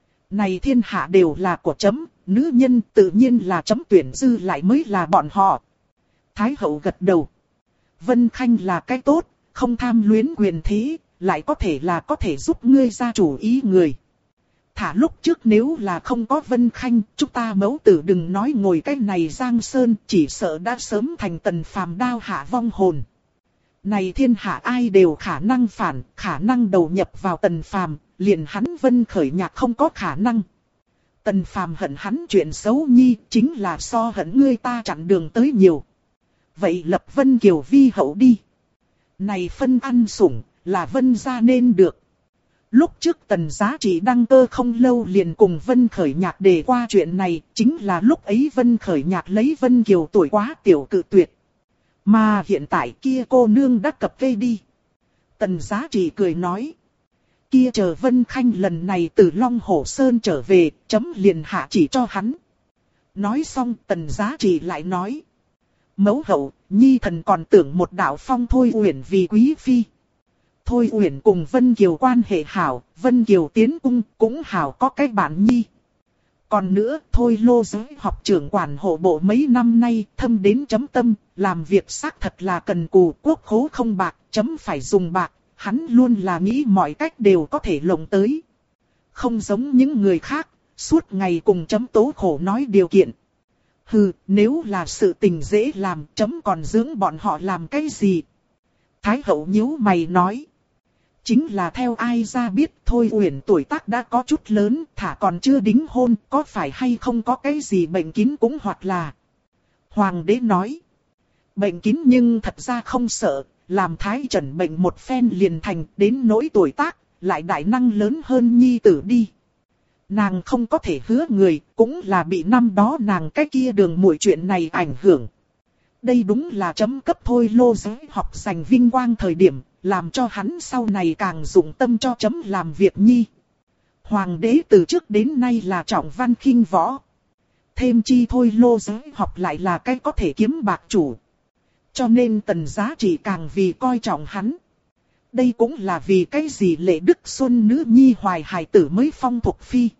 Này thiên hạ đều là của chấm, nữ nhân tự nhiên là chấm tuyển dư lại mới là bọn họ. Thái hậu gật đầu. Vân Khanh là cái tốt, không tham luyến quyền thế, lại có thể giúp ngươi ra chủ ý người. Thả lúc trước nếu là không có Vân Khanh, chúng ta mẫu tử đừng nói ngồi cái này giang sơn, chỉ sợ đã sớm thành Tần Phàm đao hạ vong hồn. Này thiên hạ ai đều khả năng phản, khả năng đầu nhập vào Tần Phàm, liền hắn Vân Khởi Nhạc không có khả năng. Tần Phàm hận hắn chuyện xấu nhi, chính là so hận ngươi ta chặn đường tới nhiều. Vậy lập Vân Kiều vi hậu đi. Này phân ăn sủng, là Vân gia nên được. Lúc trước Tần Giá Trị đăng cơ không lâu liền cùng Vân Khởi Nhạc đề qua chuyện này, chính là lúc ấy Vân Khởi Nhạc lấy Vân Kiều tuổi quá tiểu cự tuyệt. Mà hiện tại kia cô nương đã cập kê đi. Tần Giá Trị cười nói. Kia chờ Vân Khanh lần này từ Long Hổ Sơn trở về, chấm liền hạ chỉ cho hắn. Nói xong Tần Giá Trị lại nói. Mẫu hậu, nhi thần còn tưởng một đạo phong Thôi Uyển vì quý phi. Thôi Uyển cùng Vân Kiều quan hệ hảo, Vân Kiều tiến cung cũng hảo có cái bạn nhi. Còn nữa, Thôi Lô Giới học trưởng quản hộ bộ mấy năm nay, thâm đến chấm tâm, làm việc xác thật là cần cù, quốc khố không bạc, chấm phải dùng bạc, hắn luôn là nghĩ mọi cách đều có thể lộng tới. Không giống những người khác, suốt ngày cùng chấm tố khổ nói điều kiện. Hừ, nếu là sự tình dễ làm, chấm còn dưỡng bọn họ làm cái gì? Thái hậu nhíu mày nói. Chính là theo ai ra biết Thôi Uyển tuổi tác đã có chút lớn, thả còn chưa đính hôn, có phải hay không có cái gì bệnh kín cũng hoặc là. Hoàng đế nói. Bệnh kín nhưng thật ra không sợ, làm thái trần bệnh một phen liền thành, đến nỗi tuổi tác, lại đại năng lớn hơn nhi tử đi. Nàng không có thể hứa người, cũng là bị năm đó nàng cái kia đường muội chuyện này ảnh hưởng. Đây đúng là chấm cấp Thôi Lô Giới học giành vinh quang thời điểm, làm cho hắn sau này càng dụng tâm cho chấm làm việc nhi. Hoàng đế từ trước đến nay là trọng văn khinh võ. Thêm chi Thôi Lô Giới học lại là cái có thể kiếm bạc chủ. Cho nên Tần Giá Trị càng vì coi trọng hắn. Đây cũng là vì cái gì Lệ Đức Xuân nữ nhi hoài hài tử mới phong thuộc phi.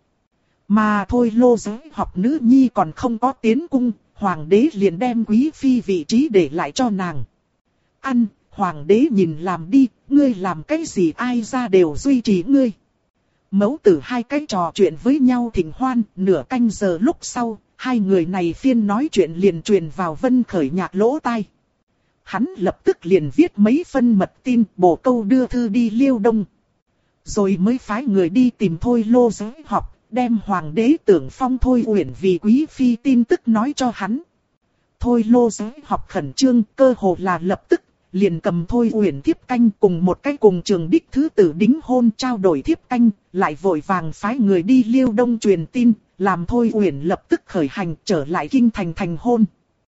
Mà Thôi Lô Giới học nữ nhi còn không có tiến cung, hoàng đế liền đem quý phi vị trí để lại cho nàng. Ăn, hoàng đế nhìn làm đi, ngươi làm cái gì ai ra đều duy trì ngươi. Mẫu tử hai cái trò chuyện với nhau thỉnh hoan, nửa canh giờ lúc sau, hai người này phiên nói chuyện liền truyền vào Vân Khởi Nhạc lỗ tai. Hắn lập tức liền viết mấy phân mật tin, bổ câu đưa thư đi Liêu Đông. Rồi mới phái người đi tìm Thôi Lô Giới học, đem hoàng đế tưởng phong Thôi Uyển vì quý phi tin tức nói cho hắn. Thôi Lô Giới học khẩn trương, cơ hồ là lập tức, liền cầm Thôi Uyển thiếp canh cùng một cái cùng trường đích thứ tử đính hôn trao đổi thiếp canh, lại vội vàng phái người đi Liêu Đông truyền tin, làm Thôi Uyển lập tức khởi hành trở lại kinh thành thành hôn.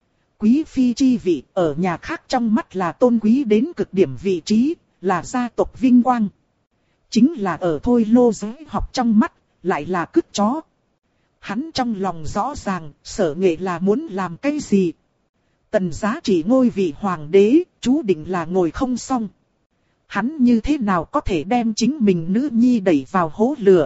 Quý phi chi vị ở nhà khác trong mắt là tôn quý đến cực điểm vị trí, là gia tộc vinh quang. Chính là ở Thôi Lô Giới học trong mắt, lại là cứt chó. Hắn trong lòng rõ ràng, Sở Nghệ là muốn làm cái gì. Tần Giá Trị ngôi vị hoàng đế, chú định là ngồi không xong. Hắn như thế nào có thể đem chính mình nữ nhi đẩy vào hố lửa.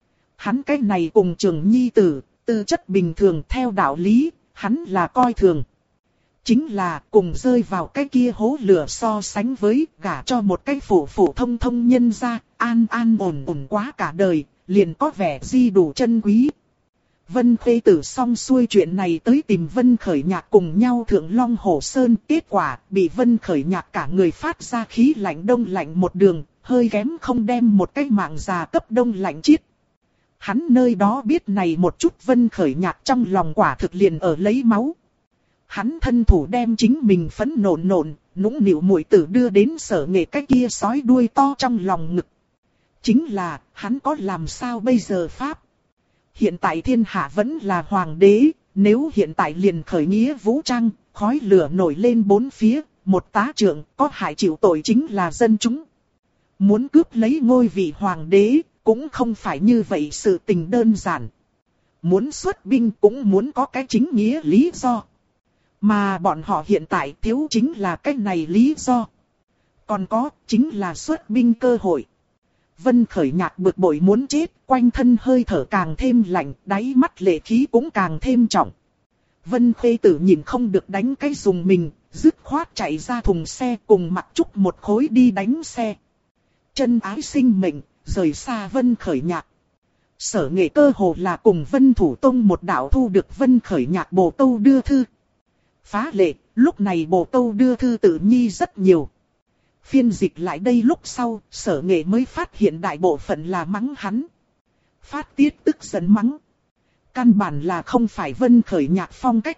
Hắn cái này cùng trường nhi tử, tư chất bình thường theo đạo lý, hắn là coi thường. Chính là cùng rơi vào cái kia hố lửa so sánh với gả cho một cái phổ thông thông nhân gia, an ổn quá cả đời, liền có vẻ di đủ chân quý. Vân Khê Tử xong xuôi chuyện này tới tìm Vân Khởi Nhạc cùng nhau thượng Long Hồ Sơn. Kết quả bị Vân Khởi Nhạc cả người phát ra khí lạnh đông lạnh một đường, hơi kém không đem một cái mạng già cấp đông lạnh chết. Hắn nơi đó biết này một chút Vân Khởi Nhạc trong lòng quả thực liền ở lấy máu. Hắn thân thủ đem chính mình phẫn nộn, nũng nịu muội tử đưa đến Sở Nghệ cái kia sói đuôi to trong lòng ngực. Chính là, hắn có làm sao bây giờ pháp? Hiện tại thiên hạ vẫn là hoàng đế, nếu hiện tại liền khởi nghĩa vũ trang, khói lửa nổi lên bốn phía, một tá trưởng có hại chịu tội chính là dân chúng. Muốn cướp lấy ngôi vị hoàng đế, cũng không phải như vậy sự tình đơn giản. Muốn xuất binh cũng muốn có cái chính nghĩa lý do. Mà bọn họ hiện tại thiếu chính là cái này lý do. Còn có, chính là xuất binh cơ hội. Vân Khởi Nhạc bực bội muốn chết, quanh thân hơi thở càng thêm lạnh, đáy mắt lệ khí cũng càng thêm trọng. Vân Khê Tử nhìn không được đánh cái dùng mình, dứt khoát chạy ra thùng xe cùng Mặc Trúc một khối đi đánh xe. Chân ái sinh mệnh, rời xa Vân Khởi Nhạc. Sở Nghệ cơ hồ là cùng Vân Thủ Tông một đạo thu được Vân Khởi Nhạc bổ tâu đưa thư. Phá lệ, lúc này bổ tâu đưa thư tự nhi rất nhiều. Phiên dịch lại đây lúc sau, Sở Nghệ mới phát hiện đại bộ phận là mắng hắn. Phát tiết tức giận mắng. Căn bản là không phải Vân Khởi Nhạc phong cách.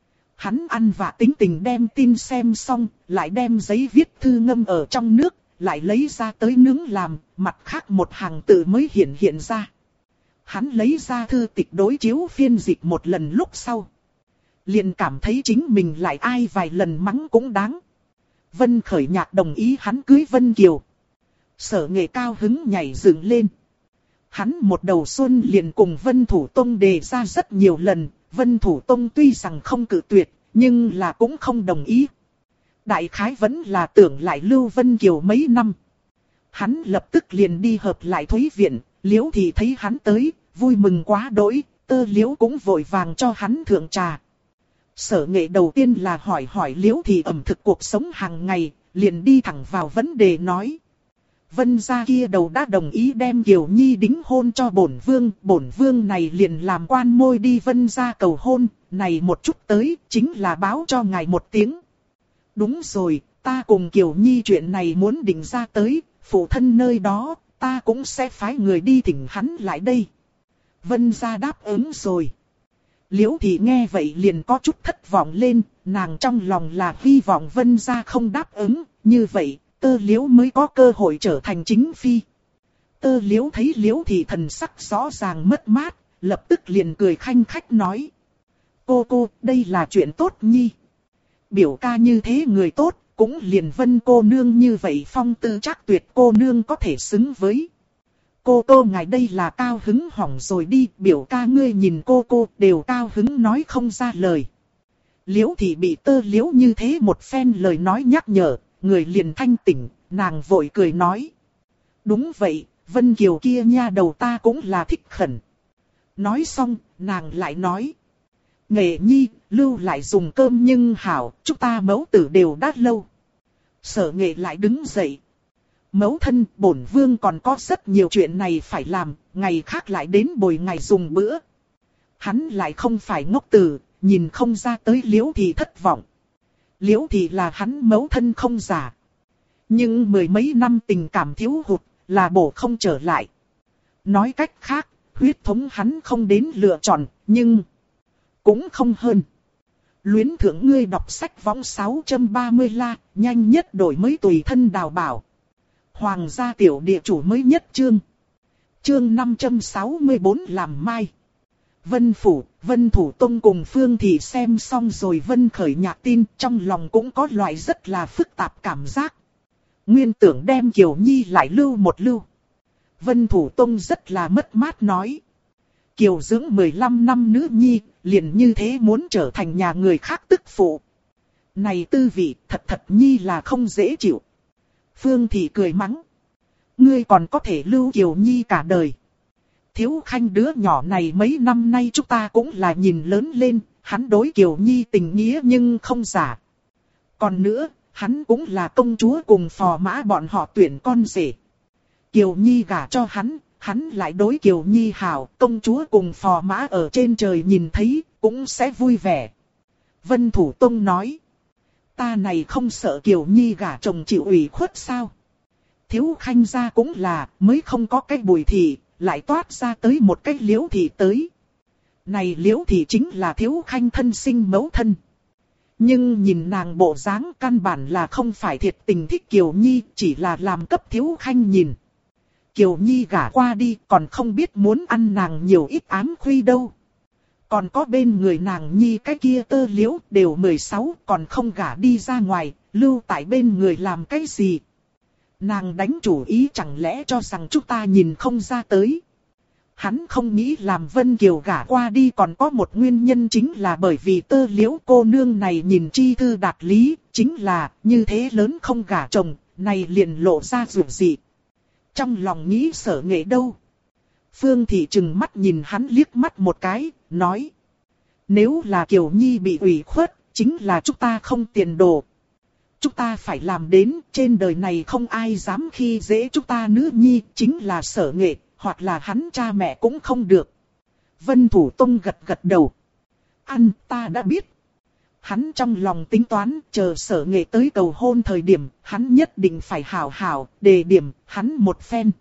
Hắn ăn vạ tính tình đem tin xem xong, lại đem giấy viết thư ngâm ở trong nước, lại lấy ra tới nướng làm, mặt khác một hàng tự mới hiện ra. Hắn lấy ra thư tịch đối chiếu phiên dịch một lần lúc sau. Liền cảm thấy chính mình lại ai vài lần mắng cũng đáng. Vân Khởi Nhạc đồng ý hắn cưới Vân Kiều. Sở Nghệ cao hứng nhảy dựng lên. Hắn một đầu xuân liền cùng Vân Thủ Tông đề ra rất nhiều lần. Vân Thủ Tông tuy rằng không cự tuyệt, nhưng là cũng không đồng ý. Đại khái vẫn là tưởng lại lưu Vân Kiều mấy năm. Hắn lập tức liền đi hợp lại Thúy Viện. Liễu Thị thấy hắn tới, vui mừng quá đỗi, Tơ Liễu cũng vội vàng cho hắn thượng trà. Sở Nghệ đầu tiên là hỏi Liễu Thị ẩm thực cuộc sống hàng ngày, liền đi thẳng vào vấn đề nói. Vân gia kia đầu đã đồng ý đem Kiều Nhi đính hôn cho bổn vương này liền làm quan môi đi Vân gia cầu hôn, này một chút tới, chính là báo cho ngài một tiếng. Đúng rồi, ta cùng Kiều Nhi chuyện này muốn định ra tới, phụ thân nơi đó, ta cũng sẽ phái người đi thỉnh hắn lại đây. Vân gia đáp ứng rồi. Liễu Thị nghe vậy liền có chút thất vọng lên, nàng trong lòng là hy vọng Vân gia không đáp ứng, như vậy, Tơ Liễu mới có cơ hội trở thành chính phi. Tơ Liễu thấy Liễu Thị thần sắc rõ ràng mất mát, lập tức liền cười khanh khách nói. Cô, đây là chuyện tốt nhi. Biểu ca như thế người tốt, cũng liền Vân cô nương như vậy phong tư chắc tuyệt cô nương có thể xứng với. Cô ngài đây là cao hứng hỏng rồi đi, biểu ca ngươi nhìn cô đều cao hứng nói không ra lời. Liễu Thị bị Tơ Liễu như thế một phen lời nói nhắc nhở, người liền thanh tỉnh, nàng vội cười nói. Đúng vậy, Vân Kiều kia nha đầu ta cũng là thích khẩn. Nói xong, nàng lại nói. Nghệ Nhi, lưu lại dùng cơm nhưng hảo, chúng ta mẫu tử đều đã lâu. Sở Nghệ lại đứng dậy. Mẫu thân, bổn vương còn có rất nhiều chuyện này phải làm, ngày khác lại đến bồi ngày dùng bữa. Hắn lại không phải ngốc tử, nhìn không ra tới Liễu Thị thất vọng. Liễu Thị là hắn mẫu thân không giả. Nhưng mười mấy năm tình cảm thiếu hụt, là bổ không trở lại. Nói cách khác, huyết thống hắn không đến lựa chọn, nhưng cũng không hơn. Luyến thưởng ngươi đọc sách võng 630 la, nhanh nhất đổi mới tùy thân đào bảo. Hoàng gia tiểu địa chủ mới nhất chương. Chương 564 làm mai. Vân Phủ, Vân Thủ Tông cùng Phương Thị xem xong rồi Vân Khởi Nhạc tin, trong lòng cũng có loại rất là phức tạp cảm giác. Nguyên tưởng đem Kiều Nhi lại lưu một lưu. Vân Thủ Tông rất là mất mát nói. Kiều dưỡng 15 năm nữ nhi, liền như thế muốn trở thành nhà người khác tức phụ. Này tư vị thật nhi là không dễ chịu. Phương Thị cười mắng. Ngươi còn có thể lưu Kiều Nhi cả đời. Thiếu Khanh đứa nhỏ này mấy năm nay chúng ta cũng là nhìn lớn lên, hắn đối Kiều Nhi tình nghĩa nhưng không giả. Còn nữa, hắn cũng là công chúa cùng phò mã bọn họ tuyển con rể. Kiều Nhi gả cho hắn, hắn lại đối Kiều Nhi hảo, công chúa cùng phò mã ở trên trời nhìn thấy, cũng sẽ vui vẻ. Vân Thủ Tông nói, ta này không sợ Kiều Nhi gả chồng chịu ủy khuất sao? Thiếu Khanh gia cũng là, mới không có cái Bùi thị, lại toát ra tới một cái Liễu thị tới. Này Liễu thị chính là Thiếu Khanh thân sinh mẫu thân. Nhưng nhìn nàng bộ dáng căn bản là không phải thiệt tình thích Kiều Nhi, chỉ là làm cấp Thiếu Khanh nhìn. Kiều Nhi gả qua đi còn không biết muốn ăn nàng nhiều ít ám khuy đâu. Còn có bên người nàng Nhi cái kia Tơ Liễu đều 16 còn không gả đi ra ngoài, lưu tại bên người làm cái gì. Nàng đánh chủ ý chẳng lẽ cho rằng chúng ta nhìn không ra tới. Hắn không nghĩ làm Vân Kiều gả qua đi còn có một nguyên nhân chính là bởi vì Tơ Liễu cô nương này nhìn chi thư đạt lý, chính là như thế lớn không gả chồng, này liền lộ ra dù gì. Trong lòng nghĩ Sở Nghệ đâu. Phương Thị trừng mắt nhìn hắn liếc mắt một cái, nói. Nếu là Kiều Nhi bị ủy khuất, chính là chúng ta không tiền đồ. Chúng ta phải làm đến, trên đời này không ai dám khi dễ chúng ta nữ nhi, chính là Sở Nghệ, hoặc là hắn cha mẹ cũng không được. Vân Thủ Tông gật gật đầu. Ăn, ta đã biết. Hắn trong lòng tính toán, chờ Sở Nghệ tới cầu hôn thời điểm, hắn nhất định phải hảo hảo, đề điểm, hắn một phen.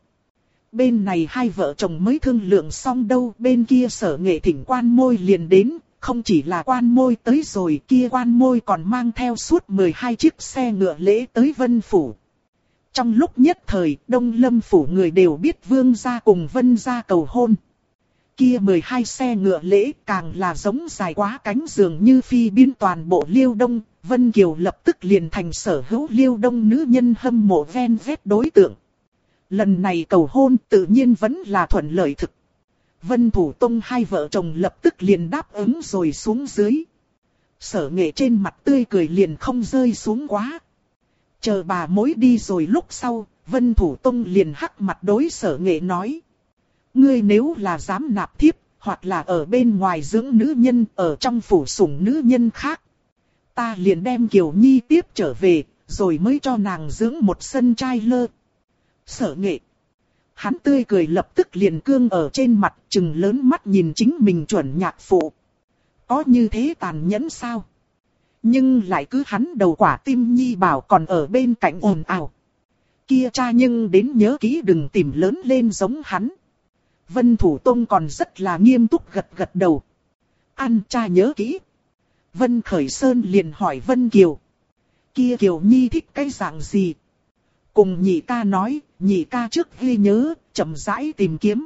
Bên này hai vợ chồng mới thương lượng xong đâu, bên kia Sở Nghệ thỉnh quan môi liền đến, không chỉ là quan môi tới rồi, kia quan môi còn mang theo suốt 12 chiếc xe ngựa lễ tới Vân Phủ. Trong lúc nhất thời, Đông Lâm Phủ người đều biết Vương gia cùng Vân gia cầu hôn. Kia 12 xe ngựa lễ càng là giống dài quá cánh giường như phi biên toàn bộ Liêu Đông, Vân Kiều lập tức liền thành sở hữu Liêu Đông nữ nhân hâm mộ ven vét đối tượng. Lần này cầu hôn tự nhiên vẫn là thuận lợi thực. Vân Thủ Tông hai vợ chồng lập tức liền đáp ứng rồi xuống dưới. Sở Nghệ trên mặt tươi cười liền không rơi xuống quá. Chờ bà mối đi rồi lúc sau, Vân Thủ Tông liền hắc mặt đối Sở Nghệ nói. Ngươi nếu là dám nạp thiếp, hoặc là ở bên ngoài dưỡng nữ nhân, ở trong phủ sủng nữ nhân khác. Ta liền đem Kiều Nhi tiếp trở về, rồi mới cho nàng dưỡng một sân trai lơ. Sở Nghệ. Hắn tươi cười lập tức liền cương ở trên mặt, trừng lớn mắt nhìn chính mình chuẩn nhạc phụ. Có như thế tàn nhẫn sao? Nhưng lại cứ hắn đầu quả tim Nhi bảo còn ở bên cạnh ồn ào. Kia cha nhưng đến nhớ kỹ đừng tìm lớn lên giống hắn. Vân Thủ Tông còn rất là nghiêm túc gật gật đầu. Ăn cha nhớ kỹ. Vân Khởi Sơn liền hỏi Vân Kiều. Kia Kiều Nhi thích cái dạng gì? Cùng nhị ca nói, nhị ca trước ghi nhớ, chậm rãi tìm kiếm.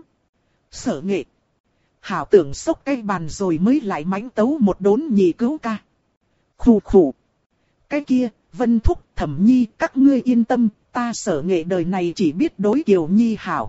Sở Nghệ. Hảo tưởng sốc cái bàn rồi mới lại mánh tấu một đốn nhị cứu ca. Khủ khủ. Cái kia, Vân Thúc, Thẩm Nhi, các ngươi yên tâm, ta Sở Nghệ đời này chỉ biết đối Kiều Nhi hảo.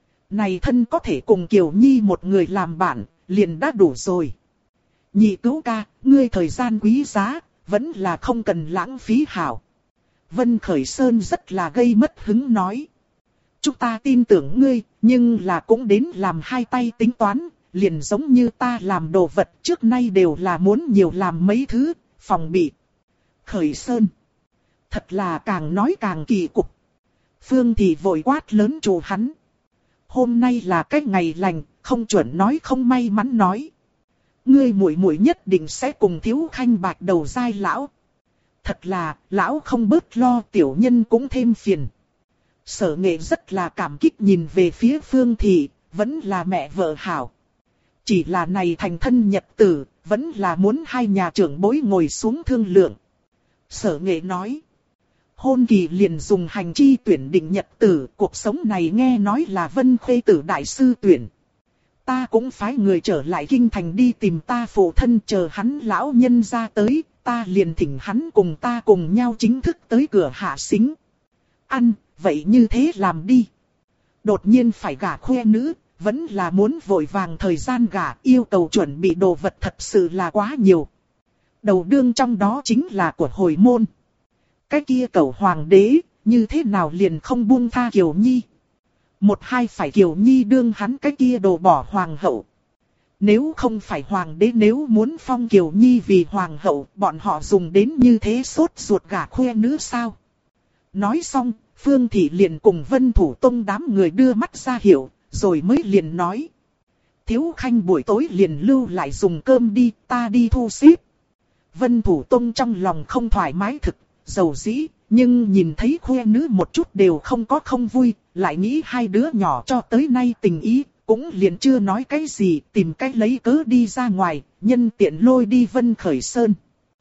Này thân có thể cùng Kiều Nhi một người làm bạn, liền đã đủ rồi. Nhị cứu ca, ngươi thời gian quý giá, vẫn là không cần lãng phí hảo. Vân Khởi Sơn rất là gây mất hứng nói. Chúng ta tin tưởng ngươi, nhưng là cũng đến làm hai tay tính toán, liền giống như ta làm đồ vật trước nay đều là muốn nhiều làm mấy thứ, phòng bị. Khởi Sơn. Thật là càng nói càng kỳ cục. Phương Thị vội quát lớn chủ hắn. Hôm nay là cái ngày lành, không chuẩn nói không may mắn nói. Ngươi muội muội nhất định sẽ cùng Thiếu Khanh bạch đầu dai lão. Thật là, lão không bớt lo tiểu nhân cũng thêm phiền. Sở Nghệ rất là cảm kích nhìn về phía Phương Thị, vẫn là mẹ vợ hảo. Chỉ là này thành thân nhật tử, vẫn là muốn hai nhà trưởng bối ngồi xuống thương lượng. Sở Nghệ nói. Hôn kỳ liền dùng hành chi tuyển định nhật tử, cuộc sống này nghe nói là Vân Khê Tử đại sư tuyển. Ta cũng phái người trở lại kinh thành đi tìm ta phụ thân, chờ hắn lão nhân ra tới, ta liền thỉnh hắn cùng ta cùng nhau chính thức tới cửa hạ xính. Ăn, vậy như thế làm đi. Đột nhiên phải gả khoe nữ, vẫn là muốn vội vàng thời gian gả, yêu cầu chuẩn bị đồ vật thật sự là quá nhiều. Đầu đương trong đó chính là của hồi môn. Cái kia cầu hoàng đế, như thế nào liền không buông tha Kiều Nhi. Một hai phải Kiều Nhi đương hắn cái kia đồ bỏ hoàng hậu. Nếu không phải hoàng đế nếu muốn phong Kiều Nhi vì hoàng hậu, bọn họ dùng đến như thế sốt ruột gả khoe nữ sao? Nói xong, Phương Thị liền cùng Vân Thủ Tông đám người đưa mắt ra hiệu, rồi mới liền nói. Thiếu khanh buổi tối liền lưu lại dùng cơm đi, ta đi thu xếp. Vân Thủ Tông trong lòng không thoải mái thực, dầu dĩ, nhưng nhìn thấy khoe nữ một chút đều không có không vui, lại nghĩ hai đứa nhỏ cho tới nay tình ý, cũng liền chưa nói cái gì, tìm cách lấy cớ đi ra ngoài, nhân tiện lôi đi Vân Khởi Sơn.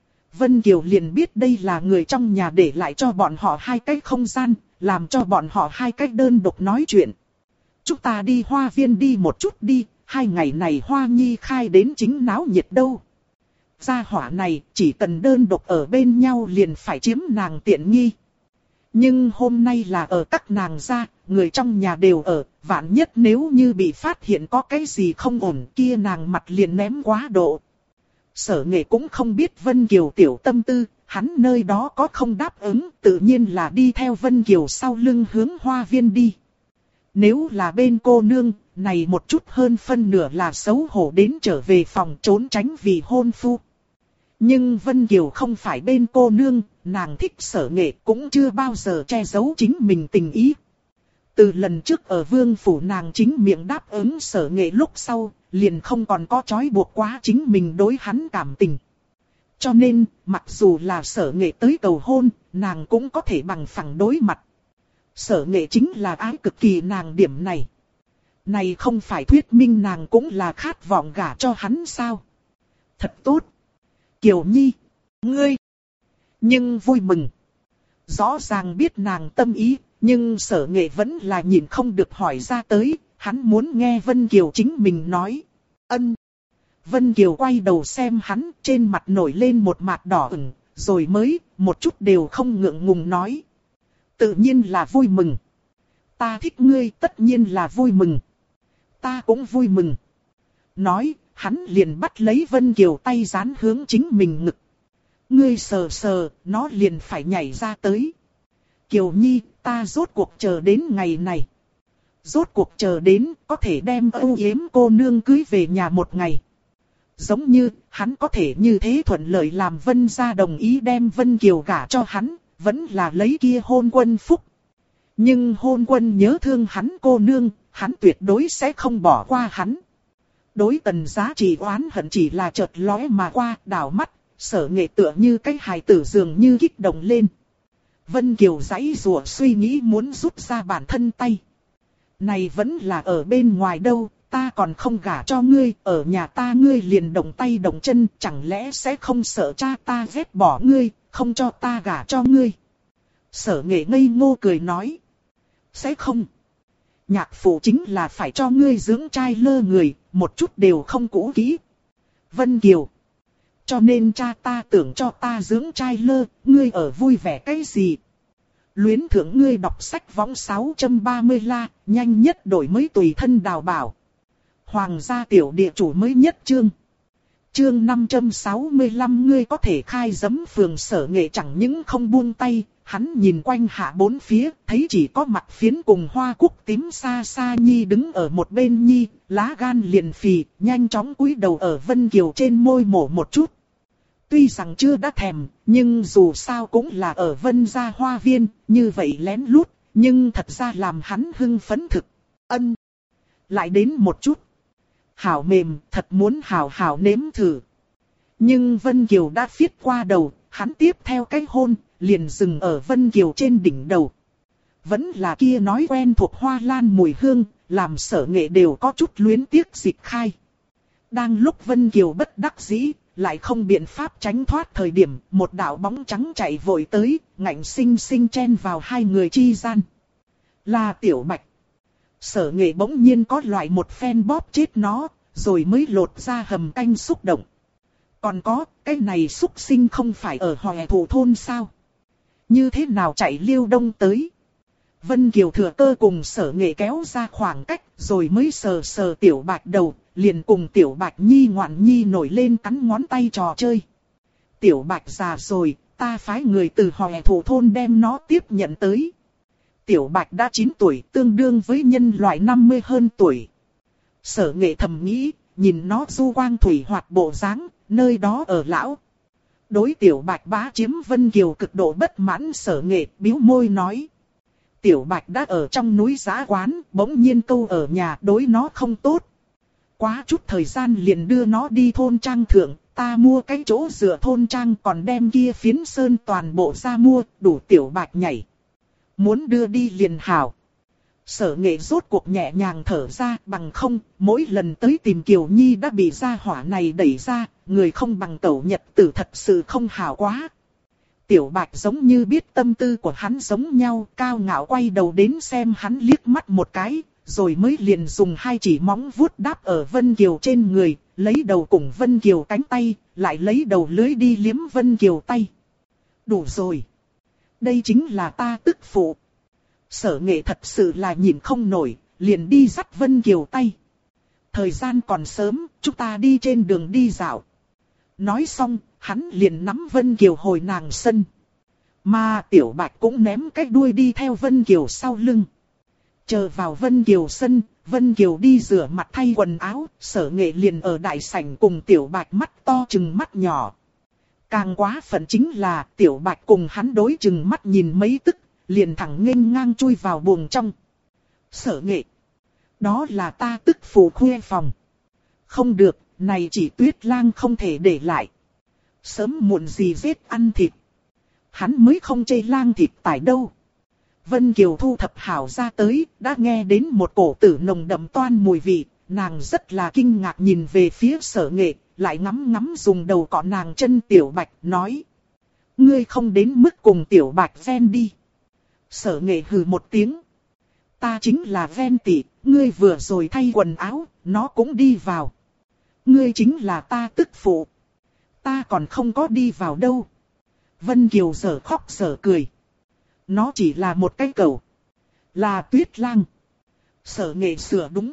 Vân Kiều liền biết đây là người trong nhà để lại cho bọn họ hai cái không gian, làm cho bọn họ hai cái đơn độc nói chuyện. Chúng ta đi hoa viên đi một chút đi, 2 ngày này Hoa Nhi khai đến chính náo nhiệt đâu. Gia hỏa này chỉ cần đơn độc ở bên nhau liền phải chiếm nàng tiện nghi. Nhưng hôm nay là ở các nàng gia, người trong nhà đều ở, vạn nhất nếu như bị phát hiện có cái gì không ổn kia nàng mặt liền ném quá độ. Sở Nghệ cũng không biết Vân Kiều tiểu tâm tư, hắn nơi đó có không đáp ứng, tự nhiên là đi theo Vân Kiều sau lưng hướng hoa viên đi. Nếu là bên cô nương, này một chút hơn phân nửa là xấu hổ đến trở về phòng trốn tránh vì hôn phu. Nhưng Vân Kiều không phải bên cô nương, nàng thích Sở Nghệ cũng chưa bao giờ che giấu chính mình tình ý. Từ lần trước ở vương phủ nàng chính miệng đáp ứng Sở Nghệ lúc sau, liền không còn có trói buộc quá chính mình đối hắn cảm tình. Cho nên, mặc dù là Sở Nghệ tới cầu hôn, nàng cũng có thể bằng phẳng đối mặt. Sở Nghệ chính là ái cực kỳ nàng điểm này. Này không phải thuyết minh nàng cũng là khát vọng gả cho hắn sao? Thật tốt. Kiều Nhi, ngươi. Nhưng vui mừng. Rõ ràng biết nàng tâm ý, nhưng Sở Nghệ vẫn là nhìn không được hỏi ra tới, hắn muốn nghe Vân Kiều chính mình nói. Ân. Vân Kiều quay đầu xem hắn, trên mặt nổi lên một mạt đỏ ửng, rồi mới, một chút đều không ngượng ngùng nói. Tự nhiên là vui mừng. Ta thích ngươi tất nhiên là vui mừng. Ta cũng vui mừng. Nói, hắn liền bắt lấy Vân Kiều tay dán hướng chính mình ngực. Ngươi sờ sờ, nó liền phải nhảy ra tới. Kiều Nhi, ta rốt cuộc chờ đến ngày này. Rốt cuộc chờ đến, có thể đem âu yếm cô nương cưới về nhà một ngày. Giống như, hắn có thể như thế thuận lợi làm Vân gia đồng ý đem Vân Kiều gả cho hắn, vẫn là lấy kia hôn quân phúc. Nhưng hôn quân nhớ thương hắn cô nương, hắn tuyệt đối sẽ không bỏ qua hắn. Đối Tần Giá Trị oán hận chỉ là chợt lóe mà qua, đảo mắt, Sở Nghệ tựa như cái hài tử dường như kích động lên. Vân Kiều giãy giụa suy nghĩ muốn rút ra bản thân tay. Này vẫn là ở bên ngoài đâu, ta còn không gả cho ngươi, ở nhà ta ngươi liền động tay động chân, chẳng lẽ sẽ không sợ cha ta ghét bỏ ngươi, không cho ta gả cho ngươi. Sở Nghệ ngây ngô cười nói. Sẽ không. Nhạc phụ chính là phải cho ngươi dưỡng trai lơ người, một chút đều không cũ kỹ. Vân Kiều. Cho nên cha ta tưởng cho ta dưỡng trai lơ, ngươi ở vui vẻ cái gì? Luyến thưởng ngươi đọc sách võng 630 la, nhanh nhất đổi mới tùy thân đào bảo. Hoàng gia tiểu địa chủ mới nhất chương. Chương 565 ngươi có thể khai giấm phường. Sở Nghệ chẳng những không buông tay, hắn nhìn quanh hạ bốn phía, thấy chỉ có mặt phiến cùng hoa cúc tím xa xa nhi đứng ở một bên nhi, lá gan liền phì, nhanh chóng cúi đầu ở Vân Kiều trên môi mổ một chút. Tuy rằng chưa đã thèm, nhưng dù sao cũng là ở Vân gia hoa viên, như vậy lén lút, nhưng thật ra làm hắn hưng phấn thực. Ân. Lại đến một chút. Hảo mềm, thật muốn hảo hảo nếm thử. Nhưng Vân Kiều đã phiết qua đầu, hắn tiếp theo cái hôn, liền dừng ở Vân Kiều trên đỉnh đầu. Vẫn là kia nói quen thuộc hoa lan mùi hương, làm Sở Nghệ đều có chút luyến tiếc dịch khai. Đang lúc Vân Kiều bất đắc dĩ, lại không biện pháp tránh thoát thời điểm, một đạo bóng trắng chạy vội tới, ngạnh sinh sinh chen vào hai người chi gian. Là Tiểu Bạch. Sở Nghệ bỗng nhiên có loại một phen bóp chết nó, rồi mới lột ra hầm canh xúc động. Còn có, cái này xúc sinh không phải ở Hòe Thủ thôn sao? Như thế nào chạy Liêu Đông tới? Vân Kiều thừa cơ cùng Sở Nghệ kéo ra khoảng cách, rồi mới sờ sờ Tiểu Bạch đầu, liền cùng Tiểu Bạch Nhi ngoạn nhi nổi lên cắn ngón tay trò chơi. Tiểu Bạch già rồi, ta phái người từ Hòe Thủ thôn đem nó tiếp nhận tới. Tiểu Bạch đã 9 tuổi, tương đương với nhân loại 50 hơn tuổi. Sở Nghệ thầm nghĩ, nhìn nó du quang thủy hoạt bộ dáng, nơi đó ở lão. Đối Tiểu Bạch bá chiếm Vân Kiều cực độ bất mãn. Sở Nghệ bĩu môi nói. Tiểu Bạch đã ở trong núi giã quán, bỗng nhiên câu ở nhà đối nó không tốt. Quá chút thời gian liền đưa nó đi thôn trang thượng, ta mua cái chỗ dựa thôn trang còn đem kia phiến sơn toàn bộ ra mua, đủ Tiểu Bạch nhảy. Muốn đưa đi liền hảo. Sở Nghệ rốt cuộc nhẹ nhàng thở ra, bằng không, mỗi lần tới tìm Kiều Nhi đã bị gia hỏa này đẩy ra, người không bằng cẩu nhật tử thật sự không hảo quá. Tiểu Bạch giống như biết tâm tư của hắn giống nhau, cao ngạo quay đầu đến xem hắn liếc mắt một cái, rồi mới liền dùng hai chỉ móng vuốt đáp ở Vân Kiều trên người, lấy đầu cùng Vân Kiều cánh tay, lại lấy đầu lưới đi liếm Vân Kiều tay. Đủ rồi. Đây chính là ta tức phụ. Sở Nghệ thật sự là nhìn không nổi, liền đi dắt Vân Kiều tay. Thời gian còn sớm, chúng ta đi trên đường đi dạo. Nói xong, hắn liền nắm Vân Kiều hồi nàng sân. Mà Tiểu Bạch cũng ném cái đuôi đi theo Vân Kiều sau lưng. Chờ vào Vân Kiều sân, Vân Kiều đi rửa mặt thay quần áo, Sở Nghệ liền ở đại sảnh cùng Tiểu Bạch mắt to chừng mắt nhỏ. Càng quá phận chính là Tiểu Bạch cùng hắn đối chừng mắt nhìn mấy tức, liền thẳng nghênh ngang chui vào buồng trong. Sở Nghệ, đó là ta tức phụ khuê phòng. Không được, này chỉ Tuyết Lang không thể để lại. Sớm muộn gì giết ăn thịt. Hắn mới không chê lang thịt tại đâu. Vân Kiều thu thập hảo ra tới, đã nghe đến một cổ tử nồng đậm toan mùi vị, nàng rất là kinh ngạc nhìn về phía Sở Nghệ, lại ngắm ngắm dùng đầu cọ nàng chân Tiểu Bạch, nói. Ngươi không đến mức cùng Tiểu Bạch ven đi. Sở Nghệ hừ một tiếng. Ta chính là ven tỉ, ngươi vừa rồi thay quần áo, nó cũng đi vào. Ngươi chính là ta tức phụ. Ta còn không có đi vào đâu. Vân Kiều giở khóc giở cười. Nó chỉ là một cái cẩu. Là Tuyết Lang. Sở Nghệ sửa đúng.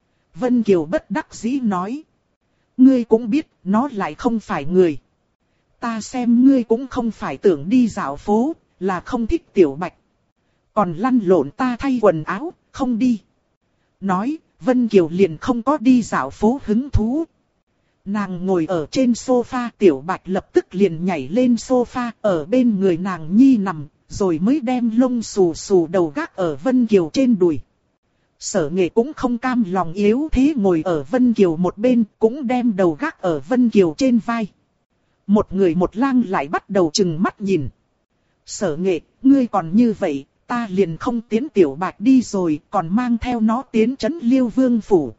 Vân Kiều bất đắc dĩ nói. Ngươi cũng biết, nó lại không phải người. Ta xem ngươi cũng không phải tưởng đi dạo phố, là không thích Tiểu Bạch. Còn lăn lộn ta thay quần áo, không đi. Nói, Vân Kiều liền không có đi dạo phố hứng thú. Nàng ngồi ở trên sofa, Tiểu Bạch lập tức liền nhảy lên sofa, ở bên người nàng nhi nằm, rồi mới đem lông xù xù đầu gác ở Vân Kiều trên đùi. Sở Nghệ cũng không cam lòng yếu thế ngồi ở Vân Kiều một bên, cũng đem đầu gác ở Vân Kiều trên vai. Một người một lang lại bắt đầu chừng mắt nhìn. Sở Nghệ, ngươi còn như vậy, ta liền không tiến Tiểu Bạch đi rồi, còn mang theo nó tiến trấn Liêu Vương phủ.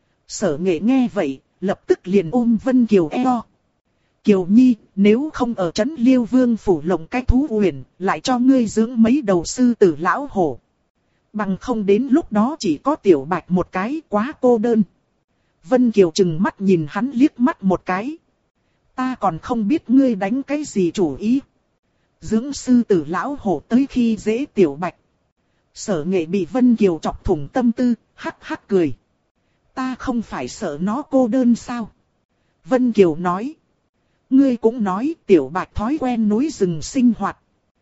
Sở Nghệ nghe vậy, lập tức liền ôm Vân Kiều eo. Kiều Nhi, nếu không ở trấn Liêu Vương phủ lộng cái thú huyền, lại cho ngươi dưỡng mấy đầu sư tử lão hổ. Bằng không đến lúc đó chỉ có Tiểu Bạch một cái, quá cô đơn. Vân Kiều chừng mắt nhìn hắn liếc mắt một cái. Ta còn không biết ngươi đánh cái gì chủ ý. Dưỡng sư tử lão hổ tới khi dễ Tiểu Bạch. Sở Nghệ bị Vân Kiều chọc thủng tâm tư, hắc hắc cười. Ta không phải sợ nó cô đơn sao? Vân Kiều nói. Ngươi cũng nói Tiểu Bạch thói quen núi rừng sinh hoạt.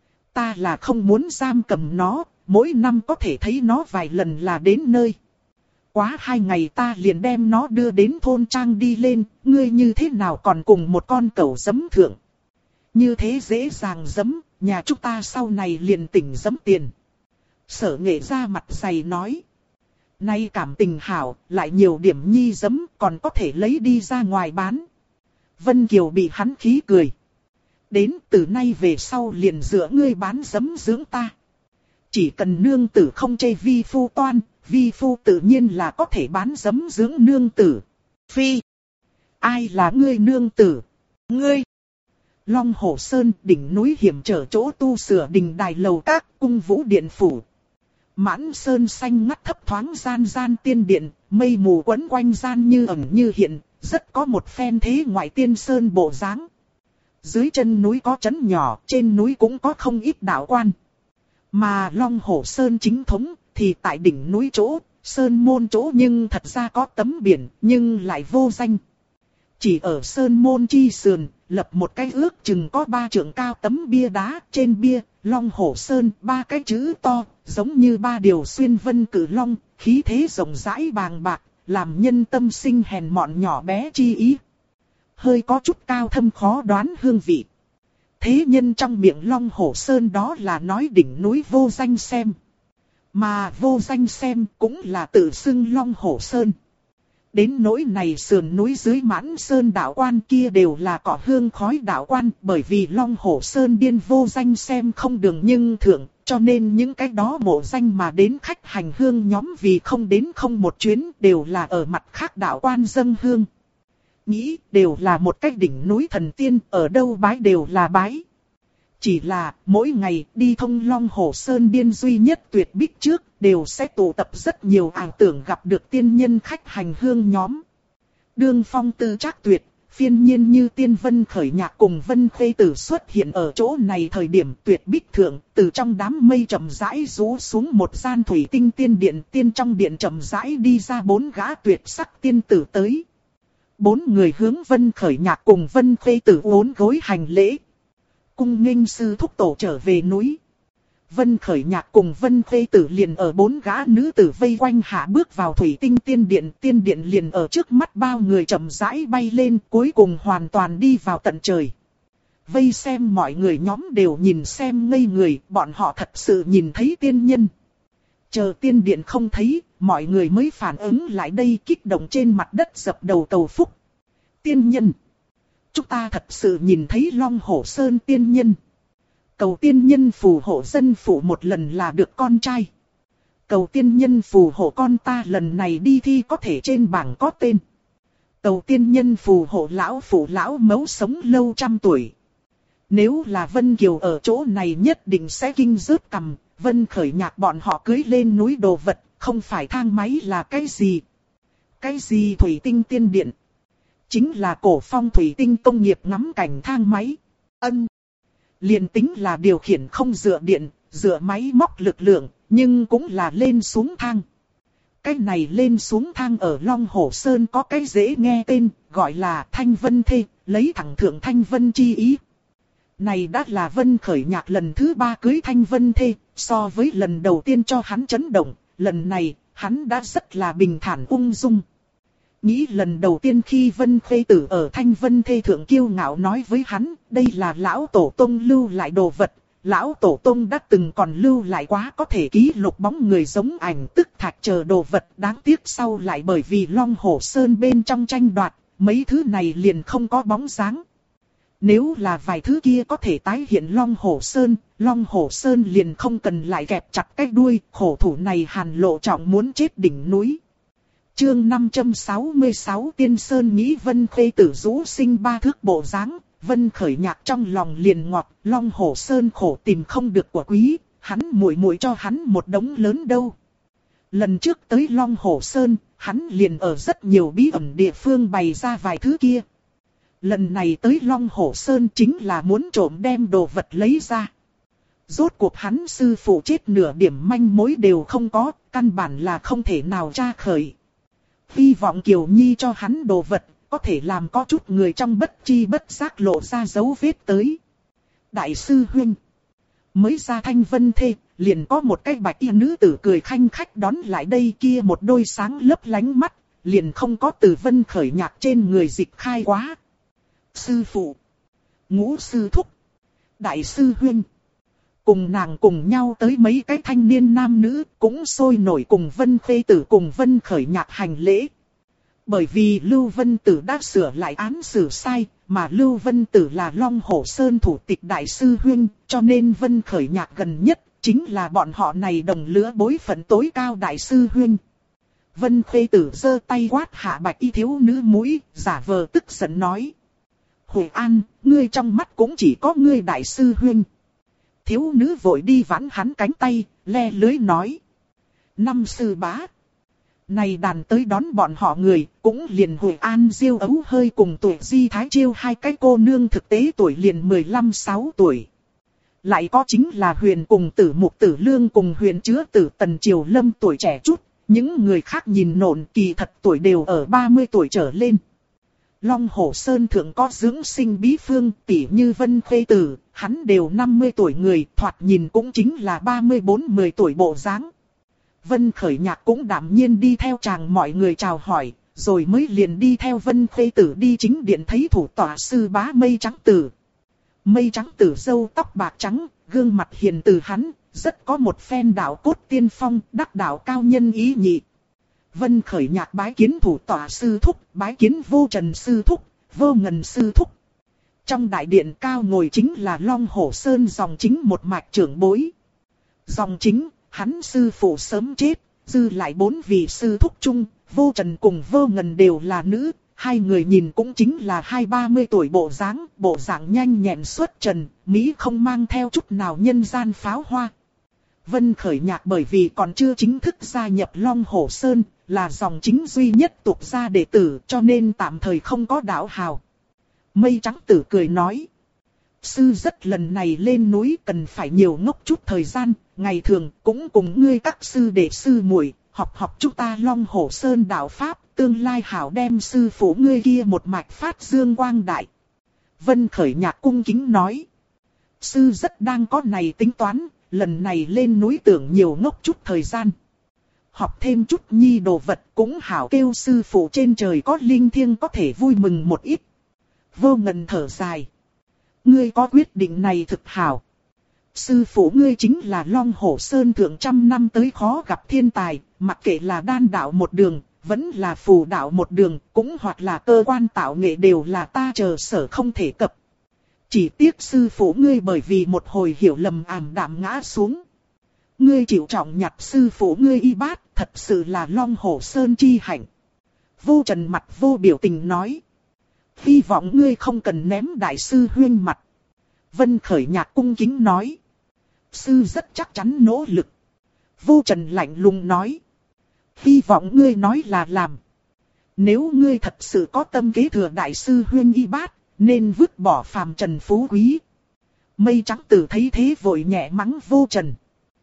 Ta là không muốn giam cầm nó, mỗi năm có thể thấy nó vài lần là đến nơi. Quá 2 ngày ta liền đem nó đưa đến thôn trang đi lên, ngươi như thế nào còn cùng một con cẩu giấm thượng. Như thế dễ dàng giấm, nhà chúng ta sau này liền tỉnh giấm tiền. Sở Nghệ ra mặt dày nói. Nay cảm tình hảo, lại nhiều điểm nhi giấm còn có thể lấy đi ra ngoài bán. Vân Kiều bị hắn khí cười. Đến từ nay về sau liền dựa ngươi bán giấm dưỡng ta. Chỉ cần nương tử không chê vi phu toan, vi phu tự nhiên là có thể bán giấm dưỡng nương tử. Phi, ai là ngươi nương tử? Ngươi. Long Hổ Sơn, đỉnh núi hiểm trở chỗ tu sửa đình đài lầu các, cung vũ điện phủ. Mãn sơn xanh ngắt thấp thoáng gian gian tiên điện, mây mù quấn quanh gian như ẩn như hiện, rất có một phen thế ngoại tiên sơn bộ dáng. Dưới chân núi có trấn nhỏ, trên núi cũng có không ít đạo quan. Mà Long Hổ Sơn chính thống thì tại đỉnh núi chỗ, sơn môn chỗ nhưng thật ra có tấm biển, nhưng lại vô danh. Chỉ ở sơn môn chi sườn, lập một cái ước chừng có 3 trượng cao tấm bia đá, trên bia, Long Hổ Sơn, 3 cái chữ to, giống như 3 điều xuyên vân cử long, khí thế rộng rãi bàng bạc, làm nhân tâm sinh hèn mọn nhỏ bé chi ý. Hơi có chút cao thâm khó đoán hương vị. Thế nhân trong miệng Long Hổ Sơn đó là nói đỉnh núi vô danh xem. Mà vô danh xem cũng là tự xưng Long Hổ Sơn. Đến nỗi này sườn núi dưới Mãn Sơn đạo quan kia đều là cỏ hương khói đạo quan, bởi vì Long Hổ Sơn điên vô danh xem không đường nhưng thượng, cho nên những cái đó mộ danh mà đến khách hành hương nhóm vì không đến không một chuyến đều là ở mặt khác đạo quan dâng hương. Nghĩ đều là một cái đỉnh núi thần tiên, ở đâu bái đều là bái. Chỉ là mỗi ngày đi thông Long Hổ Sơn điên duy nhất tuyệt bích trước đều sẽ tụ tập rất nhiều ảo tưởng gặp được tiên nhân khách hành hương nhóm. Đương phong tư trác tuyệt, phiên nhiên như tiên Vân Khởi Nhạc cùng Vân Khê Tử xuất hiện ở chỗ này thời điểm tuyệt bích thượng, từ trong đám mây chậm rãi rũ xuống một gian thủy tinh tiên điện, tiên trong điện chậm rãi đi ra 4 gã tuyệt sắc tiên tử tới. 4 người hướng Vân Khởi Nhạc cùng Vân Khê Tử uốn gối hành lễ. Cung nghênh sư thúc tổ trở về núi. Vân Khởi Nhạc cùng Vân Khê Tử liền ở 4 gã nữ tử vây quanh hạ bước vào thủy tinh tiên điện liền ở trước mắt bao người chậm rãi bay lên, cuối cùng hoàn toàn đi vào tận trời. Vây xem mọi người nhóm đều nhìn xem ngây người, bọn họ thật sự nhìn thấy tiên nhân. Chờ tiên điện không thấy, mọi người mới phản ứng lại đây, kích động trên mặt đất dập đầu cầu phúc. Tiên nhân! Chúng ta thật sự nhìn thấy Long Hổ Sơn tiên nhân. Cầu tiên nhân phù hộ dân phụ một lần là được con trai. Cầu tiên nhân phù hộ con ta lần này đi thi có thể trên bảng có tên. Cầu tiên nhân phù hộ lão phụ lão mẫu sống lâu trăm tuổi. Nếu là Vân Kiều ở chỗ này nhất định sẽ kinh rớt cằm. Vân Khởi Nhạc bọn họ cưới lên núi đồ vật, không phải thang máy là cái gì? Cái gì thủy tinh tiên điện? Chính là cổ phong thủy tinh công nghiệp ngắm cảnh thang máy. Liền tính là điều khiển không dựa điện, dựa máy móc lực lượng, nhưng cũng là lên xuống thang. Cái này lên xuống thang ở Long Hổ Sơn có cái dễ nghe tên, gọi là Thanh Vân Thê, lấy thẳng thượng Thanh Vân chi ý. Này đã là Vân Khởi Nhạc lần thứ 3 cưới Thanh Vân Thê, so với lần đầu tiên cho hắn chấn động, lần này, hắn đã rất là bình thản ung dung. Nghĩ lần đầu tiên khi Vân Khê Tử ở Thanh Vân Thê thượng kiêu ngạo nói với hắn, đây là lão tổ tông lưu lại đồ vật, lão tổ tông đã từng còn lưu lại quá có thể ký lục bóng người giống ảnh tức thạch chờ đồ vật, đáng tiếc sau lại bởi vì Long Hổ Sơn bên trong tranh đoạt, mấy thứ này liền không có bóng dáng. Nếu là vài thứ kia có thể tái hiện Long Hổ Sơn liền không cần lại kẹp chặt cái đuôi, khổ thủ này Hàn Lộ Trọng muốn chết đỉnh núi. Chương 566 Tiên Sơn nghĩ Vân Khê Tử rũ sinh 3 thước bộ dáng, Vân Khởi Nhạc trong lòng liền ngọt, Long Hổ Sơn khổ tìm không được của quý, hắn muội muội cho hắn một đống lớn đâu. Lần trước tới Long Hổ Sơn, hắn liền ở rất nhiều bí ẩn địa phương bày ra vài thứ kia. Lần này tới Long Hổ Sơn chính là muốn trộm đem đồ vật lấy ra. Rốt cuộc hắn sư phụ chết nửa điểm manh mối đều không có, căn bản là không thể nào tra khởi. Hy vọng Kiều Nhi cho hắn đồ vật, có thể làm có chút người trong bất chi bất giác lộ ra dấu vết tới. Đại sư huynh, mới ra Thanh Vân Thê, liền có một cái bạch y nữ tử cười khanh khách đón lại đây, kia một đôi sáng lấp lánh mắt, liền không có từ Vân Khởi Nhạc trên người dịch khai quá. Sư phụ, Ngũ sư thúc, đại sư huynh. Cùng nàng cùng nhau tới mấy cái thanh niên nam nữ cũng sôi nổi cùng Vân Khê Tử cùng Vân Khởi Nhạc hành lễ. Bởi vì Lưu Vân Tử đã sửa lại án xử sai, mà Lưu Vân Tử là Long Hổ Sơn thủ tịch đại sư huynh, cho nên Vân Khởi Nhạc gần nhất chính là bọn họ này đồng lứa bối phận tối cao đại sư huynh. Vân Khê Tử giơ tay quát hạ bạch y thiếu nữ mũi, giả vờ tức giận nói: Huệ An, ngươi trong mắt cũng chỉ có ngươi đại sư huynh. Thiếu nữ vội đi vãn hắn cánh tay, le lưới nói: Năm sư bá. Này đàn tới đón bọn họ người, cũng liền Huệ An Diêu Ấu hơi cùng tuổi Di Thái Chiêu hai cái cô nương thực tế tuổi liền 15-6 tuổi. Lại có chính là Huyền cùng Tử Mục Tử Lương cùng Huyền Chứa Tử Tần Triều Lâm tuổi trẻ chút, những người khác nhìn nộn kỳ thật tuổi đều ở 30 tuổi trở lên. Long Hổ Sơn thượng có dưỡng sinh bí phương, tỉ như Vân Khê Tử, hắn đều 50 tuổi người, thoạt nhìn cũng chính là 34-10 tuổi bộ dáng. Vân Khởi Nhạc cũng đảm nhiên đi theo chàng mọi người chào hỏi, rồi mới liền đi theo Vân Khê Tử đi chính điện thấy thủ tọa sư bá Mây Trắng Tử. Mây Trắng Tử râu tóc bạc trắng, gương mặt hiền từ hắn, rất có một phen đạo cốt tiên phong, đắc đạo cao nhân ý nhị. Vân Khởi Nhạc bái kiến thủ tọa sư thúc, bái kiến Vô Trần sư thúc, Vô Ngần sư thúc. Trong đại điện cao ngồi chính là Long Hổ Sơn dòng chính một mạch trưởng bối. Dòng chính, hắn sư phụ sớm chết, dư lại 4 vị sư thúc chung, Vô Trần cùng Vô Ngần đều là nữ. Hai người nhìn cũng chính là 20-30 tuổi bộ dạng nhanh nhẹn xuất trần, Mỹ không mang theo chút nào nhân gian pháo hoa. Vân Khởi Nhạc bởi vì còn chưa chính thức gia nhập Long Hổ Sơn, là dòng chính duy nhất tục gia đệ tử cho nên tạm thời không có đạo hào. Mây Trắng Tử cười nói. Sư rất lần này lên núi cần phải nhiều ngốc chút thời gian, ngày thường cũng cùng ngươi các sư đệ sư muội học chúng ta Long Hổ Sơn đạo Pháp, tương lai hảo đem sư phụ ngươi kia một mạch phát dương quang đại. Vân Khởi Nhạc cung kính nói. Sư rất đang có này tính toán, lần này lên núi tưởng nhiều ngốc chút thời gian. Học thêm chút nhi đồ vật cũng hảo kêu sư phụ trên trời có linh thiêng có thể vui mừng một ít. Vô Ngần thở dài. Ngươi có quyết định này thực hảo. Sư phụ ngươi chính là Long Hổ Sơn thượng trăm năm tới khó gặp thiên tài, mặc kệ là đan đạo một đường, vẫn là phù đạo một đường, cũng hoặc là cơ quan tạo nghệ đều là ta chờ sở không thể cập. Chỉ tiếc sư phụ ngươi bởi vì một hồi hiểu lầm ảm đạm ngã xuống. Ngươi chịu trọng nhặt sư phụ ngươi y bát, thật sự là Long Hổ Sơn chi hạnh. Vô Trần mặt vô biểu tình nói. Hy vọng ngươi không cần ném đại sư huyên mặt. Vân Khởi Nhạc cung kính nói. Sư rất chắc chắn nỗ lực. Vô Trần lạnh lùng nói. Hy vọng ngươi nói là làm. Nếu ngươi thật sự có tâm kế thừa đại sư huyên y bát, nên vứt bỏ phàm trần phú quý. Mây Trắng Tử thấy thế vội nhẹ mắng Vô Trần.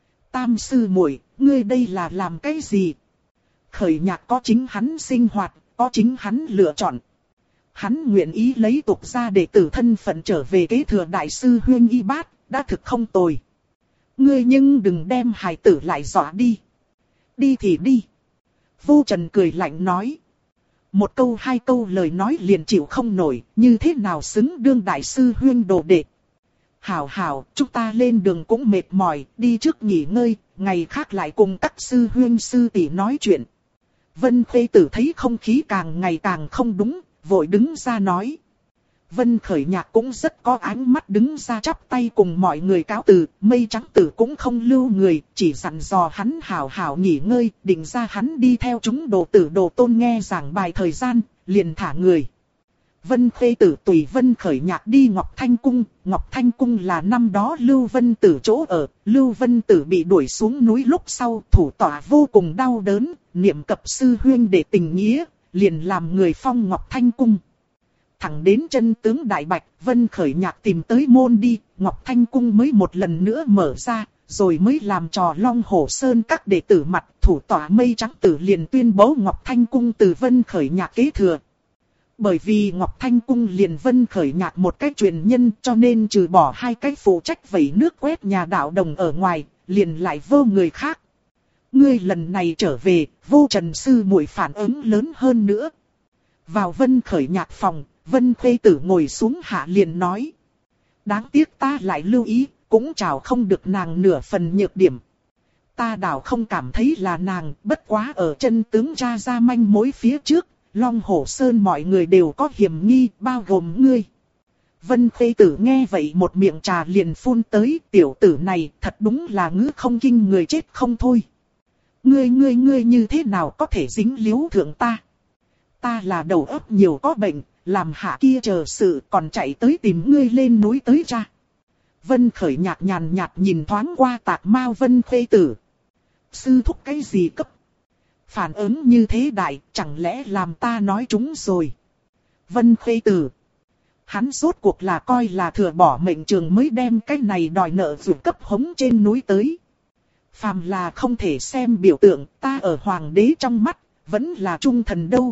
Tam sư muội, ngươi đây là làm cái gì? Khởi Nhạc có chính hắn sinh hoạt, có chính hắn lựa chọn. Hắn nguyện ý lấy tục gia đệ tử thân phận trở về kế thừa đại sư huyên y bát, đã thực không tồi. Ngươi nhưng đừng đem hài tử lại dọa đi. Đi thì đi. Vô Trần cười lạnh nói. Một câu hai câu lời nói liền chịu không nổi, như thế nào xứng đương đại sư huyên đồ đệ. Hảo, chúng ta lên đường cũng mệt mỏi, đi trước nghỉ ngơi, ngày khác lại cùng các sư huyên sư tỷ nói chuyện. Vân Khê Tử thấy không khí càng ngày càng không đúng, vội đứng ra nói. Vân Khởi Nhạc cũng rất có ánh mắt đứng ra chắp tay cùng mọi người cáo từ, Mây Trắng Tử cũng không lưu người, chỉ dặn dò hắn hảo nghỉ ngơi, định ra hắn đi theo chúng đồ tử đồ tôn nghe giảng bài thời gian, liền thả người. Vân Khê Tử tùy Vân Khởi Nhạc đi Ngọc Thanh Cung, Ngọc Thanh Cung là năm đó Lưu Vân Tử chỗ ở, Lưu Vân Tử bị đuổi xuống núi lúc sau, thủ tọa vô cùng đau đớn, niệm cập sư huyên để tình nghĩa, liền làm người phong Ngọc Thanh Cung. Thẳng đến chân tướng đại bạch, Vân Khởi Nhạc tìm tới môn đi, Ngọc Thanh Cung mới một lần nữa mở ra, rồi mới làm trò Long Hổ Sơn các đệ tử mặt, thủ tọa Mây Trắng Tử liền tuyên bố Ngọc Thanh Cung từ Vân Khởi Nhạc kế thừa. Bởi vì Ngọc Thanh Cung liền Vân Khởi Nhạc một cách truyền nhân cho nên trừ bỏ 2 cái phụ trách vẩy nước quét nhà đạo đồng ở ngoài, liền lại vô người khác. Ngươi lần này trở về, Vô Trần sư muội phản ứng lớn hơn nữa. Vào Vân Khởi Nhạc phòng, Vân Khê Tử ngồi xuống hạ liền nói. Đáng tiếc ta lại lưu ý, cũng chào không được nàng nửa phần nhược điểm. Ta đảo không cảm thấy là nàng, bất quá ở chân tướng ra manh mối phía trước, Long Hổ Sơn mọi người đều có hiểm nghi, bao gồm ngươi. Vân Khê Tử nghe vậy một miệng trà liền phun tới, tiểu tử này thật đúng là ngữ không kinh người chết không thôi. Ngươi như thế nào có thể dính líu thượng ta? Ta là đầu óc nhiều có bệnh, làm hạ kia chờ sự còn chạy tới tìm ngươi lên núi tới ra. Vân Khởi Nhạc nhàn nhạt nhìn thoáng qua Tạc Mao Vân Khê Tử. Sư thúc cái gì cấp? Phản ứng như thế đại, chẳng lẽ làm ta nói trúng rồi? Vân Khê Tử. Hắn rốt cuộc là coi là thừa bỏ mệnh trường mới đem cái này đòi nợ ruột cấp hống trên núi tới. Phàm là không thể xem biểu tượng, ta ở hoàng đế trong mắt, vẫn là trung thần đâu.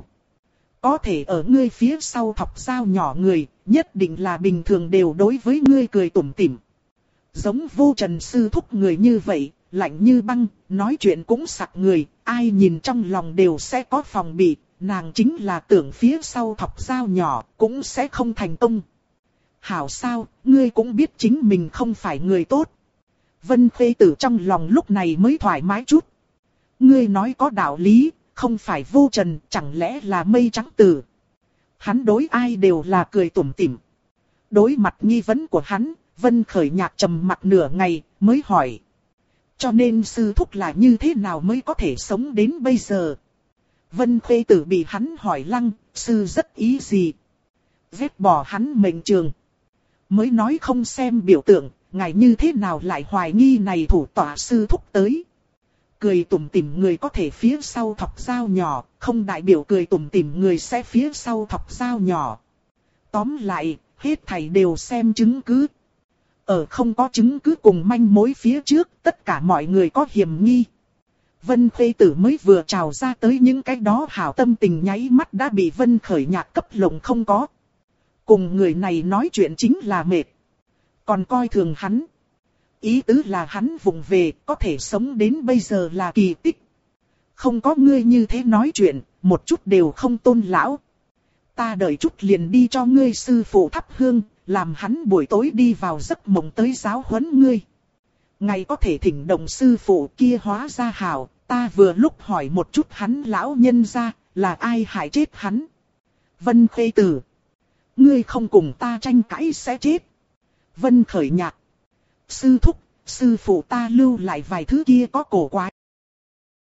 Có thể ở ngươi phía sau thọc dao nhỏ người, nhất định là bình thường đều đối với ngươi cười tủm tỉm. Giống Vô Trần sư thúc người như vậy, lạnh như băng, nói chuyện cũng sặc người, ai nhìn trong lòng đều sẽ có phòng bị, nàng chính là tưởng phía sau thọc dao nhỏ, cũng sẽ không thành công. Hảo sao, ngươi cũng biết chính mình không phải người tốt. Vân Khê Tử trong lòng lúc này mới thoải mái chút. Ngươi nói có đạo lý, không phải vô trần, chẳng lẽ là mây trắng tử. Hắn đối ai đều là cười tủm tỉm. Đối mặt nghi vấn của hắn, Vân Khởi Nhạc trầm mặt nửa ngày, mới hỏi. Cho nên sư thúc là như thế nào mới có thể sống đến bây giờ? Vân Khê Tử bị hắn hỏi lăng, sư rất ý gì? Vết bỏ hắn mệnh trường. Mới nói không xem biểu tượng, ngài như thế nào lại hoài nghi này thủ tọa sư thúc tới? Cười tủm tỉm người có thể phía sau thọc dao nhỏ, không đại biểu cười tủm tỉm người sẽ phía sau thọc dao nhỏ. Tóm lại, hết thảy đều xem chứng cứ. Ở không có chứng cứ cùng manh mối phía trước, tất cả mọi người có hiểm nghi. Vân Khê Tử mới vừa trào ra tới những cái đó hảo tâm tình nháy mắt đã bị Vân Khởi Nhạc cấp lồng không có. Cùng người này nói chuyện chính là mệt. Còn coi thường hắn. Ý tứ là hắn vùng về, có thể sống đến bây giờ là kỳ tích. Không có ngươi như thế nói chuyện, một chút đều không tôn lão. Ta đợi chút liền đi cho ngươi sư phụ thắp hương, làm hắn buổi tối đi vào giấc mộng tới giáo huấn ngươi. Ngày có thể thỉnh động sư phụ kia hóa ra hảo, ta vừa lúc hỏi một chút hắn lão nhân ra, là ai hại chết hắn. Vân Khê Tử. Ngươi không cùng ta tranh cãi sẽ chết. Vân Khởi Nhạc. Sư thúc, sư phụ ta lưu lại vài thứ kia có cổ quái.